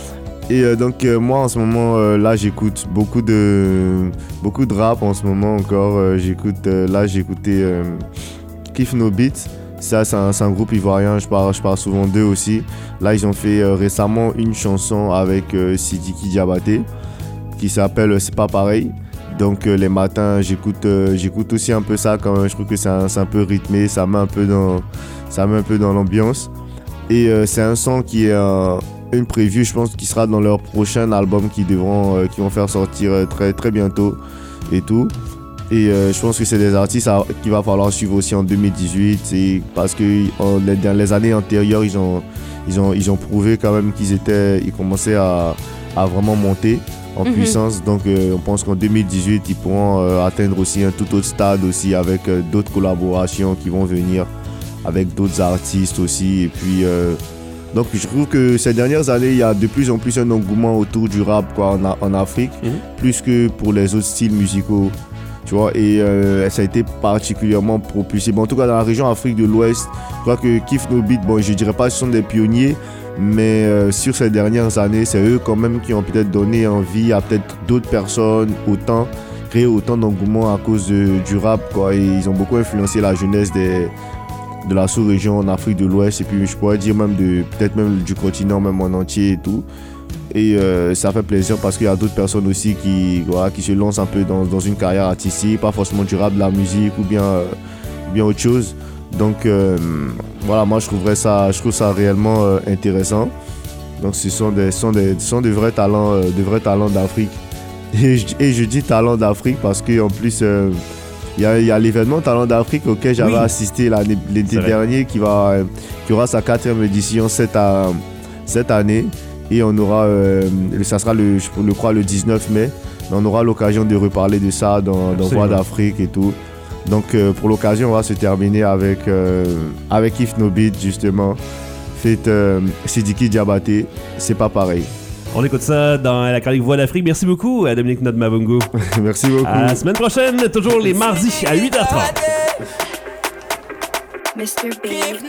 Et euh, donc euh, moi en ce moment euh, là j'écoute beaucoup de beaucoup de rap en ce moment encore. Euh, j'écoute euh, là j'ai écouté euh, Kiff No Beats. Ça c'est un, c'est un groupe ivoirien. Je parle je parle souvent d'eux aussi. Là ils ont fait euh, récemment une chanson avec euh, Sidiki Diabaté qui s'appelle C'est pas pareil. Donc euh, les matins j'écoute euh, j'écoute aussi un peu ça quand même. Je trouve que c'est un, c'est un peu rythmé. Ça met un peu dans ça met un peu dans l'ambiance. Et euh, c'est un son qui est euh, une preview, je pense, qui sera dans leur prochain album qu'ils devront, euh, qu'ils vont faire sortir euh, très très bientôt et tout. Et euh, je pense que c'est des artistes à, qu'il va falloir suivre aussi en deux mille dix-huit, et parce que en, les, dans les années antérieures, ils ont ils ont ils ont prouvé quand même qu'ils étaient, ils commençaient à, à vraiment monter en mm-hmm. puissance. Donc euh, on pense qu'en deux mille dix-huit, ils pourront euh, atteindre aussi un tout autre stade aussi avec euh, d'autres collaborations qui vont venir avec d'autres artistes aussi. Et puis euh, donc je trouve que ces dernières années, il y a de plus en plus un engouement autour du rap quoi, en, en Afrique, mm-hmm. plus que pour les autres styles musicaux, tu vois, et euh, ça a été particulièrement propulsé. Bon, en tout cas, dans la région Afrique de l'Ouest, je crois que Kiff No Beats, bon, je dirais pas que ce sont des pionniers, mais euh, sur ces dernières années, c'est eux quand même qui ont peut-être donné envie à peut-être d'autres personnes, autant, créer autant d'engouement à cause de, du rap, quoi, et ils ont beaucoup influencé la jeunesse des... de la sous-région en Afrique de l'Ouest, et puis je pourrais dire même de peut-être même du continent même en entier et tout. Et euh, ça fait plaisir parce qu'il y a d'autres personnes aussi qui, voilà, qui se lancent un peu dans, dans une carrière artistique, pas forcément du rap, de la musique ou bien, euh, ou bien autre chose. Donc euh, voilà, moi je trouverais ça, je trouve ça réellement euh, intéressant. Donc ce sont des, ce sont des, ce sont des vrais talents, euh, des vrais talents d'Afrique. Et je, et je dis talents d'Afrique parce qu'en plus euh, il y a, y a l'événement Talent d'Afrique auquel j'avais oui. assisté l'année, l'été dernier qui, va, euh, qui aura sa quatrième édition cette, à, cette année. Et on aura, euh, ça sera le, je le crois le dix-neuf mai. On aura l'occasion de reparler de ça dans, dans Voix d'Afrique et tout. Donc euh, pour l'occasion, on va se terminer avec, euh, avec Kiff No Beats justement. Fait euh, Sidiki Diabaté, C'est pas pareil. On écoute ça dans la chronique Voix d'Afrique. Merci beaucoup à Dominique Nodmavungu. Merci beaucoup. À la semaine prochaine, toujours les mardis à huit heures trente. mister Big.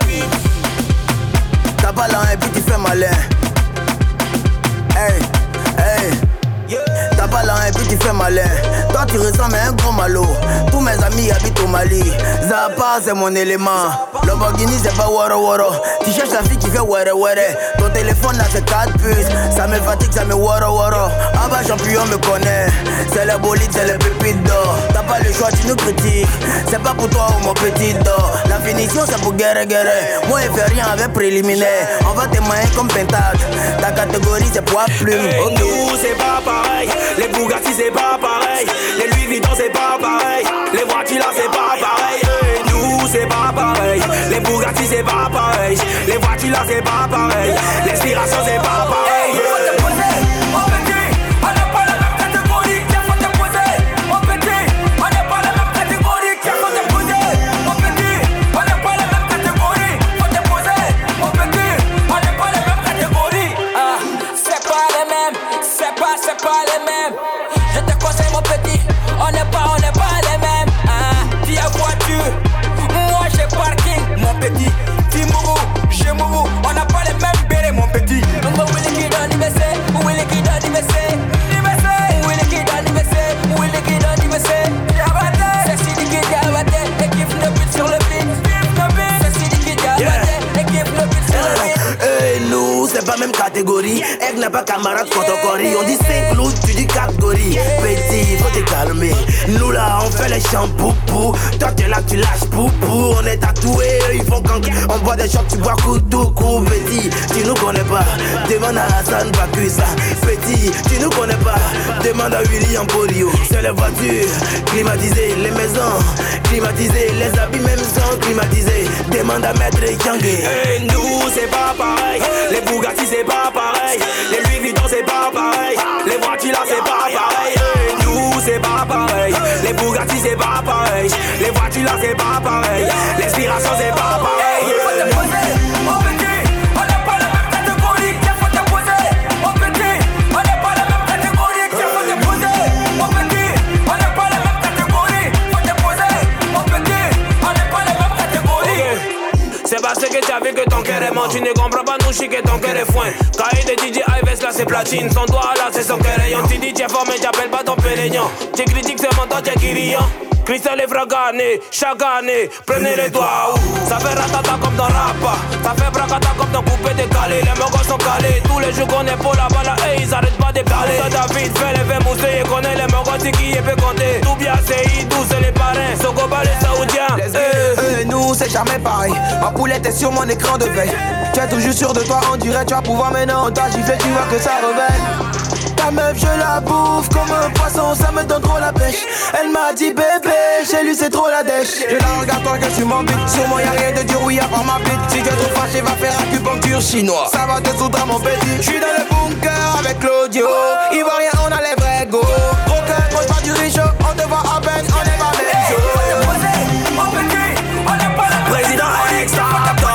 T'as pas là et puis tu fais malin. Hey, hey. T'as pas là et puis tu fais malin. Toi tu ressembles à un gros malo. Tous mes amis habitent au Mali. Zappa c'est mon élément. Lamborghini c'est pas waro waro. Tu cherches la fille qui fait were were. Ton téléphone là c'est quatre puces. Ça me fatigue, ça me waro waro. Ah bah champion me connaît. C'est le bolide, c'est le pépite d'or. T'as pas le choix, tu nous critiques. C'est pas pour toi ou mon petit d'or. La finition c'est pour guerre guerre. Moi il fait rien avec préliminaire. On va te mailler comme pentacle. Ta catégorie c'est poids plume. Hey, okay. Nous c'est pas pareil. Les Bugatti c'est pas pareil. Les Louis Vuitton c'est pas pareil. Les voitures là c'est pas pareil. Hey, nous c'est pas pareil. Les Bugatti c'est pas pareil. Les voitures là c'est pas pareil. L'inspiration c'est pas pareil. Hey, même catégorie, elle n'a pas camarade contre Cory. On dit cinq clous, tu dis catégorie. Petit, faut te calmer. Nous là, on fait les shampoos. Toi t'es là, tu lâches poupou. On est tatoués, ils font quand on boit des shots, tu bois couteau, coup. Petit, tu nous connais pas. Demande à Hassan Bakusa. Petit, tu nous connais pas. Demande à William Polio. C'est les voitures climatisées, les maisons climatisées, les habits même sont climatisés. Demande à Maître Yangé. Hey, nous c'est pas pareil. Les Bugatti c'est pas pareil. Les Louis Vuitton c'est pas pareil. Les voitures là c'est pas pareil. Hey, nous c'est pas pareil. Les Bugatti c'est pas pareil. Les voitures là c'est pas pareil. L'inspiration c'est pas pareil. C'est parce que t'as vu que ton cœur est mort, tu ne comprends pas nous chiquetons que les foins. Cahier de D J Ives là c'est platine. Son doigt là c'est son crayon. Tu dis t'es fort mais j'appelle pas ton pérénion. Tu critiques seulement ton t'es guérillant. Cristal est fragané, chaque année, prenez les doigts. Ça fait ratata comme dans Rapa. Ça fait bracata comme dans coupé décalé. Les mogos sont calés, tous les jours qu'on est pour la balle. Et ils arrêtent pas de parler. David fait les verres moussés et connaît les mogos, c'est qui peut compter. Tout bien c'est Idou, c'est les parrains. Sogoba les saoudiens. Eux et nous c'est jamais pareil. Ma poulette est sur mon écran de veille. Tu es toujours sûr de toi, on dirait tu vas pouvoir maintenant. On t'a giflé, tu vois que ça réveille. Ta meuf je la bouffe comme un poisson, ça me donne trop la pêche. Elle m'a dit bébé, chez lui c'est trop la dèche. Je la regarde toi que tu m'embêtes. Sur moi y'a rien de dur, oui à part ma bite. Si tu es trop fâché, va faire acupuncture chinois. Ça va te soudre mon petit. J'suis dans le bunker avec Claudio. Ivoirien, on a les vrais go. Broker, moi pas du riche, on te voit à peine, on est pas méchant. Président Alex Raptor.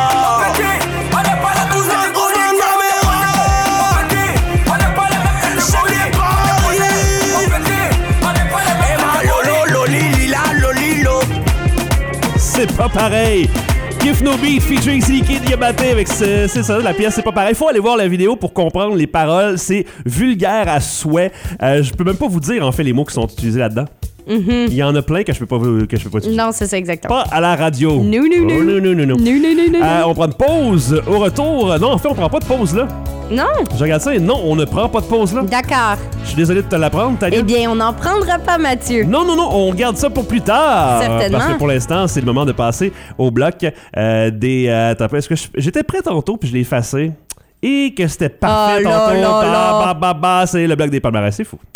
C'est pas pareil. Kiff No Beat featuring C K Diabaté avec ce, c'est ça, la pièce C'est pas pareil. Faut aller voir la vidéo pour comprendre les paroles. C'est vulgaire à souhait. Euh, je peux même pas vous dire en fait les mots qui sont utilisés là-dedans. Mm-hmm. Il y en a plein que je peux pas que je peux pas utiliser. Non, c'est ça exactement. Pas à la radio. Non, non, non. Oh, non, non, non, non. Non, non, non, non. Euh, on prend une pause. Au retour, non, en fait, on prend pas de pause là. Non. Je regarde ça et non, on ne prend pas de pause là. D'accord. Je suis désolé de te l'apprendre, Tania. Eh bien, on n'en prendra pas, Mathieu. Non, non, non, on garde ça pour plus tard. Certainement. Parce que pour l'instant, c'est le moment de passer au bloc euh, des... Euh, attends, est-ce que je- j'étais prêt tantôt puis je l'ai effacé. Et que c'était parfait Oh là tantôt. là Bah, là. bah, bah, bah, c'est le bloc des palmarès, c'est fou.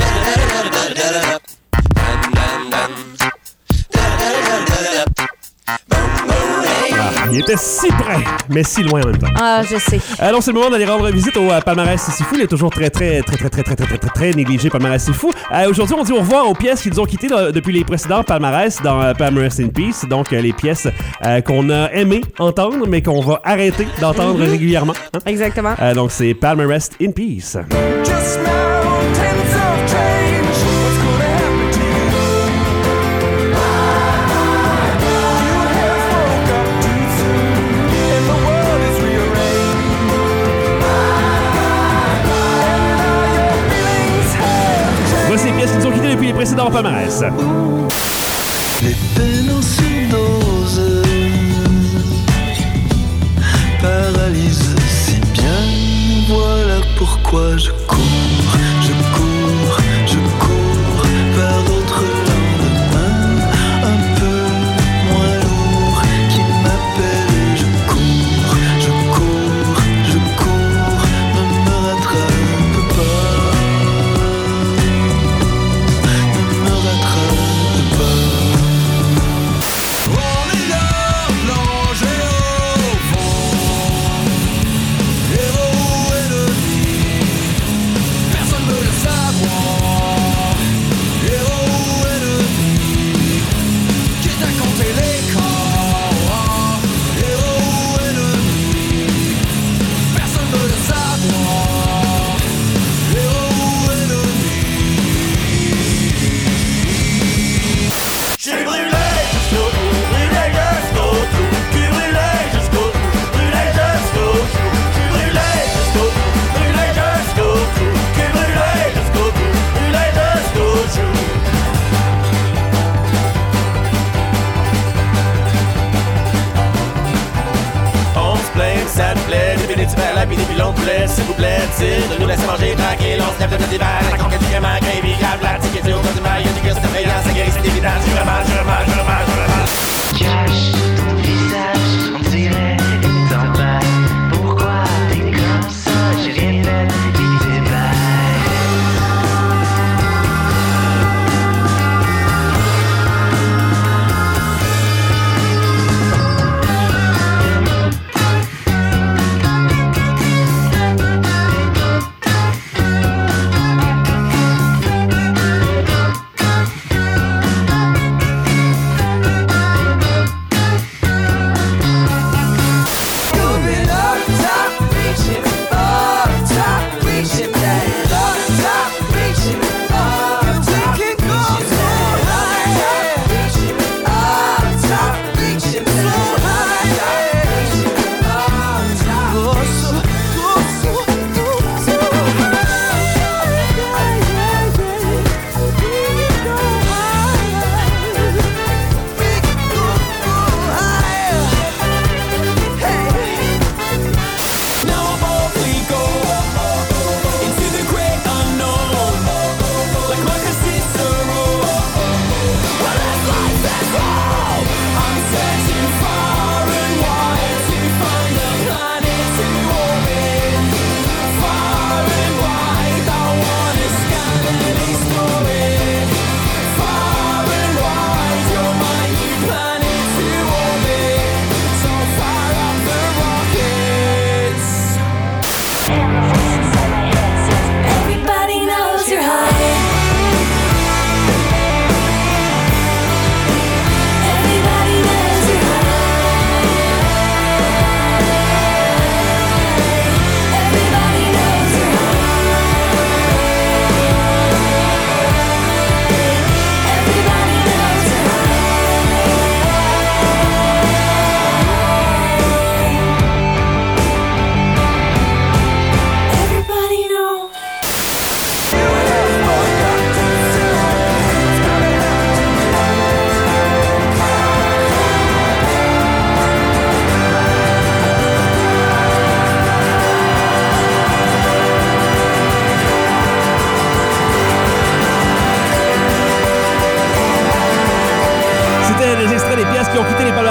Ah, il était si près, mais si loin en même temps. Ah, je sais. Alors, c'est le moment d'aller rendre visite au euh, palmarès C'est fou. Il est toujours très, très, très, très, très, très, très, très, très, très négligé, palmarès C'est fou. Euh, aujourd'hui, on dit au revoir aux pièces qui nous ont quittés là, depuis les précédents palmarès dans euh, Palmarès in Peace. Donc, euh, les pièces euh, qu'on a aimé entendre, mais qu'on va arrêter d'entendre Mm-hmm. régulièrement. hein. Exactement. Euh, donc, c'est Palmarès in Peace. Just mountains of change. What's gonna happen to you? You have woke up too soon, and the world is rearranged. And now your feelings have changed. Voici les pièces qui nous ont quittés depuis les précédents palmarès. Les peines en surdose paralysent si bien. Voilà pourquoi je cours, je cours, je cours vers d'autres lendemains un peu moins lourds qui m'appellent et je cours, je cours, je cours, ne me rattrape pas, ne me rattrape pas. On est là, plongé au fond, héros et ennemis, personne ne veut le savoir. Héros et ennemis, quitte à compter les corps. Héros et ennemis, personne ne veut le savoir. Héros et ennemis. J'suis brûlé jusqu'au bout, brûlé jusqu'au bout, puis brûlé jusqu'au bout, brûlé jusqu'au bout, puis brûlé jusqu'au bout, brûlé jusqu'au bout, puis brûlé jusqu'au bout, brûlé jusqu'au bout. On se plaint, ça nous plaît, des minutes vers la vie, des pilons de poulet, s'il vous plaît, tire de nous laisser manger tranquille, on se lève de notre hiver, la conquête du crément, gravy, grave, la tique, et au cas du mal, y'a du gars, c'est effrayant, ça guérit, c'est évident, je remange, je remange, je remange, je remange. Cache ton visage, on dirait une tempête. Pourquoi t'es comme ça? Je répète, il t'est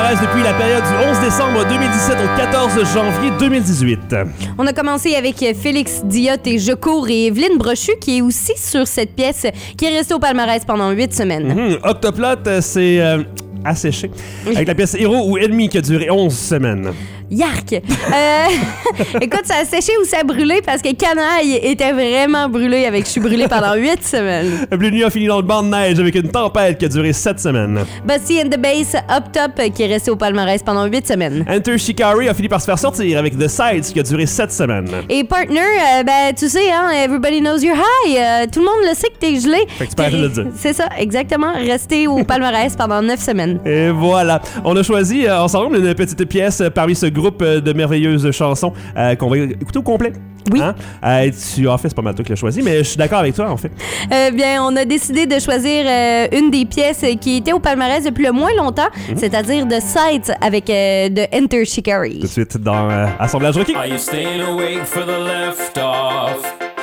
palmarès depuis la période du onze décembre deux mille dix-sept au quatorze janvier deux mille dix-huit. On a commencé avec Félix Diot et Je cours et Evelyne Brochu qui est aussi sur cette pièce qui est restée au palmarès pendant huit semaines. Mm-hmm. Octoplot, c'est euh, asséché. Avec la pièce Héros ou Ennemi qui a duré onze semaines. Yark! Euh, écoute, ça a séché ou ça a brûlé parce que Canaille était vraiment brûlé avec Je suis brûlé pendant huit semaines. Blue Nuit a fini dans le banc de neige avec une tempête qui a duré sept semaines. Busty and the Bass Up Top qui est resté au palmarès pendant huit semaines. Enter Shikari a fini par se faire sortir avec The Sides qui a duré sept semaines. Et Partner, euh, ben tu sais, hein, Everybody Knows You're High. Euh, tout le monde le sait que t'es gelé. Fait que tu peux arrêter de le dire. C'est ça, exactement. Resté au palmarès pendant neuf semaines. Et voilà. On a choisi euh, ensemble une petite pièce parmi ce groupe de merveilleuses chansons euh, qu'on va écouter au complet. Oui. Hein? Euh, tu, en fait, c'est pas mal toi qui l'as choisi, mais je suis d'accord avec toi, en fait. Euh, bien, on a décidé de choisir euh, une des pièces qui était au palmarès depuis le moins longtemps, mm-hmm. c'est-à-dire The Sides avec euh, de Enter Shikari. Tout de suite dans euh, Assemblage Rocky. Are you staying awake for the left-off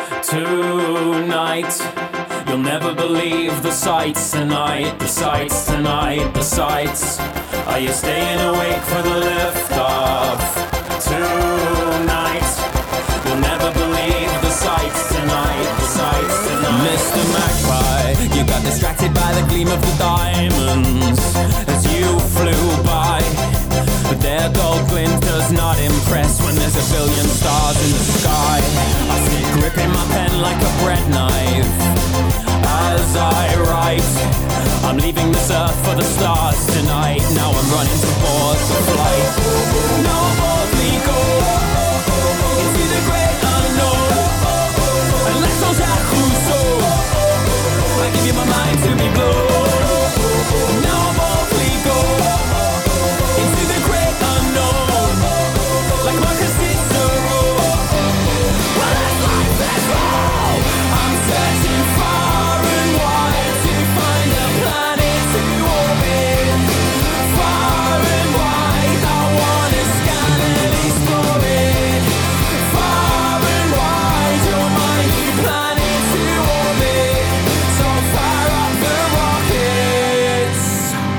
tonight? You'll never believe the sights tonight, the sights tonight, the sights. Are you staying awake for the left-off tonight? You'll never believe the sights tonight, the sights tonight. Mister Magpie, you got distracted by the gleam of the diamonds as you flew by. But their gold glint does not impress when there's a billion stars in the sky. I sit gripping my pen like a bread knife as I write. I'm leaving this earth for the stars tonight. Now I'm running towards the flight. No more Vigo into the great unknown. Unless I was at Crusoe, I give you my mind to be blown. No more Vigo into the great unknown. Like Marcus Cicero. Well, that's life, that's all. I'm searching far and wide to find a planet to orbit. Far and wide, I wanna scan and explore it. Far and wide, you're my new planet to orbit. So fire up the rockets.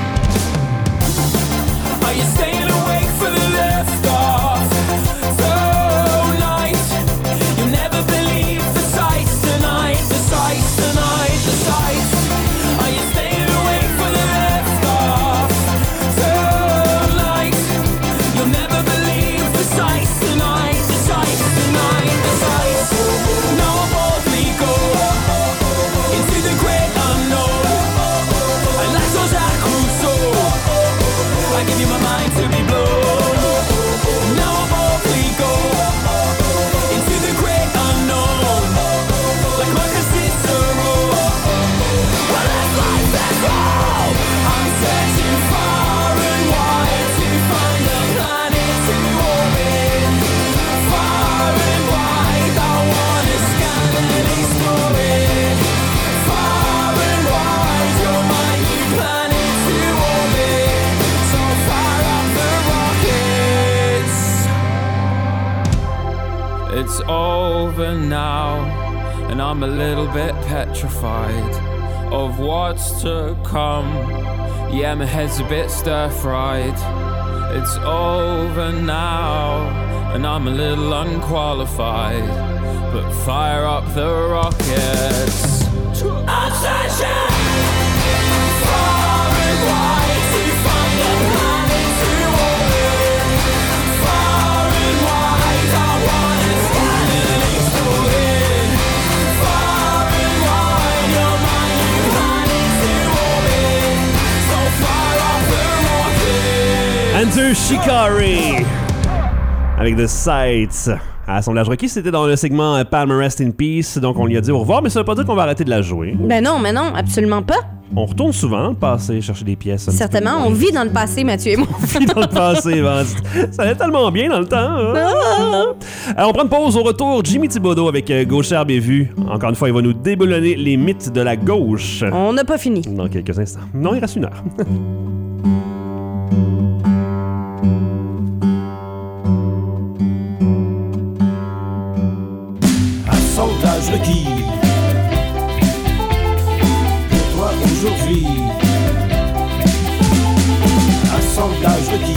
Are you staying awake for the liftoff tonight? You'll never believe the sights tonight, the sights tonight, the sights. Are you staying awake for the liftoff tonight? You'll never believe the sights tonight, the sights tonight, the sights. No more Vigo into the great unknown. Unless I was at Crusoe, I give you my mind to be blown. No more Vigo into the great unknown. Like Marcus Cicero. Well, that's life, that's all. I'm searching far and wide to find a planet to orbit. Far and wide, I wanna scan and explore it. Far and wide, you're my new planet to orbit. So fire up the rockets. It's over now, and I'm a little bit petrified of what's to come. Yeah, my head's a bit stir-fried. It's over now, and I'm a little unqualified. But fire up the rockets. I'm searching far and wide to find a planet to orbit. Far and wide, I wanna scan and explore it. Far and wide, you're my new planet to orbit. So fire up the rockets. Enter Shikari avec The Sights. À Assemblage Rocky, c'était dans le segment Palmer Rest in Peace, donc on lui a dit au revoir, mais ça veut pas dire qu'on va arrêter de la jouer. Ben non, mais non, absolument pas. On retourne souvent, passer, chercher des pièces. Certainement, on vit dans le passé, Mathieu et moi. On vit dans le passé, ben, ça allait tellement bien dans le temps. Hein? Ah. Alors, on prend une pause au retour. Jimmy Thibodeau avec euh, Gauche Herbe et Vue. Encore une fois, il va nous déboulonner les mythes de la gauche. On n'a pas fini. Dans quelques instants. Non, il reste une heure. Assemblage requis. Pour toi aujourd'hui. Assemblage requis.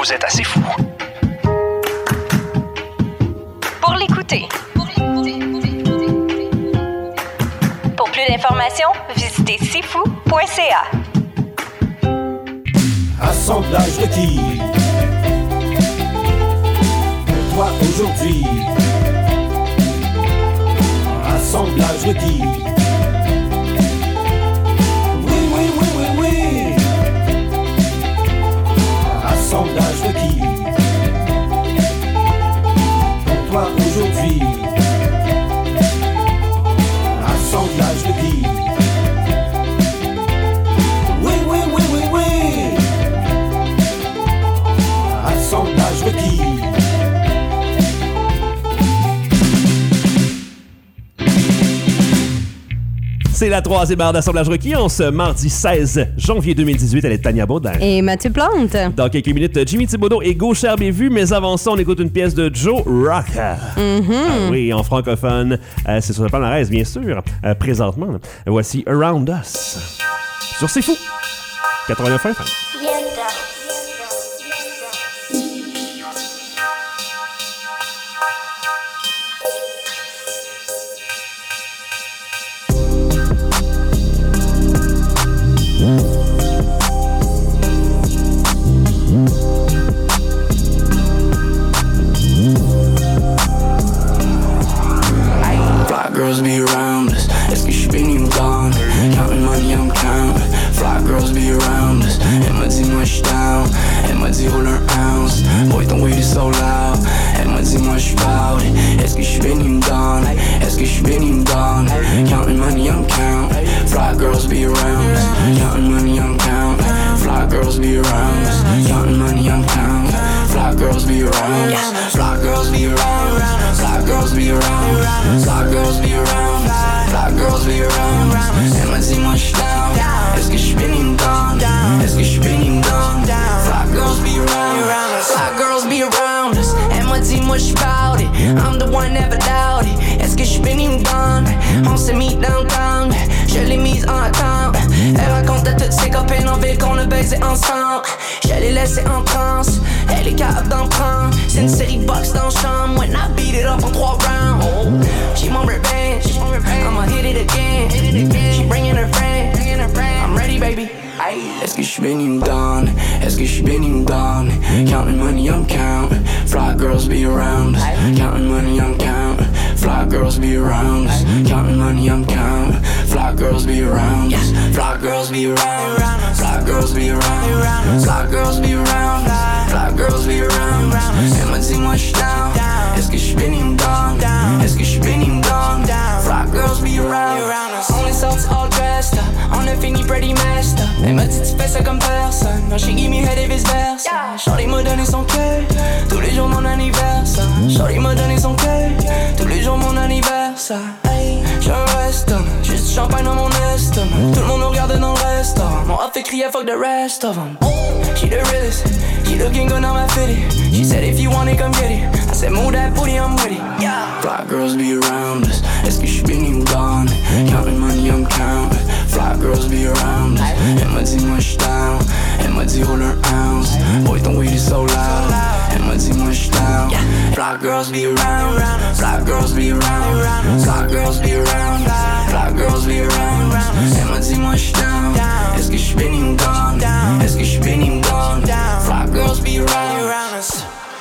Vous êtes assez fou. Pour l'écouter. Pour plus d'informations, visitez sifou point c a. Assemblage requis. Pour toi aujourd'hui. Assemblage requis. Oui, oui, oui, oui, oui. Assemblage requis. Pour toi aujourd'hui. Assemblage requis. Oui, oui, oui, oui, oui. Assemblage requis. C'est la troisième heure d'assemblage requis en ce mardi seize janvier deux mille dix-huit. Elle est Tania Baudin. Et Mathieu Plante. Dans quelques minutes, Jimmy Thibodeau et Gaucher Bévu. Mais avant ça, on écoute une pièce de Joe Rocker. Mm-hmm. Ah oui, en francophone. Euh, c'est sur le palmarès, bien sûr. Euh, présentement, là. Voici Around Us. Sur C'est Fou. quatre-vingt-neuf F M. Girls be around us. Est-ce que je suis béni ou down? Counting money, I'm counting. Fly girls be around us. Elle m'a dit moi j'suis down. Elle m'a dit roule un ounce. Boy ton weed is so loud. Elle m'a dit moi j'suis bout. Est-ce que je suis béni ou down? Est-ce que je suis béni ou down? Counting money, I'm counting. Fly girls be around us. Counting money, I'm counting. Fly girls be around us. Counting money, I'm counting. Fly girls be around us. Fly girls be around us. Fly girls be around us. Fly girls be around us. Fly girls be around us. Elle m'a dit moi j'suis down. Est-ce que j'suis béni ou down? Est-ce que j'suis béni ou down? Fly girls be around us. Fly girls be around us. Elle m'a dit moi j'suis bout it. I'm the one never doubt it. Est-ce que j'suis béni ou down? On s'est mis downtown. Je l'ai mise en attente. Elle racontait toutes ses copines en ville qu'on a baisé ensemble. Je l'ai laissé en transe. Elle est capable d'en prendre. C'est une série de box dans la chambre. When I beat it up en trois rounds. She want revenge. I'ma hit it again. She bringing her friend. I'm ready, baby. Est-ce que je suis béni ou down? Est-ce que je suis béni ou down? Counting money, I'm counting. Fly girls be around us. Counting money, I'm counting. Fly girls be around us. Counting money, I'm counting. Fly girls be around us. Fly girls be around us. Fly girls be around us. Fly girls be around us. Fly girls be around us. Elle m'a dit moi j'suis down. Est-ce que je suis béni ou down? Est-ce que je suis béni ou down? Fly girls be around us. On est sortis all dressed up. On a fini pretty messed up. Elle m'a dit tu fais ça comme personne. Non, she give me head et vice versa. Shorty m'a donné son cœur. Tous les jours mon anniversaire. Shorty m'a donné son cœur. Tous les jours mon anniversaire. J'suis un restum. Juste du champagne dans mon estomac. Tout le monde nous regarde dans le restaurant. Mon outfit criait fuck the rest of them. She the realest. She looking good, now I fit it. She said if you want it, come get it. I said move that booty, I'm with it. Yeah. Fly girls be around us. Est-ce que j'suis béni ou down? Counting money, I'm counting. Fly girls be around us. Elle m'a dit moi j'suis down. Elle m'a dit roule un ounce. Boy ton weed is so loud. Elle m'a dit moi j'suis down. Fly girls be around us. Fly girls be around us. Fly girls be around us. Fly girls be around us. Elle m'a dit moi j'suis down. Est-ce que j'suis béni ou down? Est-ce que j'suis béni ou down? Fly girls be around us.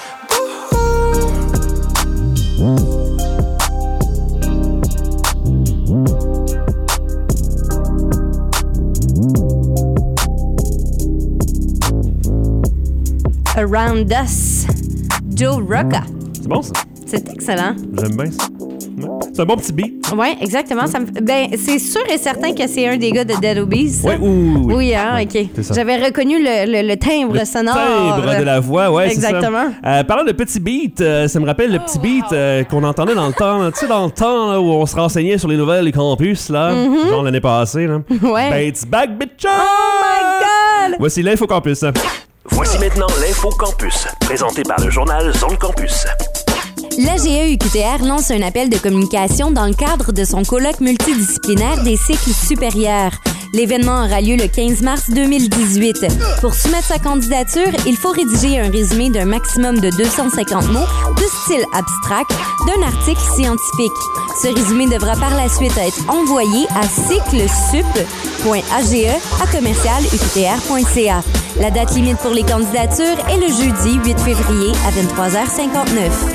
Around Us, Joe Rocker. C'est bon, ça? C'est excellent. J'aime bien ça. Ouais. C'est un bon petit beat. Oui, exactement. Ça me... Ben, c'est sûr et certain que c'est un des gars de Dead Obies. Oui, oui, oui. Oui, hein, ouais, OK. c'est ça. J'avais reconnu le, le, le timbre le sonore. timbre de la voix, ouais, c'est ça. Exactement. Euh, parlant de petit beat, euh, ça me rappelle le petit beat euh, qu'on entendait dans le temps, tu sais, dans le temps là, où on se renseignait sur les nouvelles des campus, là, Mm-hmm. genre l'année passée, là. Ouais. Ben, it's back, bitch! Oh my God! Voici l'Info Campus. Voici maintenant l'Info Campus, présenté par le journal Zone Campus. L'A G E U Q T R lance un appel de communication dans le cadre de son colloque multidisciplinaire des cycles supérieurs. L'événement aura lieu le quinze mars deux mille dix-huit. Pour soumettre sa candidature, il faut rédiger un résumé d'un maximum de deux cent cinquante mots de style abstract d'un article scientifique. Ce résumé devra par la suite être envoyé à cyclesup point a g e à commercial u q t r point c a. La date limite pour les candidatures est le jeudi huit février à vingt-trois heures cinquante-neuf.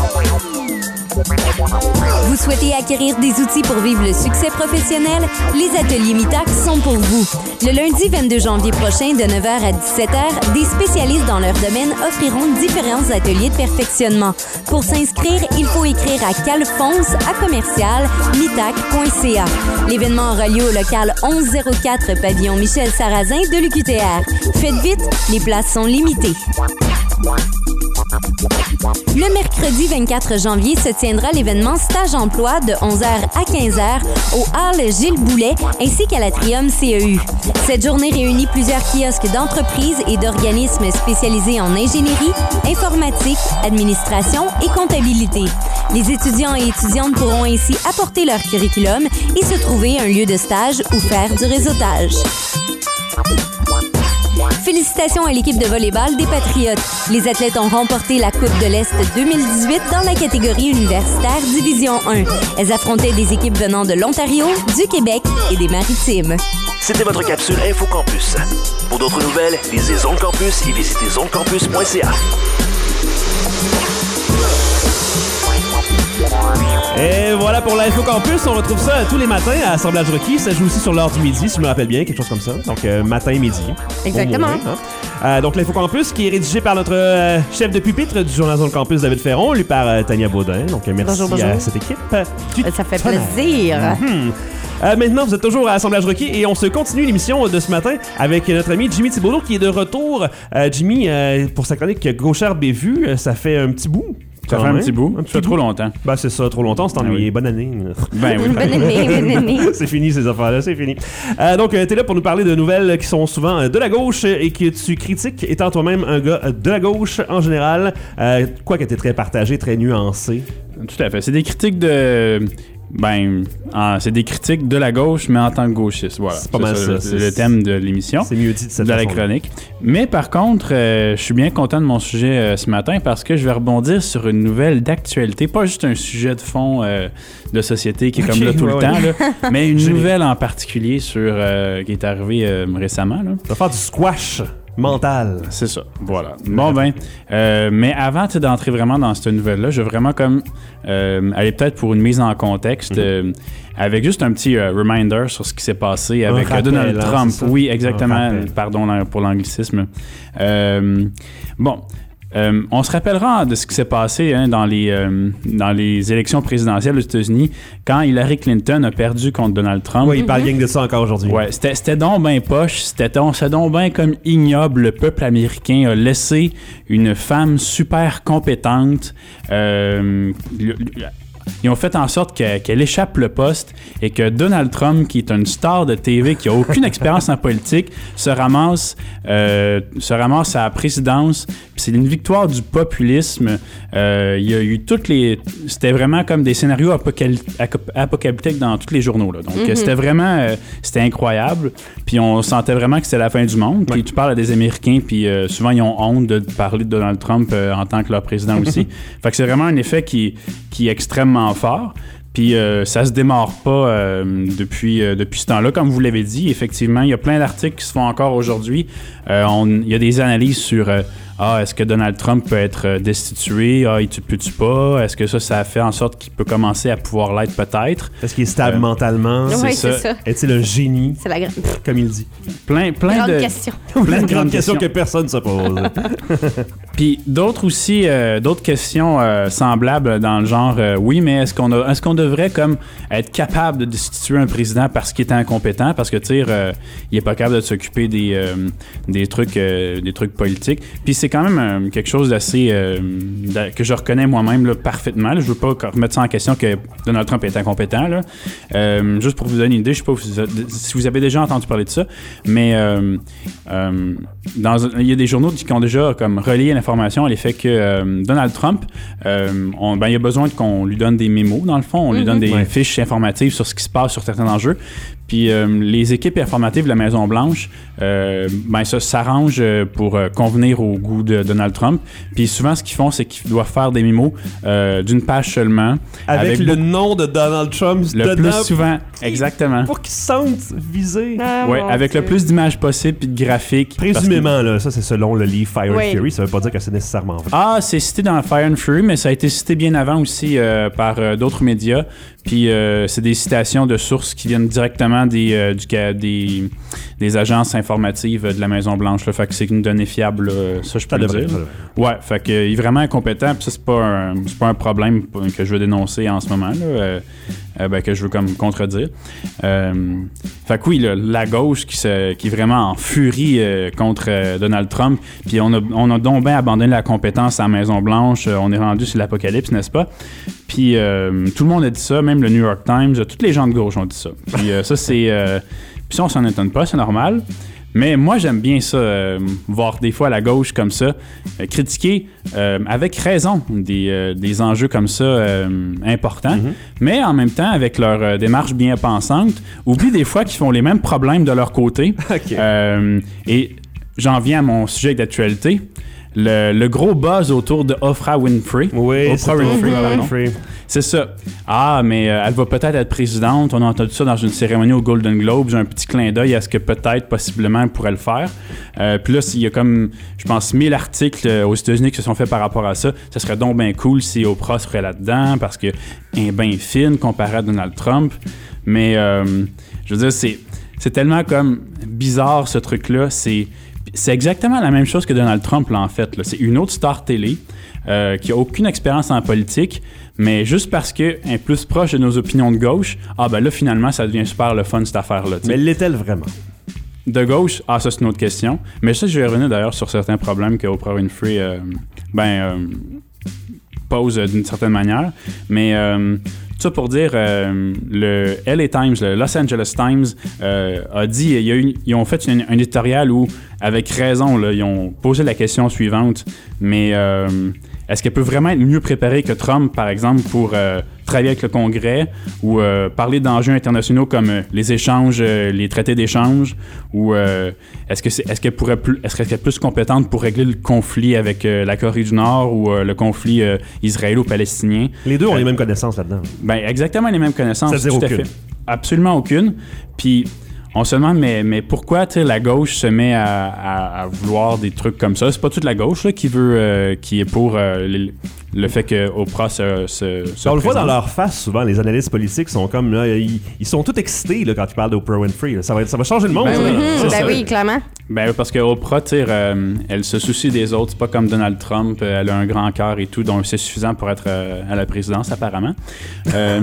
Vous souhaitez acquérir des outils pour vivre le succès professionnel? Les ateliers Mitac sont pour vous. Le lundi vingt-deux janvier prochain, de neuf heures à dix-sept heures, des spécialistes dans leur domaine offriront différents ateliers de perfectionnement. Pour s'inscrire, il faut écrire à calfonce à commercial mitac point c a. L'événement aura lieu au local onze zéro quatre pavillon Michel Sarrazin de l'U Q T R. Faites vite, les places sont limitées. Le mercredi vingt-quatre janvier se tiendra l'événement Stage Emploi de onze heures à quinze heures au Hall Gilles Boulet ainsi qu'à l'Atrium C E U. Cette journée réunit plusieurs kiosques d'entreprises et d'organismes spécialisés en ingénierie, informatique, administration et comptabilité. Les étudiants et étudiantes pourront ainsi apporter leur curriculum et se trouver un lieu de stage ou faire du réseautage. Félicitations à l'équipe de volley-ball des Patriotes. Les athlètes ont remporté la Coupe de l'Est deux mille dix-huit dans la catégorie universitaire Division un. Elles affrontaient des équipes venant de l'Ontario, du Québec et des Maritimes. C'était votre capsule Info Campus. Pour d'autres nouvelles, lisez Zone Campus et visitez zone campus point c a. Et voilà pour l'Info Campus. On retrouve ça tous les matins à Assemblage requis. Ça joue aussi sur l'heure du midi, si je me rappelle bien, quelque chose comme ça. Donc, euh, matin et midi. Exactement. Bon moment, hein? euh, donc, l'Info Campus qui est rédigé par notre euh, chef de pupitre du journal Zone Campus, David Ferron, lu par euh, Tania Baudin. Donc, euh, merci bonjour, bonjour. à cette équipe. Tu Ça fait plaisir. Mm-hmm. Euh, maintenant, vous êtes toujours à Assemblage requis et on se continue l'émission de ce matin avec notre ami Jimmy Thibodeau qui est de retour. Euh, Jimmy, euh, pour sa chronique Gauchère Bévue, euh, ça fait un petit bout. Ça fait un petit bout. Ça fait trop longtemps. Ben, c'est ça, trop longtemps, c'est ennuyé. oui. Bonne année. Ben oui. Bonne année, bonne année. C'est fini, ces affaires-là, c'est fini. Euh, donc, euh, t'es là pour nous parler de nouvelles qui sont souvent euh, de la gauche et que tu critiques, étant toi-même un gars euh, de la gauche en général. Euh, quoi que t'es très partagé, très nuancé. Tout à fait. C'est des critiques de... Ben, en, c'est des critiques de la gauche, mais en tant que gauchiste. Voilà. C'est pas mal ça. Le, C'est le thème de l'émission. C'est mieux dit de cette de la façon-là. chronique. Mais par contre, euh, je suis bien content de mon sujet euh, ce matin parce que je vais rebondir sur une nouvelle d'actualité. Pas juste un sujet de fond euh, de société qui est comme Ok, là tout ouais, le temps, ouais. là, mais une Génial. nouvelle en particulier sur euh, qui est arrivée euh, récemment. Là. Ça va faire du squash mental. C'est ça, voilà. Bon ben, euh, mais avant tu sais, d'entrer vraiment dans cette nouvelle-là, je veux vraiment comme euh, aller peut-être pour une mise en contexte Mm-hmm. euh, avec juste un petit euh, reminder sur ce qui s'est passé avec euh, rappel, Donald hein, Trump. c'est ça? Oui, Un exactement. rappel. Pardon là, pour l'anglicisme. Euh, bon. Euh, on se rappellera de ce qui s'est passé hein, dans, les, euh, dans les élections présidentielles aux États-Unis quand Hillary Clinton a perdu contre Donald Trump. Oui, il parle bien de ça encore aujourd'hui. Ouais, c'était, c'était donc ben poche, c'était donc, c'était donc ben comme ignoble. Le peuple américain a laissé une femme super compétente. Euh, le- le- ils ont fait en sorte que- qu'elle échappe le poste et que Donald Trump, qui est une star de T V, qui a aucune expérience en politique, se ramasse, euh, se ramasse à la présidence. Puis c'est une victoire du populisme. Euh, il y a eu toutes les... C'était vraiment comme des scénarios apocal- aco- apocalyptiques dans tous les journaux. Là. Donc Mhm. euh, c'était vraiment... euh, c'était incroyable. Puis on sentait vraiment que c'était la fin du monde. Puis tu parles à des Américains, puis euh, souvent ils ont honte de parler de Donald Trump euh, en tant que leur président aussi. Fait que c'est vraiment un effet qui, qui est extrêmement fort. Puis euh, ça se démarre pas euh, depuis, euh, depuis ce temps-là. Comme vous l'avez dit, effectivement, il y a plein d'articles qui se font encore aujourd'hui. Euh, on- Il y a des analyses sur euh, ah, est-ce que Donald Trump peut être euh, destitué? Ah, il peut-tu pas? Est-ce que ça, ça fait en sorte qu'il peut commencer à pouvoir l'être peut-être? Est-ce qu'il est stable Euh, mentalement? Ouais, c'est ça. Est-il un génie? C'est la grande Comme il dit. Plein, plein grande de... question. Plein de grandes questions que personne ne se pose. Puis d'autres aussi, euh, d'autres questions euh, semblables dans le genre, euh, oui, mais est-ce qu'on a, est-ce qu'on devrait comme être capable de destituer un président parce qu'il est incompétent, parce que tu sais, euh, il est pas capable de s'occuper des euh, des trucs, euh, des trucs politiques. Puis c'est quand même euh, quelque chose d'assez euh, d'a- que je reconnais moi-même là, parfaitement. Là. Je veux pas remettre ça en question que Donald Trump est incompétent. Là. Euh, juste pour vous donner une idée, je sais pas si vous avez- si vous avez déjà entendu parler de ça, mais euh, euh, dans, il y a des journaux qui ont déjà comme relié l'information à l'effet que euh, Donald Trump, euh, on, ben, il a besoin qu'on lui donne des mémos, dans le fond. On lui Mhm. donne des Ouais. fiches informatives sur ce qui se passe sur certains enjeux. Puis euh, les équipes informatives de la Maison-Blanche, euh, ben ça s'arrange pour euh, convenir au goût de Donald Trump. Puis souvent, ce qu'ils font, c'est qu'ils doivent faire des mémos euh, d'une page seulement. Avec, avec le beaucoup... nom de Donald Trump. Le dedans, plus souvent, exactement. Pour qu'ils se sentent visés. Ah, ouais, avec Dieu. Le plus d'images possibles puis de graphiques. Présumément, que... là, ça c'est selon le livre Fire oui. and Fury, ça veut pas dire que c'est nécessairement vrai. Ah, c'est cité dans Fire and Fury, mais ça a été cité bien avant aussi euh, par euh, d'autres médias. Puis euh, c'est des citations de sources qui viennent directement des, euh, du, des, des agences informatives de la Maison-Blanche. Là. Fait que c'est une donnée fiable, là. Ça je peux le dire. Ouais, fait que, il est vraiment incompétent. Puis ça, c'est pas, un, c'est pas un problème que je veux dénoncer en ce moment, là, euh, euh, ben, que je veux comme contredire. Euh, fait que oui, là, la gauche qui, se, qui est vraiment en furie euh, contre euh, Donald Trump. Puis on a, on a donc bien abandonné la compétence à la Maison-Blanche. On est rendu sur l'apocalypse, n'est-ce pas? Puis euh, tout le monde a dit ça, même le New York Times, tous les gens de gauche ont dit ça. Puis euh, ça, c'est... Euh, puis ça, on s'en étonne pas, c'est normal. Mais moi, j'aime bien ça, euh, voir des fois la gauche comme ça, euh, critiquer euh, avec raison des, euh, des enjeux comme ça euh, importants, mm-hmm. mais en même temps, avec leur euh, démarche bien pensante, oublie des fois qu'ils font les mêmes problèmes de leur côté. Okay. Euh, et j'en viens à mon sujet d'actualité. Le, le gros buzz autour de Oprah Winfrey. Oui, Oprah Winfrey. Winfrey. C'est ça. Ah, mais euh, elle va peut-être être présidente. On a entendu ça dans une cérémonie au Golden Globe. J'ai un petit clin d'œil à ce que peut-être, possiblement, elle pourrait le faire. Euh, Puis là, il y a comme, je pense, mille articles euh, aux États-Unis qui se sont faits par rapport à ça. Ça serait donc bien cool si Oprah serait là-dedans parce qu'elle est bien fine comparée à Donald Trump. Mais, euh, je veux dire, c'est, c'est tellement comme bizarre, ce truc-là. C'est... C'est exactement la même chose que Donald Trump, là, en fait. Là. C'est une autre star télé euh, qui n'a aucune expérience en politique, mais juste parce qu'elle est plus proche de nos opinions de gauche, ah ben là, finalement, ça devient super le fun, cette affaire-là. T'sais. Mais l'est-elle vraiment? De gauche? Ah, ça, c'est une autre question. Mais ça, je vais revenir d'ailleurs sur certains problèmes que Oprah Winfrey euh, ben, euh, pose d'une certaine manière. Mais... Euh, Tout ça pour dire, euh, le L A Times, le Los Angeles Times, euh, a dit, il y a eu, ils ont fait une, un éditorial où, avec raison, là, ils ont posé la question suivante, mais euh, est-ce qu'elle peut vraiment être mieux préparée que Trump, par exemple, pour euh, travailler avec le Congrès ou euh, parler d'enjeux internationaux comme euh, les échanges, euh, les traités d'échange, ou euh, est-ce que c'est, est-ce qu'elle pourrait plus, est-ce qu'elle est plus compétente pour régler le conflit avec euh, la Corée du Nord ou euh, le conflit euh, israélo-palestinien? Les deux ont euh, les mêmes connaissances là-dedans. Ben exactement les mêmes connaissances. C'est-à-dire tout aucune. À fait. Absolument aucune. Puis on se demande, mais, mais pourquoi la gauche se met à, à, à vouloir des trucs comme ça? C'est pas toute la gauche là, qui veut, euh, qui est pour euh, le, le fait que Oprah se, se, se on le voit dans leur face souvent. Les analystes politiques sont comme là, ils, ils sont tous excités là, quand tu parles d'Oprah Winfrey. Là. Ça va, ça va changer le monde. Ben ça, oui, mmh, ben oui clairement. Ben parce que Oprah, tu sais, euh, elle se soucie des autres. C'est pas comme Donald Trump. Elle a un grand cœur et tout, donc c'est suffisant pour être euh, à la présidence apparemment. Euh...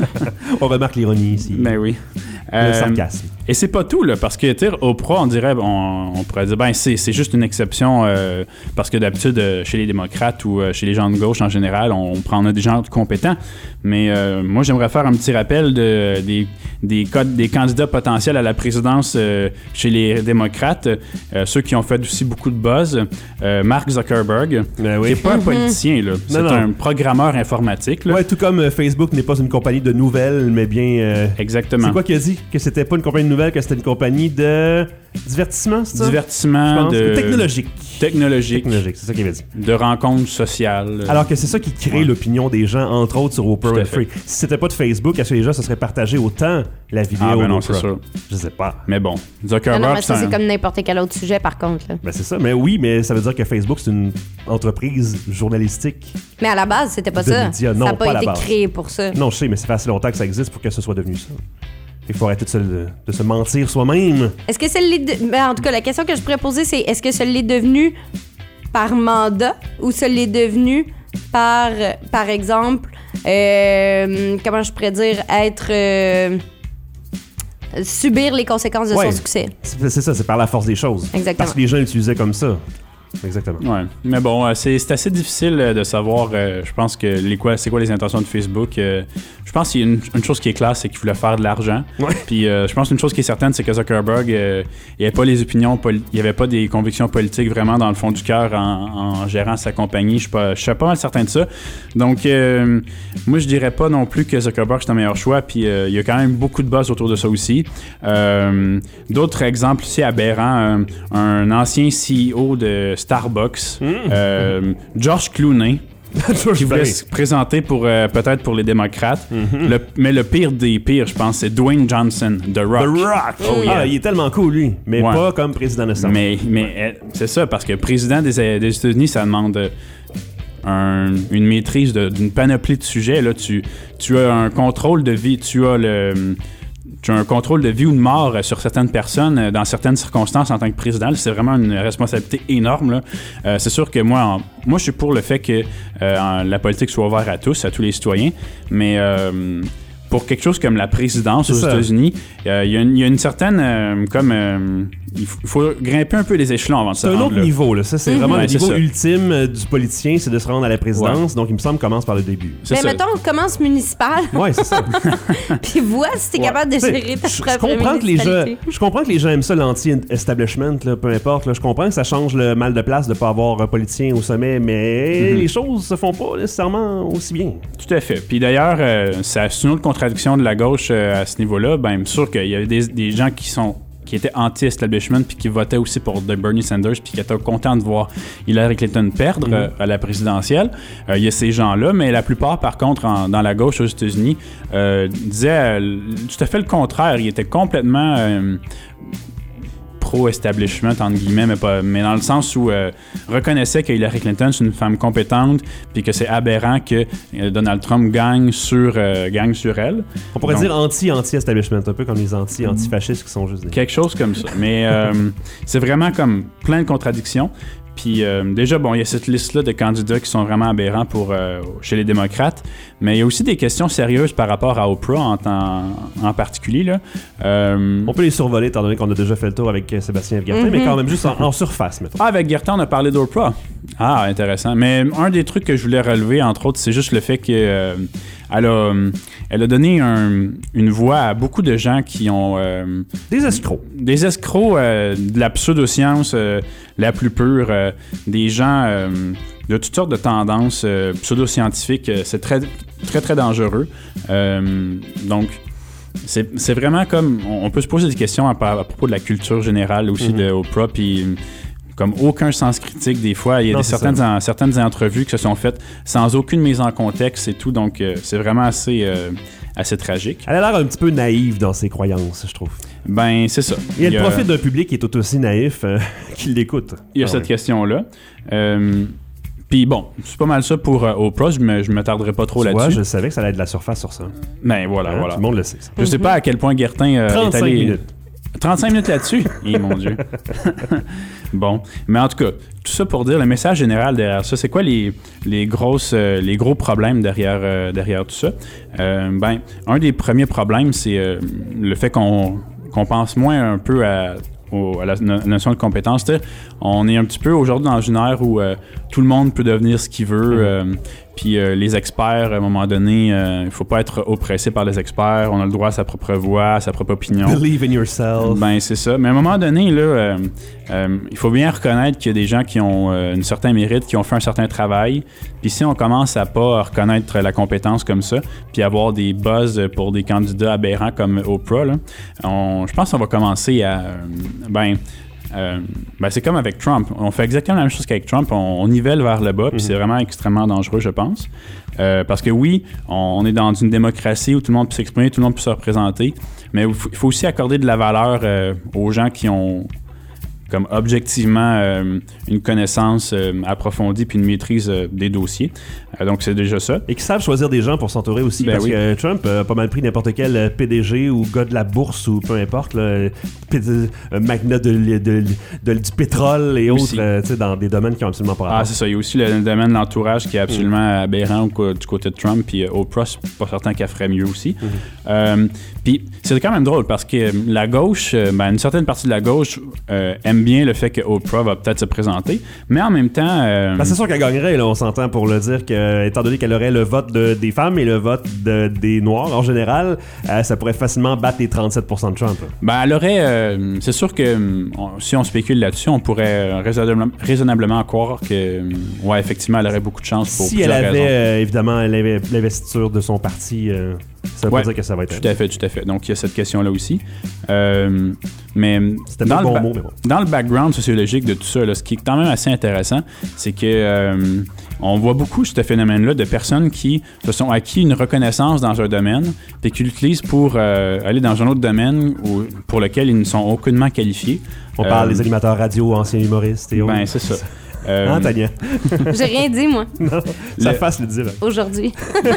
on remarque l'ironie ici. Ben oui. Le sarcasme. Et c'est pas tout, là, parce que, tu sais, Oprah, on dirait, on, on pourrait dire, ben, c'est, c'est juste une exception, euh, parce que d'habitude, euh, chez les démocrates ou euh, chez les gens de gauche en général, on, on prend on a des gens compétents. Mais euh, moi, j'aimerais faire un petit rappel de, des, des, codes, des candidats potentiels à la présidence euh, chez les démocrates, euh, ceux qui ont fait aussi beaucoup de buzz. Euh, Mark Zuckerberg, ben oui. qui n'est pas un politicien, là. C'est non, non. un programmeur informatique. Là. Ouais, tout comme euh, Facebook n'est pas une compagnie de nouvelles, mais bien... Euh, Exactement. C'est quoi qu'il a dit? Que c'était pas une compagnie de nouvelles, que c'était une compagnie de divertissement, c'est ça? Divertissement, de... Technologique. Technologique. Technologique, c'est ça qu'il avait dit. De rencontres sociales. Alors que c'est ça qui crée ouais. l'opinion des gens, entre autres sur Oprah Winfrey. Si c'était pas de Facebook, est-ce que les gens se seraient partagés autant la vidéo ah, ben non, d'Oprah? C'est sûr. Je sais pas. Mais bon, Zuckerberg... Non, non, mais ça, c'est, c'est un... comme n'importe quel autre sujet, par contre. Là. Ben c'est ça. Mais oui, mais ça veut dire que Facebook, c'est une entreprise journalistique. Mais à la base, c'était pas de ça. Médias. Non, ça n'a pas, pas été base. créé pour ça. Non, je sais, mais ça fait assez longtemps que ça existe pour que ce soit devenu ça. Il faut arrêter de se, de se mentir soi-même. Est-ce que ça l'est... De... Ben, en tout cas, la question que je pourrais poser, c'est est-ce que ça l'est devenu par mandat ou ça l'est devenu par, par exemple, euh, comment je pourrais dire, être... Euh, subir les conséquences de ouais, son succès. C'est, c'est ça, c'est par la force des choses. Exactement. Parce que les gens l'utilisaient comme ça. Exactement. Ouais. Mais bon, euh, c'est, c'est assez difficile euh, de savoir, euh, je pense que les quoi, c'est quoi les intentions de Facebook. Euh, je pense qu'il y a une, une chose qui est claire, c'est qu'il voulait faire de l'argent. Ouais. Puis euh, je pense qu'une chose qui est certaine, c'est que Zuckerberg, euh, il n'y avait pas les opinions, poli- il n'y avait pas des convictions politiques vraiment dans le fond du cœur en, en gérant sa compagnie. Je suis pas, je suis pas mal certain de ça. Donc, euh, moi, je dirais pas non plus que Zuckerberg c'est un meilleur choix. Puis euh, il y a quand même beaucoup de buzz autour de ça aussi. Euh, d'autres exemples ici aberrants, euh, un ancien C E O de Starbucks, mmh. euh, George Clooney, qui voulait se présenter pour, euh, peut-être pour les démocrates. Mm-hmm. Le, mais le pire des pires, je pense, c'est Dwayne Johnson, The Rock. The Rock! Oh, yeah. Ah, il est tellement cool, lui. Mais ouais. pas comme président de ça. Mais, mais euh, c'est ça, parce que président des, des États-Unis, ça demande euh, un, une maîtrise de, d'une panoplie de sujets. Là, tu, tu as un contrôle de vie, tu as le... Tu as un contrôle de vie ou de mort sur certaines personnes dans certaines circonstances en tant que président. C'est vraiment une responsabilité énorme. Là. Euh, c'est sûr que moi, en, moi, je suis pour le fait que euh, la politique soit ouverte à tous, à tous les citoyens, mais euh, pour quelque chose comme la présidence c'est aux ça. États-Unis, euh, il y, y a une certaine... Euh, comme euh, il faut grimper un peu les échelons avant de se rendre. C'est un autre là. niveau. Là. Ça, c'est mm-hmm. vraiment ouais, le niveau ultime euh, du politicien, c'est de se rendre à la présidence. Ouais. Donc, il me semble qu'on commence par le début. C'est Mais ça. Mettons, on commence municipal. Oui, c'est ça. Puis vois si t'es ouais. capable de gérer ta je, propre je comprends que les gens, Je comprends que les gens aiment ça, l'anti-establishment, là, peu importe. Là. Je comprends que ça change le mal de place de ne pas avoir un politicien au sommet, mais mm-hmm. les choses se font pas nécessairement aussi bien. Tout à fait. Puis d'ailleurs, euh, c'est une autre contradiction de la gauche euh, à ce niveau-là. Bien sûr qu'il y a des, des gens qui sont qui étaient anti-establishment puis qui votaient aussi pour Bernie Sanders puis qui étaient contents de voir Hillary Clinton perdre mm-hmm. euh, à la présidentielle. Il euh, y a ces gens-là, mais la plupart, par contre, en, dans la gauche aux États-Unis, euh, disaient euh, tout à fait le contraire. Ils étaient complètement... Euh, pro-establishment, entre guillemets, mais, pas, mais dans le sens où euh, reconnaissait que Hillary Clinton c'est une femme compétente puis que c'est aberrant que euh, Donald Trump gagne sur, euh, gagne sur elle. On pourrait Donc, dire anti-anti-establishment, un peu comme les anti-antifascistes qui sont juste des... Quelque chose comme ça. Mais euh, c'est vraiment comme plein de contradictions. Puis euh, déjà, bon, il y a cette liste-là de candidats qui sont vraiment aberrants pour, euh, chez les démocrates, mais il y a aussi des questions sérieuses par rapport à Oprah en, en, en particulier. Là. Euh, on peut les survoler étant donné qu'on a déjà fait le tour avec Sébastien Guertin, mm-hmm. mais quand même juste en, en surface. Mettons. Ah, avec Guertin, on a parlé d'Oprah. Ah, intéressant. Mais un des trucs que je voulais relever, entre autres, c'est juste le fait que... Euh, Elle a, elle a donné un, une voix à beaucoup de gens qui ont... Euh, des escrocs. Des escrocs euh, de la pseudo-science euh, la plus pure. Euh, des gens euh, de toutes sortes de tendances euh, pseudo-scientifiques. Euh, c'est très, très, très dangereux. Euh, donc, c'est, c'est vraiment comme... On peut se poser des questions à, à propos de la culture générale aussi mm-hmm. de Oprah, puis... Comme aucun sens critique, des fois. Il y a non, des certaines, en, certaines entrevues qui se sont faites sans aucune mise en contexte et tout. Donc, euh, c'est vraiment assez, euh, assez tragique. Elle a l'air un petit peu naïve dans ses croyances, je trouve. Ben, c'est ça. Et elle profite d'un public qui est tout aussi naïf euh, qui l'écoute. Il y a ah, cette oui. question-là. Euh, Puis bon, c'est pas mal ça pour euh, Oprah. Je me, je me tarderai pas trop tu là-dessus. Vois, je savais que ça allait être de la surface sur ça. Ben, voilà, hein, voilà. Tout le monde le sait. Ça. Je sais pas à quel point Guertin euh, est allé... minutes. trente-cinq minutes là-dessus? Eh, mon Dieu. Bon. Mais en tout cas, tout ça pour dire le message général derrière ça. C'est quoi les, les, grosses, euh, les gros problèmes derrière, euh, derrière tout ça? Euh, ben, un des premiers problèmes, c'est euh, le fait qu'on, qu'on pense moins un peu à... Au, à la notion de compétence. On est un petit peu aujourd'hui dans une ère où euh, tout le monde peut devenir ce qu'il veut. Euh, puis euh, les experts, à un moment donné, il euh, ne faut pas être oppressé par les experts. On a le droit à sa propre voix, à sa propre opinion. Believe in yourself. Ben, c'est ça. Mais à un moment donné, là, euh, euh, il faut bien reconnaître qu'il y a des gens qui ont euh, un certain mérite, qui ont fait un certain travail. Puis si on commence à pas reconnaître la compétence comme ça, puis avoir des buzz pour des candidats aberrants comme Oprah, là, on, je pense qu'on va commencer à... Euh, ben... Euh, ben c'est comme avec Trump. On fait exactement la même chose qu'avec Trump. On, on nivelle vers le bas, puis mm-hmm. c'est vraiment extrêmement dangereux, je pense. Euh, parce que oui, on, on est dans une démocratie où tout le monde peut s'exprimer, tout le monde peut se représenter, mais il faut, il faut aussi accorder de la valeur euh, aux gens qui ont comme objectivement euh, une connaissance euh, approfondie puis une maîtrise euh, des dossiers. Euh, donc, c'est déjà ça. Et qui savent choisir des gens pour s'entourer aussi. Ben parce oui. que Trump a pas mal pris n'importe quel P D G ou gars de la bourse ou peu importe, là, un magnat de, de, de, de, du pétrole et autres euh, dans des domaines qui ont absolument pas rapport. Ah, c'est ça. Il y a aussi le, le domaine de l'entourage qui est absolument mm. aberrant au, du côté de Trump. Puis euh, Oprah, c'est pas certain qu'elle ferait mieux aussi. Mm-hmm. Euh, puis c'est quand même drôle parce que la gauche, ben, une certaine partie de la gauche euh, aime j'aime bien le fait que Oprah va peut-être se présenter, mais en même temps... Euh, ben, c'est sûr qu'elle gagnerait, là, on s'entend pour le dire, que, étant donné qu'elle aurait le vote de, des femmes et le vote de, des Noirs en général, euh, ça pourrait facilement battre les trente-sept pour cent de Trump. Là. Ben, elle aurait... Euh, c'est sûr que on, si on spécule là-dessus, on pourrait raisonnablement, raisonnablement croire que, ouais, effectivement, elle aurait beaucoup de chance pour si plusieurs elle avait, raisons. euh, évidemment, l'investiture de son parti... Euh, ça veut ouais, pas dire que ça va être... Tout à fait, tout à fait. Donc, il y a cette question-là aussi. Euh, mais C'était dans, pas le bon ba- mot, mais bon. dans le background sociologique de tout ça, là, ce qui est quand même assez intéressant, c'est que euh, on voit beaucoup ce phénomène-là de personnes qui se sont acquis une reconnaissance dans un domaine et qui l'utilisent pour euh, aller dans un autre domaine où, pour lequel ils ne sont aucunement qualifiés. On euh, parle des animateurs radio, anciens humoristes et autres. Ben, c'est ça. Euh, hein, Tania? J'ai rien dit, moi. Non, ça Le- fasse le dire. Aujourd'hui.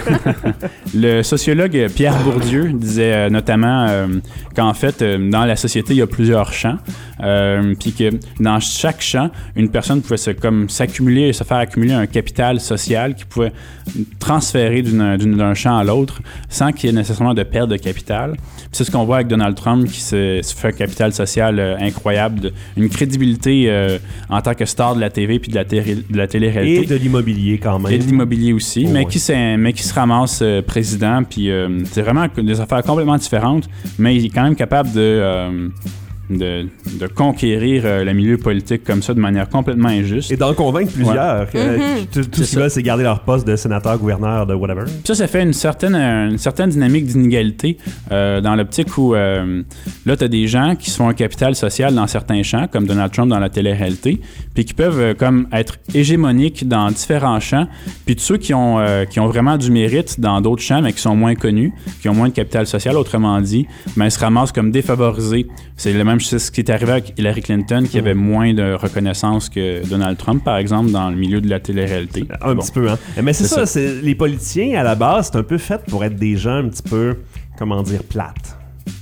Le sociologue Pierre Bourdieu disait euh, notamment euh, qu'en fait, euh, dans la société, il y a plusieurs champs, euh, puis que dans chaque champ, une personne pouvait se, comme, s'accumuler, se faire accumuler un capital social qui pouvait transférer d'une, d'une- d'un champ à l'autre sans qu'il y ait nécessairement de perte de capital. Puis c'est ce qu'on voit avec Donald Trump qui se, se fait un capital social euh, incroyable, de- une crédibilité euh, en tant que star de la T V puis de la, télé- de la télé-réalité. Et de l'immobilier quand même. Et de l'immobilier aussi, Oh, mais, ouais. qui s'est- mais qui se ramasse euh, président, puis euh, c'est vraiment des affaires complètement différentes, mais il est quand même capable de, euh, de, de conquérir euh, le milieu politique comme ça de manière complètement injuste. Et d'en convaincre plusieurs. Ouais. Euh, Mhm. Tout, tout ce qu'ils veulent, c'est garder leur poste de sénateur, gouverneur, de whatever. Puis ça, ça fait une certaine, une certaine dynamique d'inégalité euh, dans l'optique où euh, là, tu as des gens qui se font un capital social dans certains champs, comme Donald Trump dans la télé-réalité, puis qui peuvent euh, comme être hégémoniques dans différents champs, puis tous ceux qui ont, euh, qui ont vraiment du mérite dans d'autres champs, mais qui sont moins connus, qui ont moins de capital social, autrement dit, ben, ils se ramassent comme défavorisés. C'est le même c'est ce qui est arrivé avec Hillary Clinton, qui avait moins de reconnaissance que Donald Trump, par exemple, dans le milieu de la télé-réalité. Un Bon. petit peu, hein. Mais c'est, C'est ça, ça. c'est, les politiciens, à la base, c'est un peu fait pour être des gens un petit peu, comment dire, plates.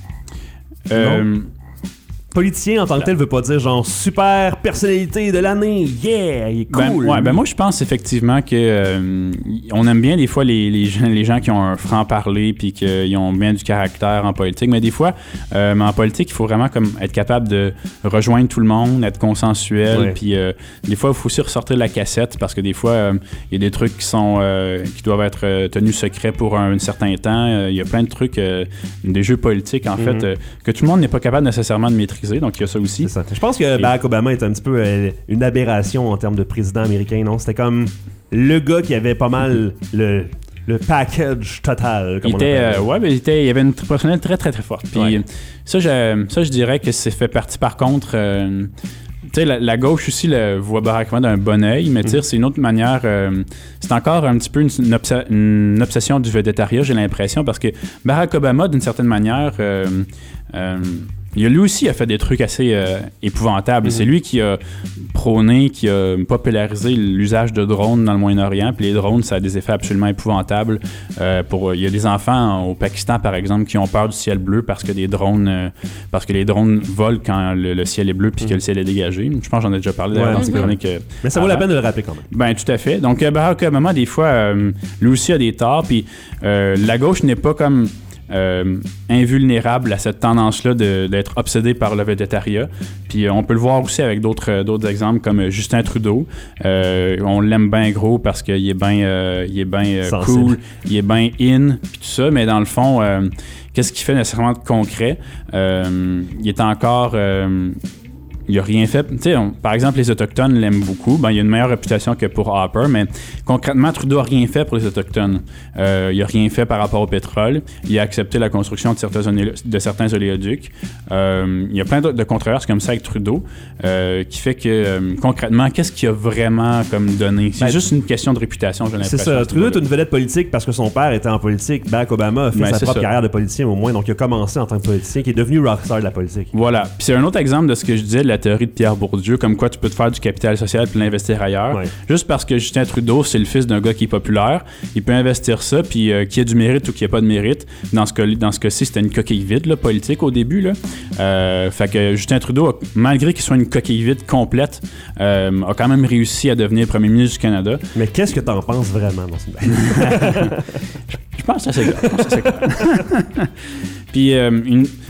Euh, Non? Politicien en tant que tel veut pas dire genre super personnalité de l'année, yeah, il est Ben, cool. ouais, ben moi je pense effectivement que euh, on aime bien des fois les, les, gens, les gens qui ont un franc-parler puis qui ont bien du caractère en politique, mais des fois euh, mais en politique il faut vraiment comme être capable de rejoindre tout le monde, être consensuel, Ouais. puis euh, des fois il faut aussi ressortir la cassette parce que des fois euh, il y a des trucs qui sont euh, qui doivent être euh, tenus secrets pour un, un certain temps. Euh, Il y a plein de trucs, euh, des jeux politiques en Mhm. fait euh, que tout le monde n'est pas capable nécessairement de maîtriser. Donc, il y a ça aussi. C'est ça. Je pense que Barack Obama est un petit peu euh, une aberration en termes de président américain, non? C'était comme le gars qui avait pas mal le, le package total, comme Il on était, appelle. euh, ouais, mais il, était, il y avait une personnalité très, très, très forte. Puis Ouais. ça, je, ça, je dirais que c'est fait partie, par contre... euh, tu sais, la, la gauche aussi le voit Barack Obama d'un bon œil, mais tu sais, c'est une autre manière. euh, c'est encore un petit peu une, une obs- une obsession du végétariat, j'ai l'impression, parce que Barack Obama, d'une certaine manière, euh, euh, il a lui aussi a fait des trucs assez euh, épouvantables. Mm-hmm. C'est lui qui a prôné, qui a popularisé l'usage de drones dans le Moyen-Orient. Puis les drones, ça a des effets absolument épouvantables. Euh, pour, il y a des enfants au Pakistan, par exemple, qui ont peur du ciel bleu parce que des drones, euh, parce que les drones volent quand le, le ciel est bleu puis que le ciel est dégagé. Je pense que j'en ai déjà parlé Ouais, d'ailleurs dans un cette petit peu. chronique. euh, Mais ça vaut la avant. peine de le rappeler quand même. Ben tout à fait. Donc euh, Barack Obama, des fois, euh, lui aussi a des torts. Puis euh, la gauche n'est pas comme euh, invulnérable à cette tendance-là de- d'être obsédé par le végétariat. Puis euh, on peut le voir aussi avec d'autres euh, d'autres exemples comme euh, Justin Trudeau. Euh, on l'aime bien gros parce qu'il est bien euh, il est bien euh, Sensible. cool, il est bien in, puis tout ça. Mais dans le fond, euh, qu'est-ce qu'il fait nécessairement de concret? Euh, il est encore... euh, il n'a rien fait. Tu sais, on- par exemple, les Autochtones l'aiment beaucoup. Ben, il a une meilleure réputation que pour Harper, mais concrètement, Trudeau n'a rien fait pour les Autochtones. Euh, il n'a rien fait par rapport au pétrole. Il a accepté la construction de certains, oné- de certains oléoducs. Euh, il y a plein de, de controverses comme ça avec Trudeau, euh, qui fait que, euh, concrètement, qu'est-ce qu'il a vraiment comme donné? C'est Ben, juste une question de réputation, j'ai l'impression. C'est ça. Trudeau est une vedette politique parce que son père était en politique. Barack Obama a fait Ben, sa c'est propre ça. carrière de politicien au moins. Donc, il a commencé en tant que politicien qui est devenu rockstar de la politique. Voilà. Puis c'est un autre exemple de ce que je disais de la théorie de Pierre Bourdieu, comme quoi tu peux te faire du capital social puis l'investir ailleurs. Ouais. Juste parce que Justin Trudeau, c'est le fils d'un gars qui est populaire, il peut investir ça, puis euh, qu'il y ait du mérite ou qu'il n'y ait pas de mérite. Dans ce, cas, dans ce cas-ci, c'était une coquille vide, là, politique, au début. Là. Euh, fait que Justin Trudeau, a- malgré qu'il soit une coquille vide complète, euh, a quand même réussi à devenir premier ministre du Canada. Mais qu'est-ce que t'en penses vraiment dans ce Je pense que c'est clair. Je pense que c'est clair. Puis, euh, une-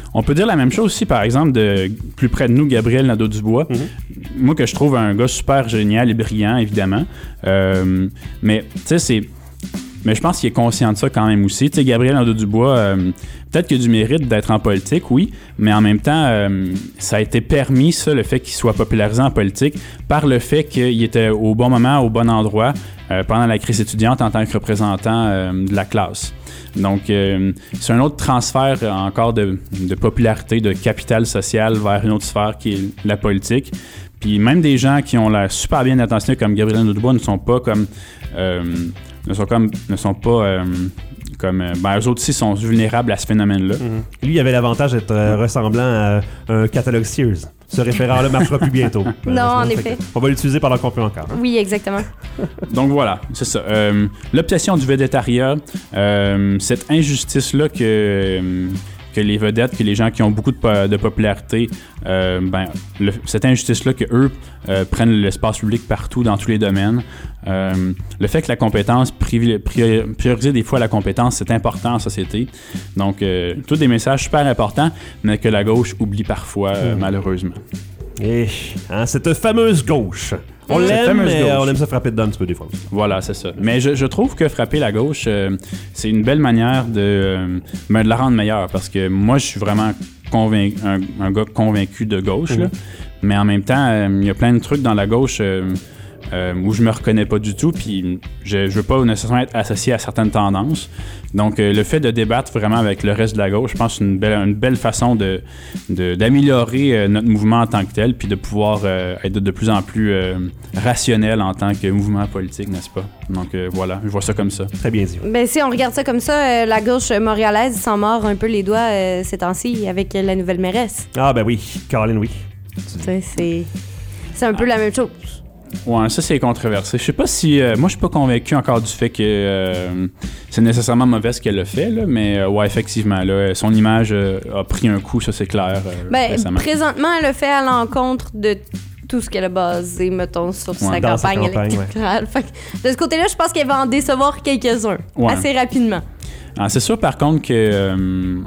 on peut dire la même chose aussi, par exemple, de plus près de nous, Gabriel Nadeau-Dubois. Mm-hmm. Moi, que je trouve un gars super génial et brillant, évidemment. Euh, mais, tu sais, c'est... Mais je pense qu'il est conscient de ça quand même aussi. Tu sais, Gabriel Nadeau-Dubois, euh, peut-être qu'il a du mérite d'être en politique, oui, mais en même temps, euh, ça a été permis, ça, le fait qu'il soit popularisé en politique, par le fait qu'il était au bon moment, au bon endroit, euh, pendant la crise étudiante en tant que représentant euh, de la classe. Donc, euh, c'est un autre transfert euh, encore de, de popularité, de capital social vers une autre sphère qui est la politique. Puis même des gens qui ont l'air super bien intentionnés comme Gabriel Nadeau-Dubois ne sont pas comme... Euh, ne sont comme ne sont pas euh, comme euh, ben eux autres aussi sont vulnérables à ce phénomène-là. Mm-hmm. Lui, il avait l'avantage d'être euh, ressemblant à un catalogue Sears. Ce référent-là marchera plus bientôt. Non, en effet. On va l'utiliser pendant qu'on peut encore. Hein? Oui, exactement. Donc voilà, c'est ça. Euh, l'obsession du végétariat, euh, cette injustice-là que euh, que les vedettes, que les gens qui ont beaucoup de, po- de popularité, euh, ben, le, cette injustice-là que eux euh, prennent l'espace public partout, dans tous les domaines. Euh, le fait que la compétence, privi- priori- prioriser des fois la compétence, c'est important en société. Donc, euh, tous des messages super importants, mais que la gauche oublie parfois, euh, mmh. malheureusement. Et hein, cette fameuse gauche. On l'aime, mais gauche. on aime ça frapper dedans un petit peu des fois. Voilà, c'est ça. Mais je, je trouve que frapper la gauche, euh, c'est une belle manière de, euh, de la rendre meilleure. Parce que moi, je suis vraiment convaincu, un, un gars convaincu de gauche. Mmh. Là. Mais en même temps, il euh, y a plein de trucs dans la gauche euh, euh, où je me reconnais pas du tout. Puis je, je veux pas nécessairement être associé à certaines tendances. Donc, euh, le fait de débattre vraiment avec le reste de la gauche, je pense que c'est une belle, une belle façon de, de, d'améliorer euh, notre mouvement en tant que tel, puis de pouvoir euh, être de, de plus en plus euh, rationnel en tant que mouvement politique, n'est-ce pas? Donc, euh, voilà, je vois ça comme ça. Très bien dit. Ben, si on regarde ça comme ça, euh, la gauche montréalaise s'en mord un peu les doigts euh, ces temps-ci avec la nouvelle mairesse. Ah, ben oui, Caroline, oui. C'est, c'est, c'est un peu la même chose. Ouais, ça c'est controversé. Je sais pas si... Euh, moi, je suis pas convaincu encore du fait que euh, c'est nécessairement mauvais ce qu'elle a fait, là, mais euh, ouais, effectivement, là, son image euh, a pris un coup, ça c'est clair. Euh, ben, récemment. Présentement, elle a fait à l'encontre de tout ce qu'elle a basé, mettons, sur ouais, sa campagne électorale. Ouais. De ce côté-là, je pense qu'elle va en décevoir quelques-uns ouais. assez rapidement. Ah, c'est sûr, par contre, que euh,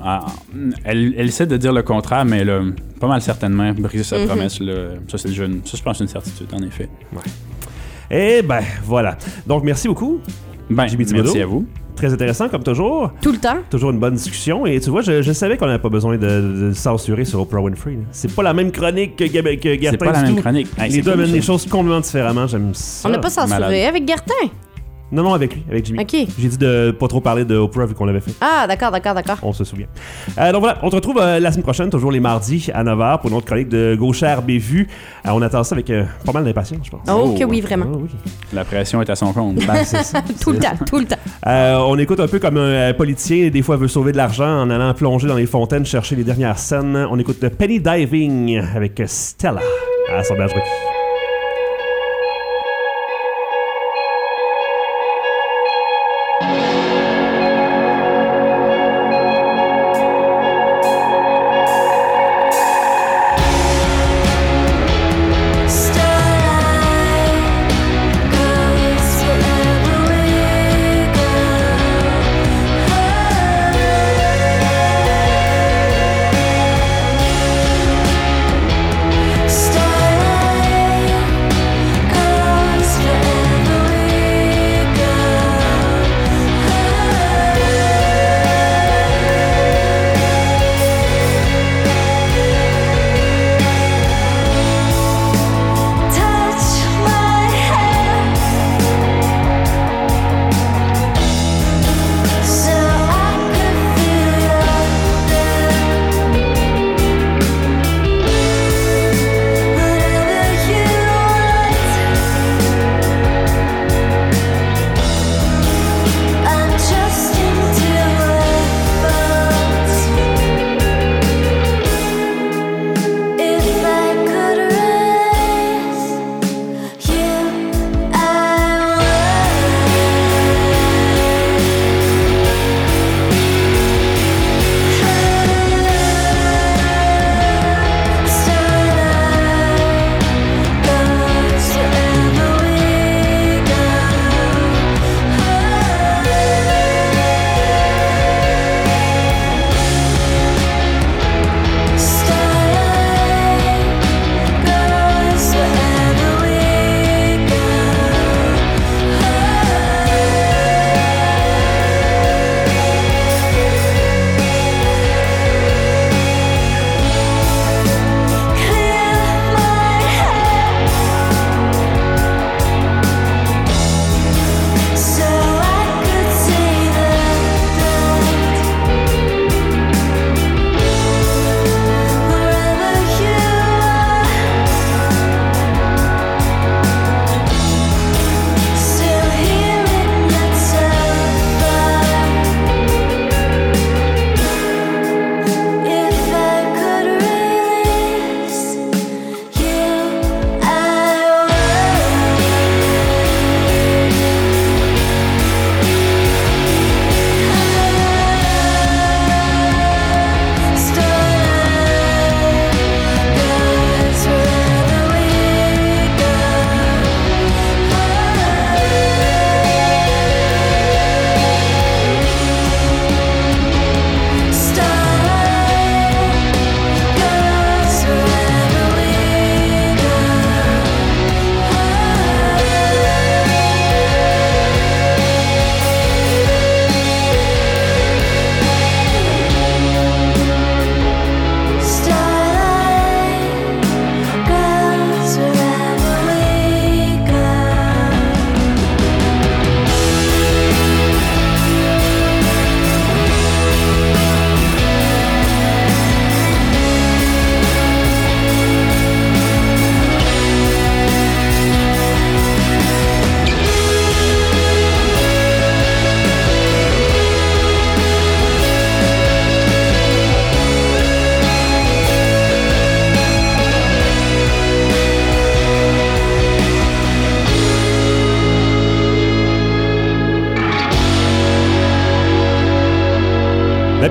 elle, elle essaie de dire le contraire, mais elle a pas mal certainement brisé sa mm-hmm. promesse. Là. Ça, c'est déjà une, ça, je pense, une certitude, en effet. Ouais. Et ben, voilà. Donc, merci beaucoup. Ben, merci à vous. Très intéressant, comme toujours. Tout le temps. Toujours une bonne discussion. Et tu vois, je, je savais qu'on n'avait pas besoin de, de censurer sur Oprah Winfrey. Là. C'est pas la même chronique que, Gab- que Gertin. C'est pas la même chronique. Hey, les deux cool, amènent les choses complètement différemment. J'aime ça. On n'a pas censuré Malade. Avec Gertin. Non, non, avec lui, avec Jimmy. OK. J'ai dit de pas trop parler de Oprah vu qu'on l'avait fait. Ah, d'accord, d'accord, d'accord. On se souvient. Euh, donc voilà, on se retrouve euh, la semaine prochaine, toujours les mardis à neuf heures pour une autre chronique de Gauchère Bévue. Euh, on attend ça avec euh, pas mal d'impatience, je pense. Oh, que oui, vraiment. Oh, oui. La pression est à son compte. Ben, c'est ça. tout le temps, tout le temps. Euh, on écoute un peu comme un politicien, des fois veut sauver de l'argent en allant plonger dans les fontaines, chercher les dernières scènes. On écoute Penny Diving avec Stella à Assemblage Requis. Starlight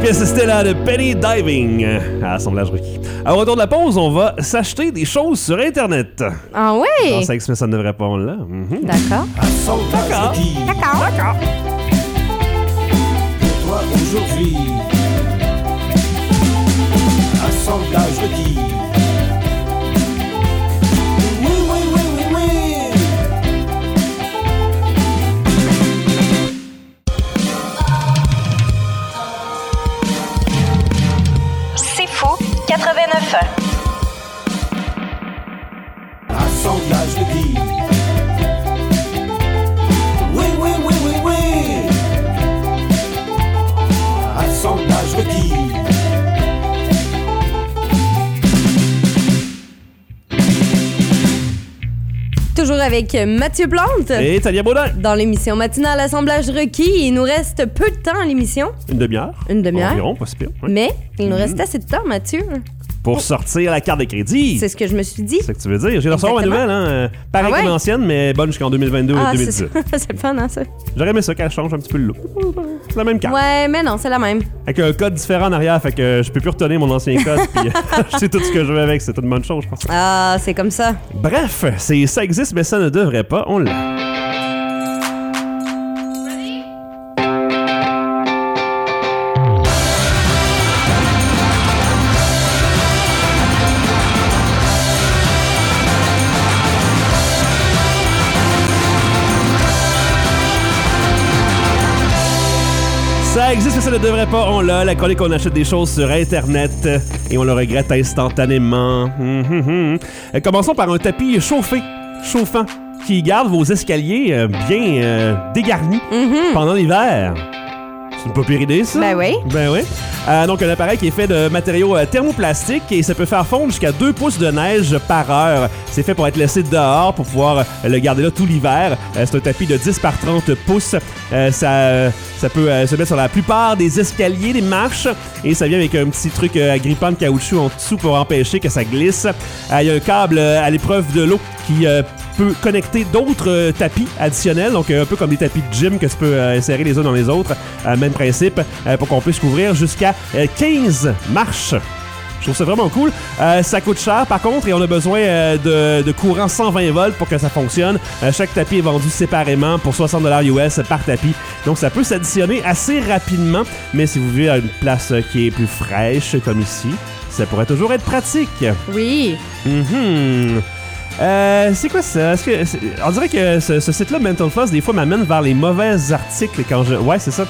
pièce c'était là de Penny Diving à Assemblage Rookie. Au retour de la pause, on va s'acheter des choses sur Internet. Ah ouais? Dans sexe, mais ça ne devrait pas, on l'a. Mm-hmm. D'accord. D'accord. D'accord. D'accord. Pour toi aujourd'hui, assemblage requis. Oui, oui, oui, oui, oui. C'est fou, quatre-vingt-neuf ans. Assemblage requis. Oui, oui, oui, oui, oui. Assemblage requis. Toujours avec Mathieu Plante. Et Tania Baudin. Dans l'émission matinale Assemblage requis. Il nous reste peu de temps à l'émission. Une demi-heure. Une demi-heure. Environ, pas si pire. Ouais. Mais il nous reste Mhm. assez de temps, Mathieu. Pour sortir la carte de crédit. C'est ce que je me suis dit. C'est ce que tu veux dire. J'ai recevoir ma Exactement. nouvelle, hein. euh, Pareil Ah ouais? que l'ancienne, mais bonne jusqu'en deux mille vingt-deux Ah, et c'est deux mille dix-huit. ça. C'est le fun, hein, ça? J'aurais aimé ça qu'elle change un petit peu le look. C'est la même carte. Ouais, mais non, c'est la même. Avec un code différent en arrière, fait que je peux plus retenir mon ancien code. Puis euh, je sais tout ce que je veux avec. C'est une bonne chose, je pense. Ah, c'est comme ça. Bref, c'est ça existe, mais ça ne devrait pas. On l'a. Ça existe, mais ça ne devrait pas. On l'a. La chronique, on achète des choses sur Internet et on le regrette instantanément. Hum, hum, hum. Euh, Commençons par un tapis chauffé, chauffant, qui garde vos escaliers euh, bien euh, dégarnis pendant l'hiver. C'est une pas pire idée, ça? Ben oui. Ben oui. Euh, donc, un appareil qui est fait de matériaux euh, thermoplastiques et ça peut faire fondre jusqu'à deux pouces de neige par heure. C'est fait pour être laissé dehors pour pouvoir euh, le garder là tout l'hiver. Euh, c'est un tapis de dix par trente pouces. Euh, ça, euh, ça peut euh, se mettre sur la plupart des escaliers, des marches et ça vient avec un petit truc euh, agrippant de caoutchouc en dessous pour empêcher que ça glisse. Euh, Il y a un câble euh, à l'épreuve de l'eau qui euh, peut connecter d'autres euh, tapis additionnels, donc euh, un peu comme des tapis de gym que tu peux euh, insérer les uns dans les autres. Euh, même principe, euh, pour qu'on puisse couvrir jusqu'à euh, quinze marches. Je trouve ça vraiment cool. Euh, ça coûte cher par contre et on a besoin euh, de, de courant cent vingt volts pour que ça fonctionne. Euh, chaque tapis est vendu séparément pour soixante dollars U S par tapis. Donc ça peut s'additionner assez rapidement, mais si vous vivez à une place euh, qui est plus fraîche comme ici, ça pourrait toujours être pratique. Oui. Mhm. Euh, c'est quoi ça? Est-ce que, c'est- on dirait que ce, ce site-là, Mental Floss, des fois m'amène vers les mauvais articles quand je... Ouais, c'est ça.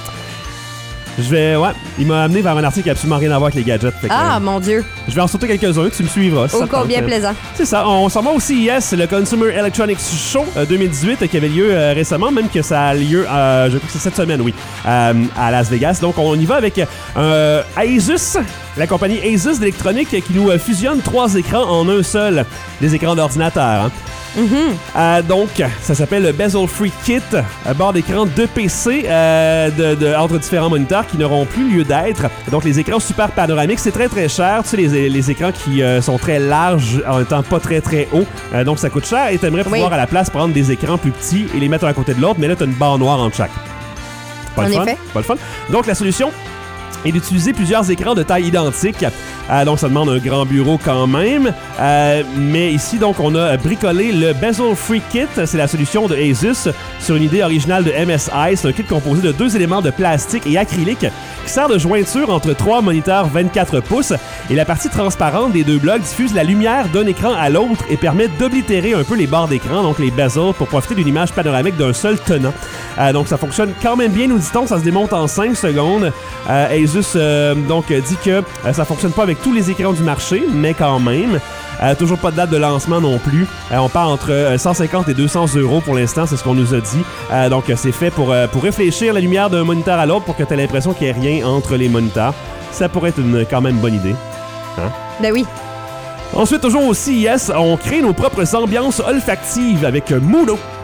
Je vais... Ouais, il m'a amené vers un article qui n'a absolument rien à voir avec les gadgets. Fait que, Ah, euh, mon Dieu. je vais en sauter quelques-uns, tu me suivras. si Ô ça te tente. combien plaisant. C'est ça, on s'en va au C E S, le Consumer Electronics Show euh, deux mille dix-huit, euh, qui avait lieu euh, récemment, même que ça a lieu, euh, je crois que c'est cette semaine, oui, euh, à Las Vegas. Donc, on y va avec euh, Asus, la compagnie Asus d'électronique, qui nous euh, fusionne trois écrans en un seul, des écrans d'ordinateur. Hein. Euh, donc, ça s'appelle le Bezel Free Kit, à bord d'écran de P C euh, de, de, entre différents moniteurs qui n'auront plus lieu d'être. Donc, les écrans super panoramiques, c'est très très cher. Tu sais, les, les écrans qui euh, sont très larges en étant pas très très hauts. Euh, donc, ça coûte cher et t'aimerais pouvoir Oui. à la place prendre des écrans plus petits et les mettre un à côté de l'autre, mais là, t'as une barre noire entre chaque. Pas En le fun? effet. Pas le fun. Donc, la solution est d'utiliser plusieurs écrans de taille identique. Euh, donc, ça demande un grand bureau quand même. Euh, mais ici, donc, on a bricolé le Bezel Free Kit. C'est la solution de Asus sur une idée originale de M S I. C'est un kit composé de deux éléments de plastique et acrylique qui sert de jointure entre trois moniteurs vingt-quatre pouces. Et la partie transparente des deux blocs diffuse la lumière d'un écran à l'autre et permet d'oblitérer un peu les bords d'écran, donc les bezels, pour profiter d'une image panoramique d'un seul tenant. Euh, donc, ça fonctionne quand même bien, nous dit-on. Ça se démonte en cinq secondes. Euh, Asus euh, donc dit que euh, ça fonctionne pas avec tous les écrans du marché, mais quand même. Euh, toujours pas de date de lancement non plus. Euh, on part entre euh, cent cinquante et deux cents euros pour l'instant, c'est ce qu'on nous a dit. Euh, donc, euh, c'est fait pour, euh, pour réfléchir la lumière d'un moniteur à l'autre pour que tu aies l'impression qu'il n'y ait rien entre les moniteurs. Ça pourrait être une quand même bonne idée. Hein? Ben oui. Ensuite, toujours au C E S, on crée nos propres ambiances olfactives avec Muno.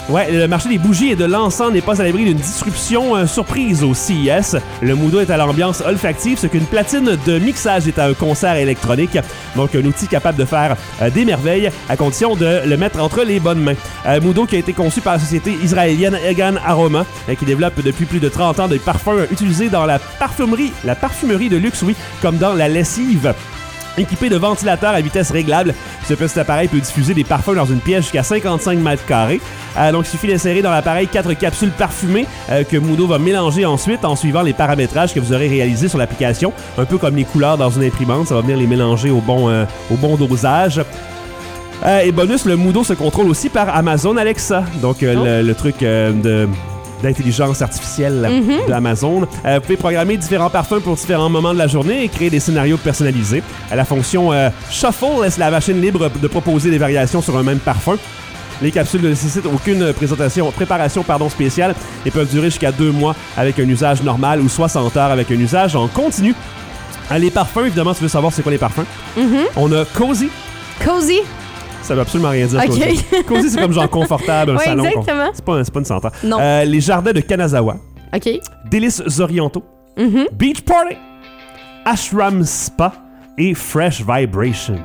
Ouais, le marché des bougies et de l'encens n'est pas à l'abri d'une disruption euh, surprise au C E S. Le Moodo est à l'ambiance olfactive, ce qu'une platine de mixage est à un concert électronique. Donc, un outil capable de faire euh, des merveilles à condition de le mettre entre les bonnes mains. Euh, Moodo qui a été conçu par la société israélienne Egan Aroma, euh, qui développe depuis plus de trente ans des parfums utilisés dans la parfumerie, la parfumerie de luxe, oui, comme dans la lessive. Équipé de ventilateurs à vitesse réglable, ce petit appareil peut diffuser des parfums dans une pièce jusqu'à cinquante-cinq mètres carrés. Euh, donc, il suffit d'insérer dans l'appareil quatre capsules parfumées euh, que Moodo va mélanger ensuite en suivant les paramétrages que vous aurez réalisés sur l'application. Un peu comme les couleurs dans une imprimante, ça va venir les mélanger au bon, euh, au bon dosage. Euh, et bonus, le Moodo se contrôle aussi par Amazon Alexa. Donc, euh, oh. le, le truc euh, de... d'intelligence artificielle mm-hmm. d'Amazon. Euh, vous pouvez programmer différents parfums pour différents moments de la journée et créer des scénarios personnalisés. Euh, la fonction euh, Shuffle laisse la machine libre de proposer des variations sur un même parfum. Les capsules ne nécessitent aucune présentation, préparation pardon, spéciale et peuvent durer jusqu'à deux mois avec un usage normal ou soixante heures avec un usage en continu. Euh, les parfums, évidemment, tu veux savoir c'est quoi les parfums? Mm-hmm. On a Cozy. Cozy. Ça veut absolument rien dire. Okay. Cozy. Cozy, c'est comme genre confortable, un ouais, salon. Exactement. C'est pas, c'est pas une senteur. Non. Euh, les jardins de Kanazawa. OK. Délices orientaux. Mm-hmm. Beach Party. Ashram Spa et Fresh Vibrations.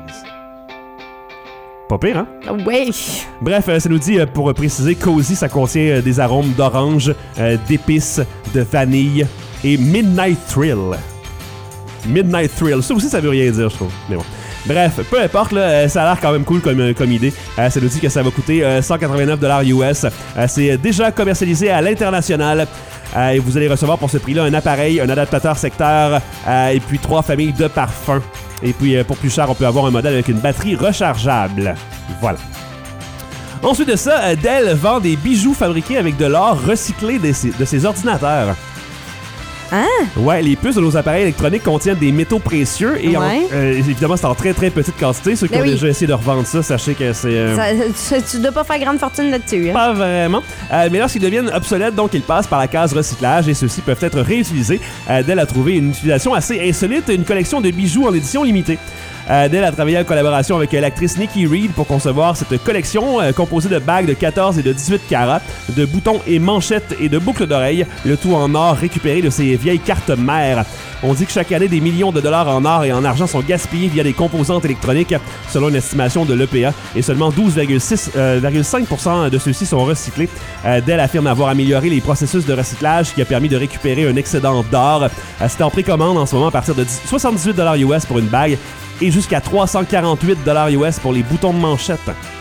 Pas pire, hein? Oui. Bref, euh, ça nous dit, euh, pour préciser, Cozy, ça contient euh, des arômes d'orange, euh, d'épices, de vanille et Midnight Thrill. Midnight Thrill. Ça aussi, ça veut rien dire, je trouve. Mais bon. Bref, peu importe, là, ça a l'air quand même cool comme, comme idée. Euh, ça nous dit que ça va coûter euh, cent quatre-vingt-neuf dollars U S. Euh, c'est déjà commercialisé à l'international. Euh, et vous allez recevoir pour ce prix-là un appareil, un adaptateur secteur euh, et puis trois familles de parfums. Et puis, euh, pour plus cher, on peut avoir un modèle avec une batterie rechargeable. Voilà. Ensuite de ça, euh, Dell vend des bijoux fabriqués avec de l'or recyclé de ses, de ses ordinateurs. Hein? Ouais, les puces de nos appareils électroniques contiennent des métaux précieux et ouais. en, euh, évidemment, c'est en très très petite quantité. Ceux qui Mais ont oui. déjà essayé de revendre ça, sachez que c'est... Euh... Ça, tu, tu dois pas faire grande fortune là-dessus. Hein? Pas vraiment. Euh, mais lorsqu'ils deviennent obsolètes, donc ils passent par la case recyclage et ceux-ci peuvent être réutilisés. Euh, Dell a trouvé une utilisation assez insolite, une collection de bijoux en édition limitée. Euh, Dell a travaillé en collaboration avec euh, l'actrice Nikki Reed pour concevoir cette collection euh, composée de bagues de quatorze et de dix-huit carats, de boutons et manchettes et de boucles d'oreilles, le tout en or récupéré de ces vieilles cartes mères. On dit que chaque année, des millions de dollars en or et en argent sont gaspillés via des composantes électroniques, selon une estimation de l'E P A, et seulement douze virgule cinq pour cent de ceux-ci sont recyclés. Euh, Dell affirme avoir amélioré les processus de recyclage, ce qui a permis de récupérer un excédent d'or. Euh, c'est en précommande en ce moment à partir de soixante-dix-huit dollars U S pour une bague et jusqu'à trois cent quarante-huit dollars U S pour les boutons de manchette.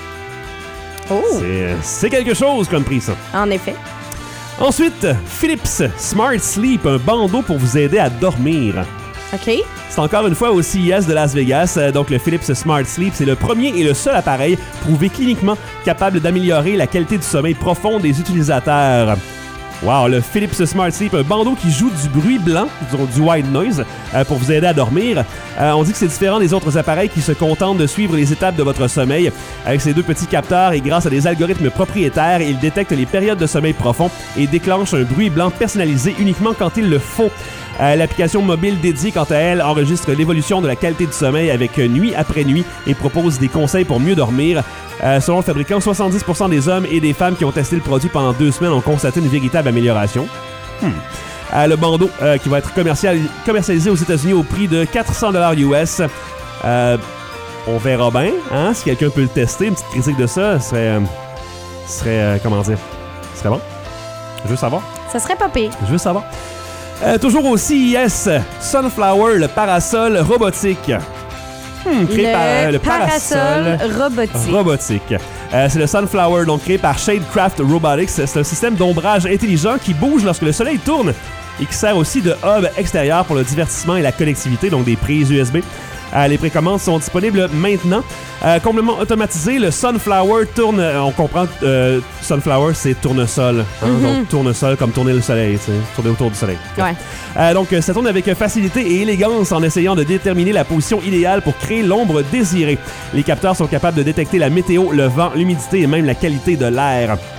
Oh. C'est, c'est quelque chose comme prix, ça. En effet. Ensuite, Philips Smart Sleep, un bandeau pour vous aider à dormir. OK. C'est encore une fois au C E S de Las Vegas. Euh, donc, le Philips Smart Sleep, c'est le premier et le seul appareil prouvé cliniquement capable d'améliorer la qualité du sommeil profond des utilisateurs. Wow, le Philips Smart Sleep, un bandeau qui joue du bruit blanc, du, du white noise, euh, pour vous aider à dormir. Euh, on dit que c'est différent des autres appareils qui se contentent de suivre les étapes de votre sommeil. Avec ces deux petits capteurs et grâce à des algorithmes propriétaires, il détecte les périodes de sommeil profond et déclenche un bruit blanc personnalisé uniquement quand il le faut. Euh, l'application mobile dédiée, quant à elle, enregistre l'évolution de la qualité du sommeil avec nuit après nuit et propose des conseils pour mieux dormir. Euh, selon le fabricant, soixante-dix pour cent des hommes et des femmes qui ont testé le produit pendant deux semaines ont constaté une véritable amélioration. Hmm. Euh, le bandeau euh, qui va être commercial- commercialisé aux États-Unis au prix de quatre cents dollars U S. Euh, on verra bien, hein, si quelqu'un peut le tester. Une petite critique de ça serait... Euh, serait... Euh, comment dire? Serait bon? Je veux savoir. Ça serait pas pire. Je veux savoir. Euh, toujours au C E S, Sunflower, le parasol robotique. Hmm, créé le par euh, le parasol, parasol robotique. robotique. Euh, c'est le Sunflower, donc créé par Shadecraft Robotics. C'est un système d'ombrage intelligent qui bouge lorsque le soleil tourne et qui sert aussi de hub extérieur pour le divertissement et la connectivité, donc des prises U S B. Euh, les précommandes sont disponibles maintenant. Euh, complètement automatisé, le Sunflower tourne... Euh, on comprend que euh, Sunflower, c'est tournesol. Hein? Mm-hmm. Donc, tournesol comme tourner le soleil, tu sais, tourner autour du soleil. Ouais. Euh, donc, ça tourne avec facilité et élégance en essayant de déterminer la position idéale pour créer l'ombre désirée. Les capteurs sont capables de détecter la météo, le vent, l'humidité et même la qualité de l'air.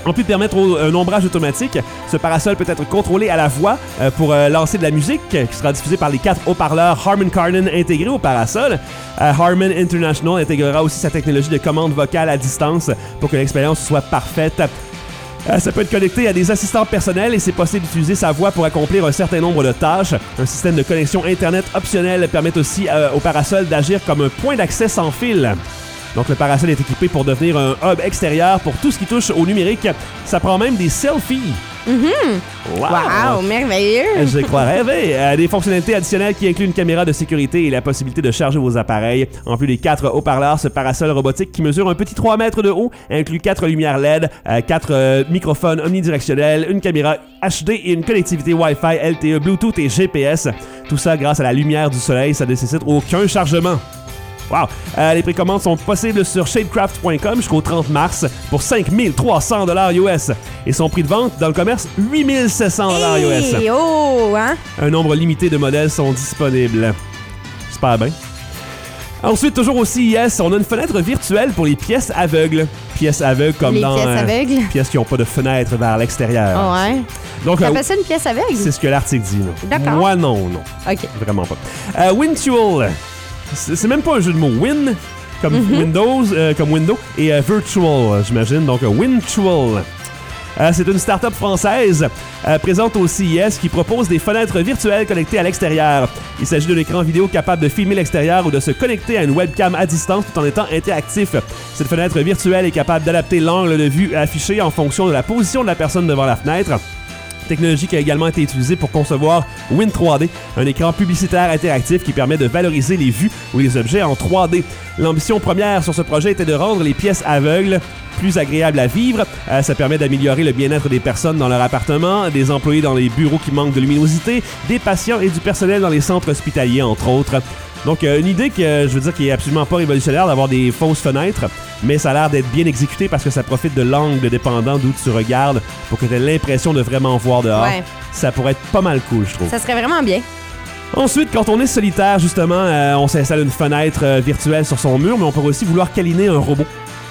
En plus de permettre au, un ombrage automatique, ce parasol peut être contrôlé à la voix euh, pour euh, lancer de la musique euh, qui sera diffusée par les quatre haut-parleurs Harman Kardon intégrés au parasol. Euh, Harman International intégrera aussi sa technologie de commande vocale à distance pour que l'expérience soit parfaite. Euh, ça peut être connecté à des assistants personnels et c'est possible d'utiliser sa voix pour accomplir un certain nombre de tâches. Un système de connexion Internet optionnel permet aussi euh, au parasol d'agir comme un point d'accès sans fil. Donc, le parasol est équipé pour devenir un hub extérieur pour tout ce qui touche au numérique. Ça prend même des selfies. Mm-hmm. Wow! Wow, merveilleux! Je crois rêver. Euh, des fonctionnalités additionnelles qui incluent une caméra de sécurité et la possibilité de charger vos appareils. En plus des quatre haut-parleurs, ce parasol robotique qui mesure un petit trois mètres de haut inclut quatre lumières L E D, euh, quatre euh, microphones omnidirectionnels, une caméra H D et une connectivité Wi-Fi, L T E, Bluetooth et G P S. Tout ça grâce à la lumière du soleil. Ça ne nécessite aucun chargement. Wow! Euh, les précommandes sont possibles sur shadecraft point com jusqu'au trente mars pour cinq mille trois cents dollars U S. Et son prix de vente dans le commerce, huit mille sept cents dollars U S. Hey, oh, hein? Un nombre limité de modèles sont disponibles. J'espère bien. Ensuite, toujours au C I S, on a une fenêtre virtuelle pour les pièces aveugles. Pièces aveugles comme les dans... pièces euh, aveugles? pièces qui n'ont pas de fenêtre vers l'extérieur. Oh, ouais. Donc, T'appelles euh, ça une pièce aveugle? c'est ce que l'article dit. Là. D'accord. Moi, non, non. OK. Vraiment pas. Euh, Wintual. C'est c'est même pas un jeu de mots. Win, comme Mm-hmm. Windows, euh, comme Windows, et euh, Virtual, j'imagine. Donc, euh, Wintual. Euh, c'est une start-up française euh, présente au C I S qui propose des fenêtres virtuelles connectées à l'extérieur. Il s'agit d'un écran vidéo capable de filmer l'extérieur ou de se connecter à une webcam à distance tout en étant interactif. Cette fenêtre virtuelle est capable d'adapter l'angle de vue affiché en fonction de la position de la personne devant la fenêtre. Technologie qui a également été utilisée pour concevoir Win trois D, un écran publicitaire interactif qui permet de valoriser les vues ou les objets en trois D. L'ambition première sur ce projet était de rendre les pièces aveugles plus agréables à vivre. Euh, ça permet d'améliorer le bien-être des personnes dans leur appartement, des employés dans les bureaux qui manquent de luminosité, des patients et du personnel dans les centres hospitaliers, entre autres. Donc, euh, une idée que, je veux dire, qui est absolument pas révolutionnaire d'avoir des fausses fenêtres, mais ça a l'air d'être bien exécuté parce que ça profite de l'angle dépendant d'où tu regardes pour que tu aies l'impression de vraiment voir dehors. Ouais. Ça pourrait être pas mal cool, je trouve. Ça serait vraiment bien. Ensuite, quand on est solitaire, justement, euh, on s'installe une fenêtre euh, virtuelle sur son mur, mais on peut aussi vouloir câliner un robot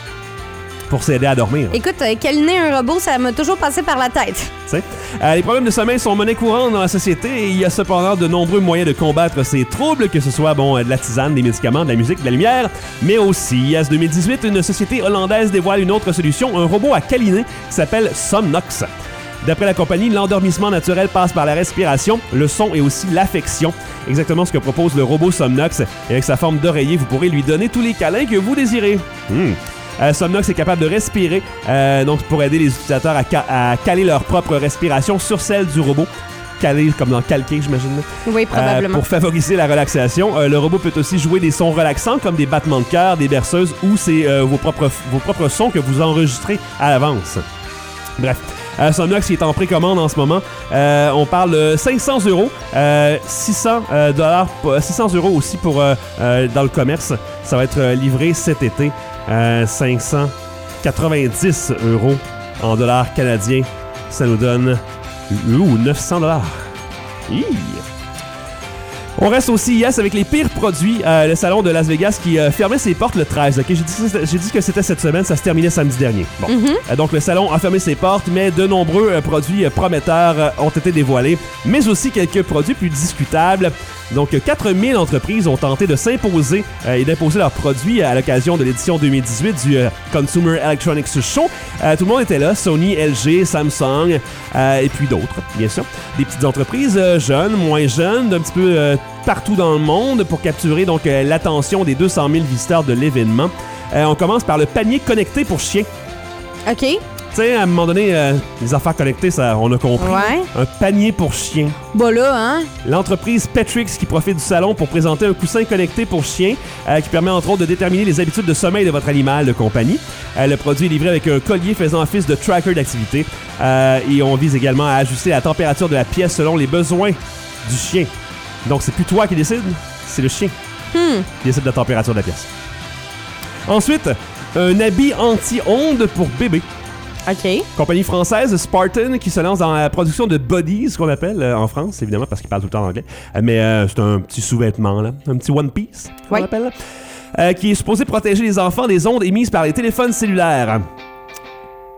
pour s'aider à dormir. Écoute, euh, câliner un robot, ça m'a toujours passé par la tête. Tu sais. Euh, les problèmes de sommeil sont monnaie courante dans la société et il y a cependant de nombreux moyens de combattre ces troubles, que ce soit bon, de la tisane, des médicaments, de la musique, de la lumière, mais aussi, à ce deux mille dix-huit, une société hollandaise dévoile une autre solution, un robot à câliner qui s'appelle Somnox. D'après la compagnie, l'endormissement naturel passe par la respiration, le son et aussi l'affection. Exactement ce que propose le robot Somnox. Et avec sa forme d'oreiller, vous pourrez lui donner tous les câlins que vous désirez. Hmm. Euh, Somnox est capable de respirer, euh, donc pour aider les utilisateurs à, ca- à caler leur propre respiration sur celle du robot. Caler comme dans calquer, j'imagine. Oui, probablement. Euh, pour favoriser la relaxation, euh, le robot peut aussi jouer des sons relaxants comme des battements de cœur, des berceuses ou c'est euh, vos, propres, vos propres sons que vous enregistrez à l'avance. Bref. Euh, Somnox qui est en précommande en ce moment. Euh, on parle de cinq cents euros, euh, six cents dollars, six cents euros aussi pour euh, euh, dans le commerce. Ça va être euh, livré cet été. Euh, cinq cent quatre-vingt-dix euros en dollars canadiens. Ça nous donne ouh, neuf cents dollars. On reste au C I S avec les pires produits. Euh, le salon de Las Vegas qui euh, fermait ses portes le treize. Okay? J'ai, dit, j'ai dit que c'était cette semaine, ça se terminait samedi dernier. Bon. Mm-hmm. Euh, donc le salon a fermé ses portes, mais de nombreux euh, produits euh, prometteurs euh, ont été dévoilés, mais aussi quelques produits plus discutables. Donc quatre mille entreprises ont tenté de s'imposer euh, et d'imposer leurs produits à l'occasion de l'édition deux mille dix-huit du euh, Consumer Electronics Show. Euh, tout le monde était là, Sony, L G, Samsung euh, et puis d'autres, bien sûr. Des petites entreprises euh, jeunes, moins jeunes, d'un petit peu euh, partout dans le monde pour capturer donc euh, l'attention des deux cent mille visiteurs de l'événement. Euh, on commence par le panier connecté pour chiens. OK. Tu sais, à un moment donné, euh, les affaires connectées, ça, on a compris. Ouais. Un panier pour chiens. Bah là, hein? L'entreprise Petrix qui profite du salon pour présenter un coussin connecté pour chiens euh, qui permet entre autres de déterminer les habitudes de sommeil de votre animal de compagnie. Euh, le produit est livré avec un collier faisant office de tracker d'activité. Euh, et on vise également à ajuster la température de la pièce selon les besoins du chien. Donc, c'est plus toi qui décide, c'est le chien Hmm. qui décide de la température de la pièce. Ensuite, un habit anti-ondes pour bébé. OK. Compagnie française Spartan qui se lance dans la production de bodies, ce qu'on appelle euh, en France, évidemment, parce qu'ils parlent tout le temps en anglais. Euh, mais euh, c'est un petit sous-vêtement, là, un petit one piece, qu'on Oui. appelle, euh, qui est supposé protéger les enfants des ondes émises par les téléphones cellulaires.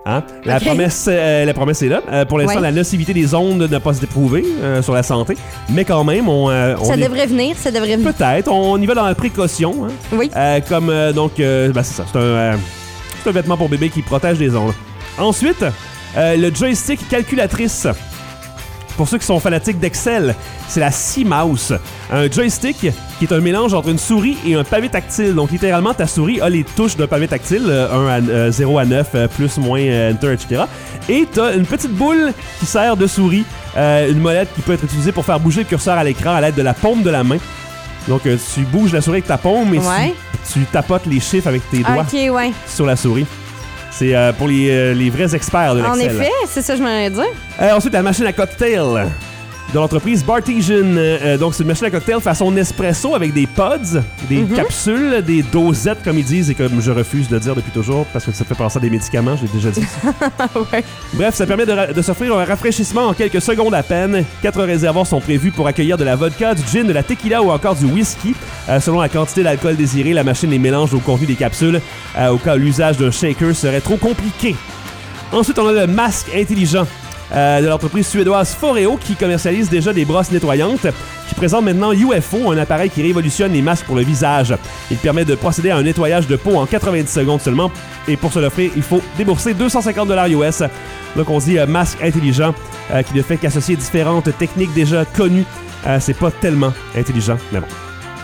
Hein? La, Ok. promesse, euh, la promesse est là. Euh, pour l'instant, Ouais. la nocivité des ondes n'a pas été prouvée euh, sur la santé. Mais quand même, on, euh, on Ça est- devrait venir, ça devrait venir. Peut-être. On y va dans la précaution. Hein? Oui. Euh, comme, euh, donc, euh, ben, c'est ça. C'est un, euh, c'est un vêtement pour bébé qui protège des ondes. Ensuite, euh, le joystick calculatrice. Pour ceux qui sont fanatiques d'Excel, c'est la C-Mouse. Un joystick qui est un mélange entre une souris et un pavé tactile. Donc, littéralement, ta souris a les touches d'un pavé tactile, euh, un à, euh, zéro à neuf, euh, plus, moins, euh, enter, et cetera. Et tu as une petite boule qui sert de souris, euh, une molette qui peut être utilisée pour faire bouger le curseur à l'écran à l'aide de la paume de la main. Donc, euh, tu bouges la souris avec ta paume et Ouais. tu, tu tapotes les chiffres avec tes doigts Ok, ouais. sur la souris. C'est euh, pour les, euh, les vrais experts de En l'Excel. effet, c'est ça que je m'en dire. Euh, ensuite, la machine à cocktail de l'entreprise Bartesian. Euh, donc, c'est une machine à cocktail façon Nespresso avec des pods, des Mhm. capsules, des dosettes, comme ils disent, et comme je refuse de dire depuis toujours parce que ça fait penser à des médicaments, je l'ai déjà dit. Ouais. Bref, ça permet de, ra- de s'offrir un rafraîchissement en quelques secondes à peine. Quatre réservoirs sont prévus pour accueillir de la vodka, du gin, de la tequila ou encore du whisky. Euh, selon la quantité d'alcool désirée, la machine les mélange au contenu des capsules, euh, au cas où l'usage d'un shaker serait trop compliqué. Ensuite, on a le masque intelligent euh, de l'entreprise suédoise Foreo qui commercialise déjà des brosses nettoyantes, qui présente maintenant U F O, un appareil qui révolutionne les masques pour le visage. Il permet de procéder à un nettoyage de peau en quatre-vingt-dix secondes seulement, et pour se l'offrir, il faut débourser deux cent cinquante dollars U S. Donc on dit euh, masque intelligent, euh, qui ne fait qu'associer différentes techniques déjà connues. Euh, c'est pas tellement intelligent, mais bon.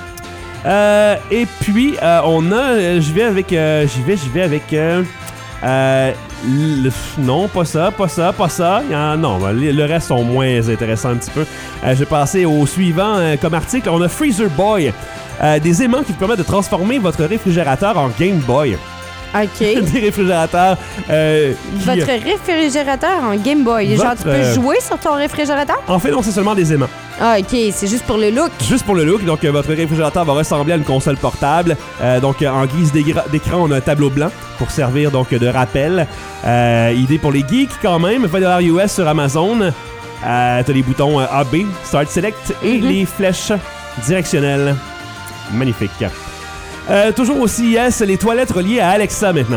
Euh, et puis, euh, on a... euh, j'y vais avec... euh, j'y vais, j'y vais avec... euh, euh, le- non, pas ça, pas ça, pas ça. Il y en- non, ben, le le reste sont moins intéressants un petit peu. Euh, je vais passer au suivant euh, comme article. On a Freezer Boy. Euh, des aimants qui vous permettent de transformer votre réfrigérateur en Game Boy. OK. Des réfrigérateurs euh, qui- Votre réfrigérateur en Game Boy. Genre, Votre, tu peux euh, jouer sur ton réfrigérateur? En fait, non, c'est seulement des aimants. Ah, OK. C'est juste pour le look. Juste pour le look, donc euh, votre réfrigérateur va ressembler à une console portable. Euh, donc euh, en guise d'égra- d'écran, on a un tableau blanc pour servir donc de rappel. Euh, idée pour les geeks quand même, vingt dollars U S sur Amazon. Euh, T'as les boutons euh, A B, Start Select et Mhm. les flèches directionnelles. Magnifique. Euh, toujours au C I S, les toilettes reliées à Alexa maintenant.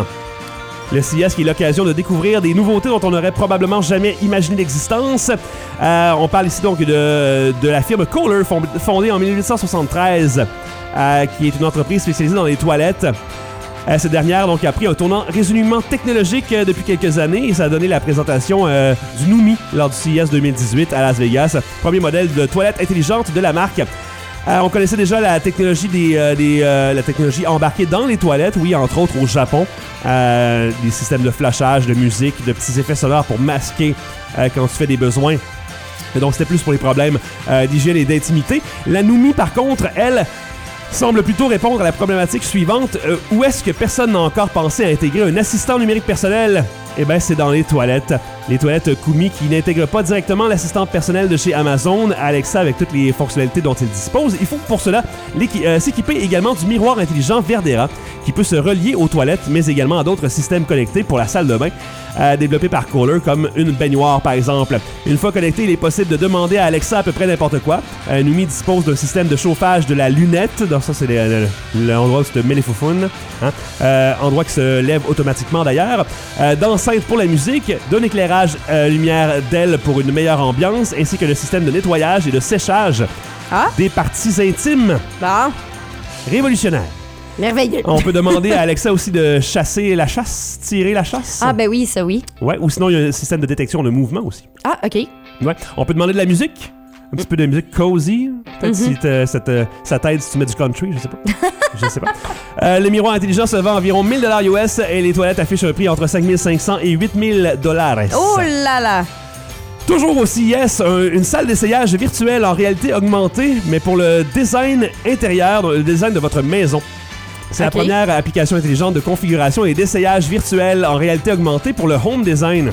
Le C I S qui est l'occasion de découvrir des nouveautés dont on n'aurait probablement jamais imaginé l'existence. Euh, on parle ici donc de, de la firme Kohler, fond- fondée en dix-huit cent soixante-treize, euh, qui est une entreprise spécialisée dans les toilettes. Euh, cette dernière donc, a pris un tournant résolument technologique euh, depuis quelques années et ça a donné la présentation euh, du Numi lors du C I S deux mille dix-huit à Las Vegas, premier modèle de toilette intelligente de la marque. Euh, on connaissait déjà la technologie des, euh, des euh, la technologie embarquée dans les toilettes, oui, entre autres au Japon. Euh, des systèmes de flashage, de musique, de petits effets sonores pour masquer euh, quand tu fais des besoins. Et donc, c'était plus pour les problèmes euh, d'hygiène et d'intimité. La Numi, par contre, elle, semble plutôt répondre à la problématique suivante. Euh, où est-ce que personne n'a encore pensé à intégrer un assistant numérique personnel? Eh bien, c'est dans les toilettes. Les toilettes Kumi qui n'intègrent pas directement l'assistante personnelle de chez Amazon, Alexa, avec toutes les fonctionnalités dont il dispose. Il faut pour cela l'équi- euh, s'équiper également du miroir intelligent Verdera, qui peut se relier aux toilettes, mais également à d'autres systèmes connectés pour la salle de bain, euh, développés par Kohler, comme une baignoire par exemple. Une fois connecté, il est possible de demander à Alexa à peu près n'importe quoi. Euh, Numi dispose d'un système de chauffage de la lunette, donc ça c'est le- le- l'endroit où tu te mets les foufounes, hein? euh, endroit qui se lève automatiquement d'ailleurs, euh, d'enceinte pour la musique, d'un éclairage euh, lumière d'L E D pour une meilleure ambiance, ainsi que le système de nettoyage et de séchage Ah. des parties intimes. Bon. Révolutionnaire. Merveilleux. On peut demander à Alexa aussi de chasser la chasse, tirer la chasse. Ah, ben oui, ça oui. Ouais, ou sinon il y a un système de détection de mouvement aussi. Ah, OK. Ouais. On peut demander de la musique. Un petit peu de musique cozy. Peut-être Mhm. si te- ça, te- ça t'aide si tu mets du country, je sais pas. Je sais pas. Euh, le miroir intelligent se vend environ mille dollars U S et les toilettes affichent un prix entre cinq mille cinq cents et huit mille dollars. Oh là là. Toujours au C I S, un- une salle d'essayage virtuelle en réalité augmentée, mais pour le design intérieur, le design de votre maison. C'est Ok. la première application intelligente de configuration et d'essayage virtuel en réalité augmentée pour le home design.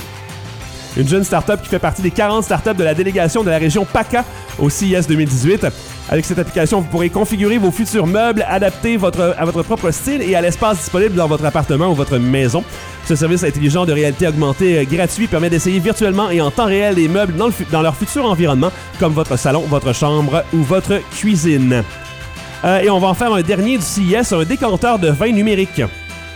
Une jeune start-up qui fait partie des quarante start-up de la délégation de la région PACA au C I S deux mille dix-huit. Avec cette application, vous pourrez configurer vos futurs meubles, adaptés votre, à votre propre style et à l'espace disponible dans votre appartement ou votre maison. Ce service intelligent de réalité augmentée euh, gratuit permet d'essayer virtuellement et en temps réel des meubles dans, le fu- dans leur futur environnement, comme votre salon, votre chambre ou votre cuisine. Euh, et on va en faire un dernier du C I S, un décanteur de vin numérique.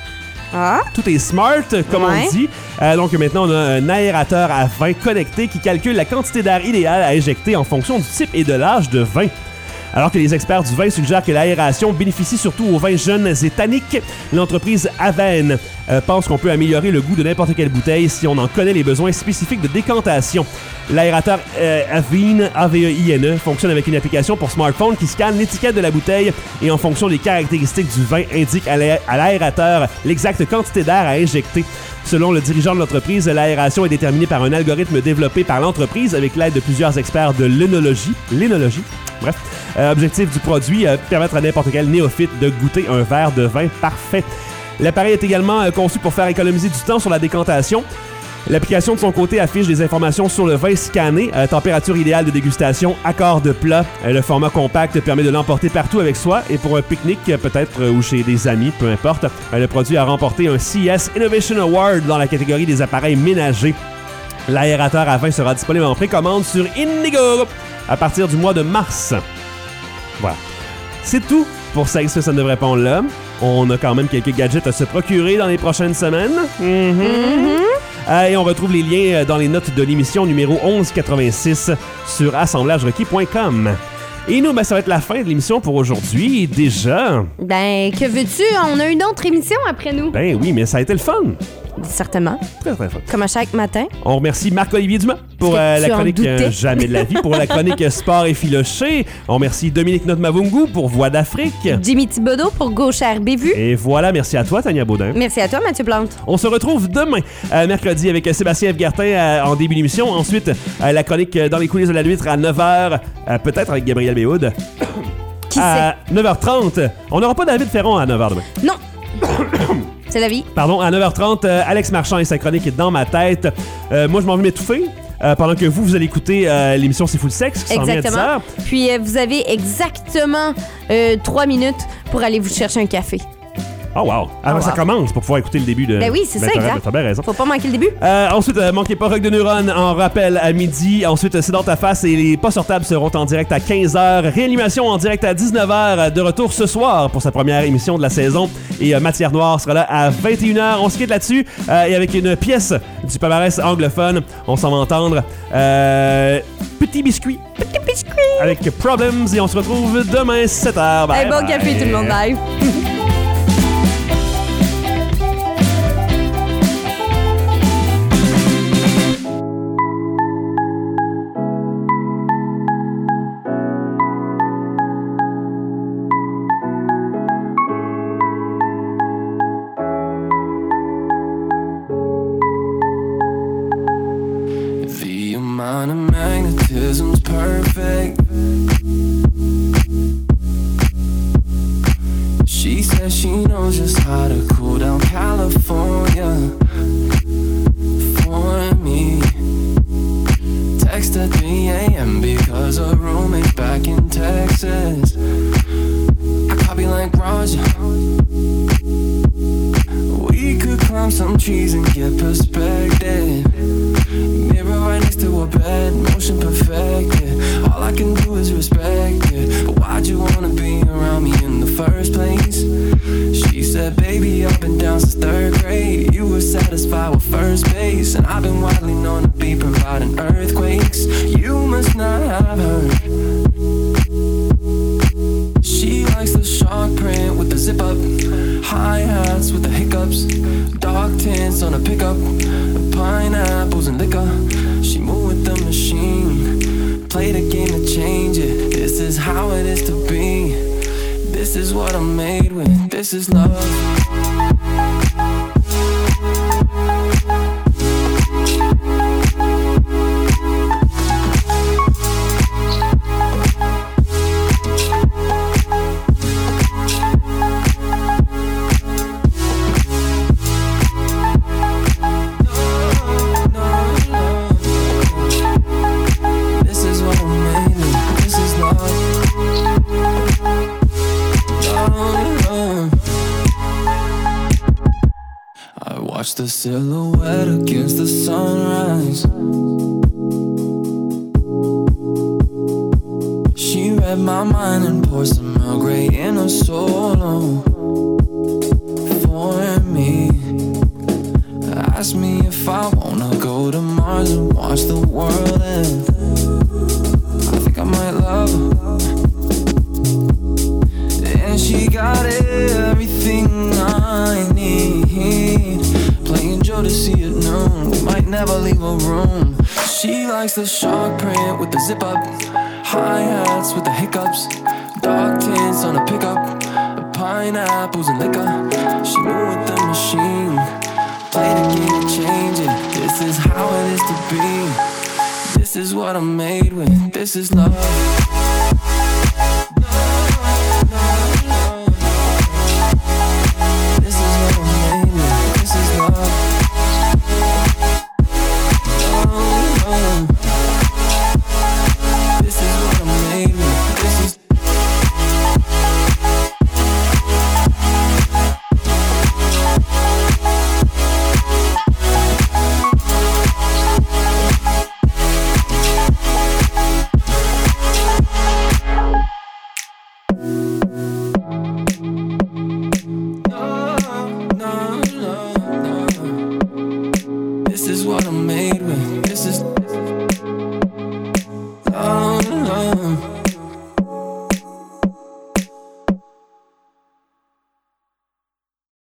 Ah. Tout est smart, comme Ouais. on dit. Euh, donc maintenant, on a un aérateur à vin connecté qui calcule la quantité d'air idéale à éjecter en fonction du type et de l'âge de vin. Alors que les experts du vin suggèrent que l'aération bénéficie surtout aux vins jeunes et tanniques, l'entreprise Aven euh, pense qu'on peut améliorer le goût de n'importe quelle bouteille si on en connaît les besoins spécifiques de décantation. L'aérateur euh, Avene, A V E I N E, fonctionne avec une application pour smartphone qui scanne l'étiquette de la bouteille et en fonction des caractéristiques du vin indique à l'aé- à l'aérateur l'exacte quantité d'air à injecter. Selon le dirigeant de l'entreprise, l'aération est déterminée par un algorithme développé par l'entreprise avec l'aide de plusieurs experts de l'énologie. L'énologie. Bref, euh, objectif du produit, euh, permettre à n'importe quel néophyte de goûter un verre de vin parfait. L'appareil est également euh, conçu pour faire économiser du temps sur la décantation. L'application de son côté affiche des informations sur le vin scanné, euh, température idéale de dégustation, accord de plat. Euh, le format compact permet de l'emporter partout avec soi et pour un pique-nique euh, peut-être euh, ou chez des amis, peu importe. Euh, le produit a remporté un C S Innovation Award dans la catégorie des appareils ménagers. L'aérateur à vin sera disponible en précommande sur Indigo à partir du mois de mars. Voilà. C'est tout pour ça, ça ne devrait pas en là. On a quand même quelques gadgets à se procurer dans les prochaines semaines. Mm-hmm. Mm-hmm. Euh, et on retrouve les liens dans les notes de l'émission numéro onze quatre-vingt-six sur assemblage requis point com. Et nous, ben, ça va être la fin de l'émission pour aujourd'hui, déjà. Ben, que veux-tu? On a une autre émission après nous. Ben oui, mais ça a été le fun. Certainement. Très, très fun. Comme à chaque matin. On remercie Marc-Olivier Dumas pour Est-ce que euh, la tu en chronique euh, doutais? Jamais de la vie, pour la chronique Sport et Filoché. On remercie Dominique Notmavungu pour Voix d'Afrique. Jimmy Thibodeau pour Gauchère Bévue. Et voilà, merci à toi, Tania Baudin. Merci à toi, Mathieu Plante. On se retrouve demain, euh, mercredi, avec Sébastien Evgertin euh, en début d'émission. Ensuite, euh, la chronique euh, Dans les coulisses de la l'huître à neuf heures, euh, peut-être avec Gabriel Béhoud. Qui à neuf heures trente. On n'aura pas David Ferron à neuf heures demain. Non. C'est la vie. Pardon, à neuf heures trente, euh, Alex Marchand et sa chronique Dans ma tête. Euh, moi, je m'en vais m'étouffer. Euh, pendant que vous, vous allez écouter euh, l'émission C'est fou le sexe qui s'en vient à dix heures. Exactement. Puis euh, vous avez exactement euh, trois minutes pour aller vous chercher un café. Oh wow! Alors Oh, ça wow. commence pour pouvoir écouter le début de... Ben oui, c'est ça, t'as- exact. T'as bien raison. Faut pas manquer le début. Euh, ensuite, euh, manquez pas Rock de Neurones en rappel à midi. Ensuite, euh, C'est dans ta face et les pas sur table seront en direct à quinze heures. Réanimation en direct à dix-neuf heures. De retour ce soir pour sa première émission de la saison. Et euh, Matière Noire sera là à vingt et une heures. On se quitte là-dessus. Euh, et avec une pièce du palmarès anglophone, on s'en va entendre euh, Petit Biscuit. Petit biscuit. Avec Problems. Et on se retrouve demain sept heures. Bye Hey, bon bye. café tout le monde. Bye. The amount of magnetism's perfect. She says she knows just how to cool down California for me. Text at three a.m. because her roommate's back in Texas. I copy like Roger. We could climb some trees and get perspective. Mirror right next to her bed, motion perfected. All I can do is respect it. But why'd you wanna be around me in the first place? She said, baby, I've been down since third grade. You were satisfied with first base, and I've been widely known to be providing earthquakes. You must not have heard. She likes the shark print with the zip up, hi-hats with the hiccups, dark tints on a pickup, pineapples and liquor. She moved with the machine, played a game to change it. This is how it is to be. This is what I'm made with. This is love. This is what I'm made with. This is love. I watch the silhouette against the sunrise. She read my mind and poured some Earl Grey in a solo for me. asked me if I wanna go to Mars and watch the world end. I think I might love her. And she got everything I need. Playing Jodeci at noon, we might never leave a room. She likes the shark print with the zip up, hi-hats with the hiccups, dark tints on a pickup, the pineapples and liquor. She knew with the machine, play the game to change it. This is how it is to be. This is what I'm made with. This is love.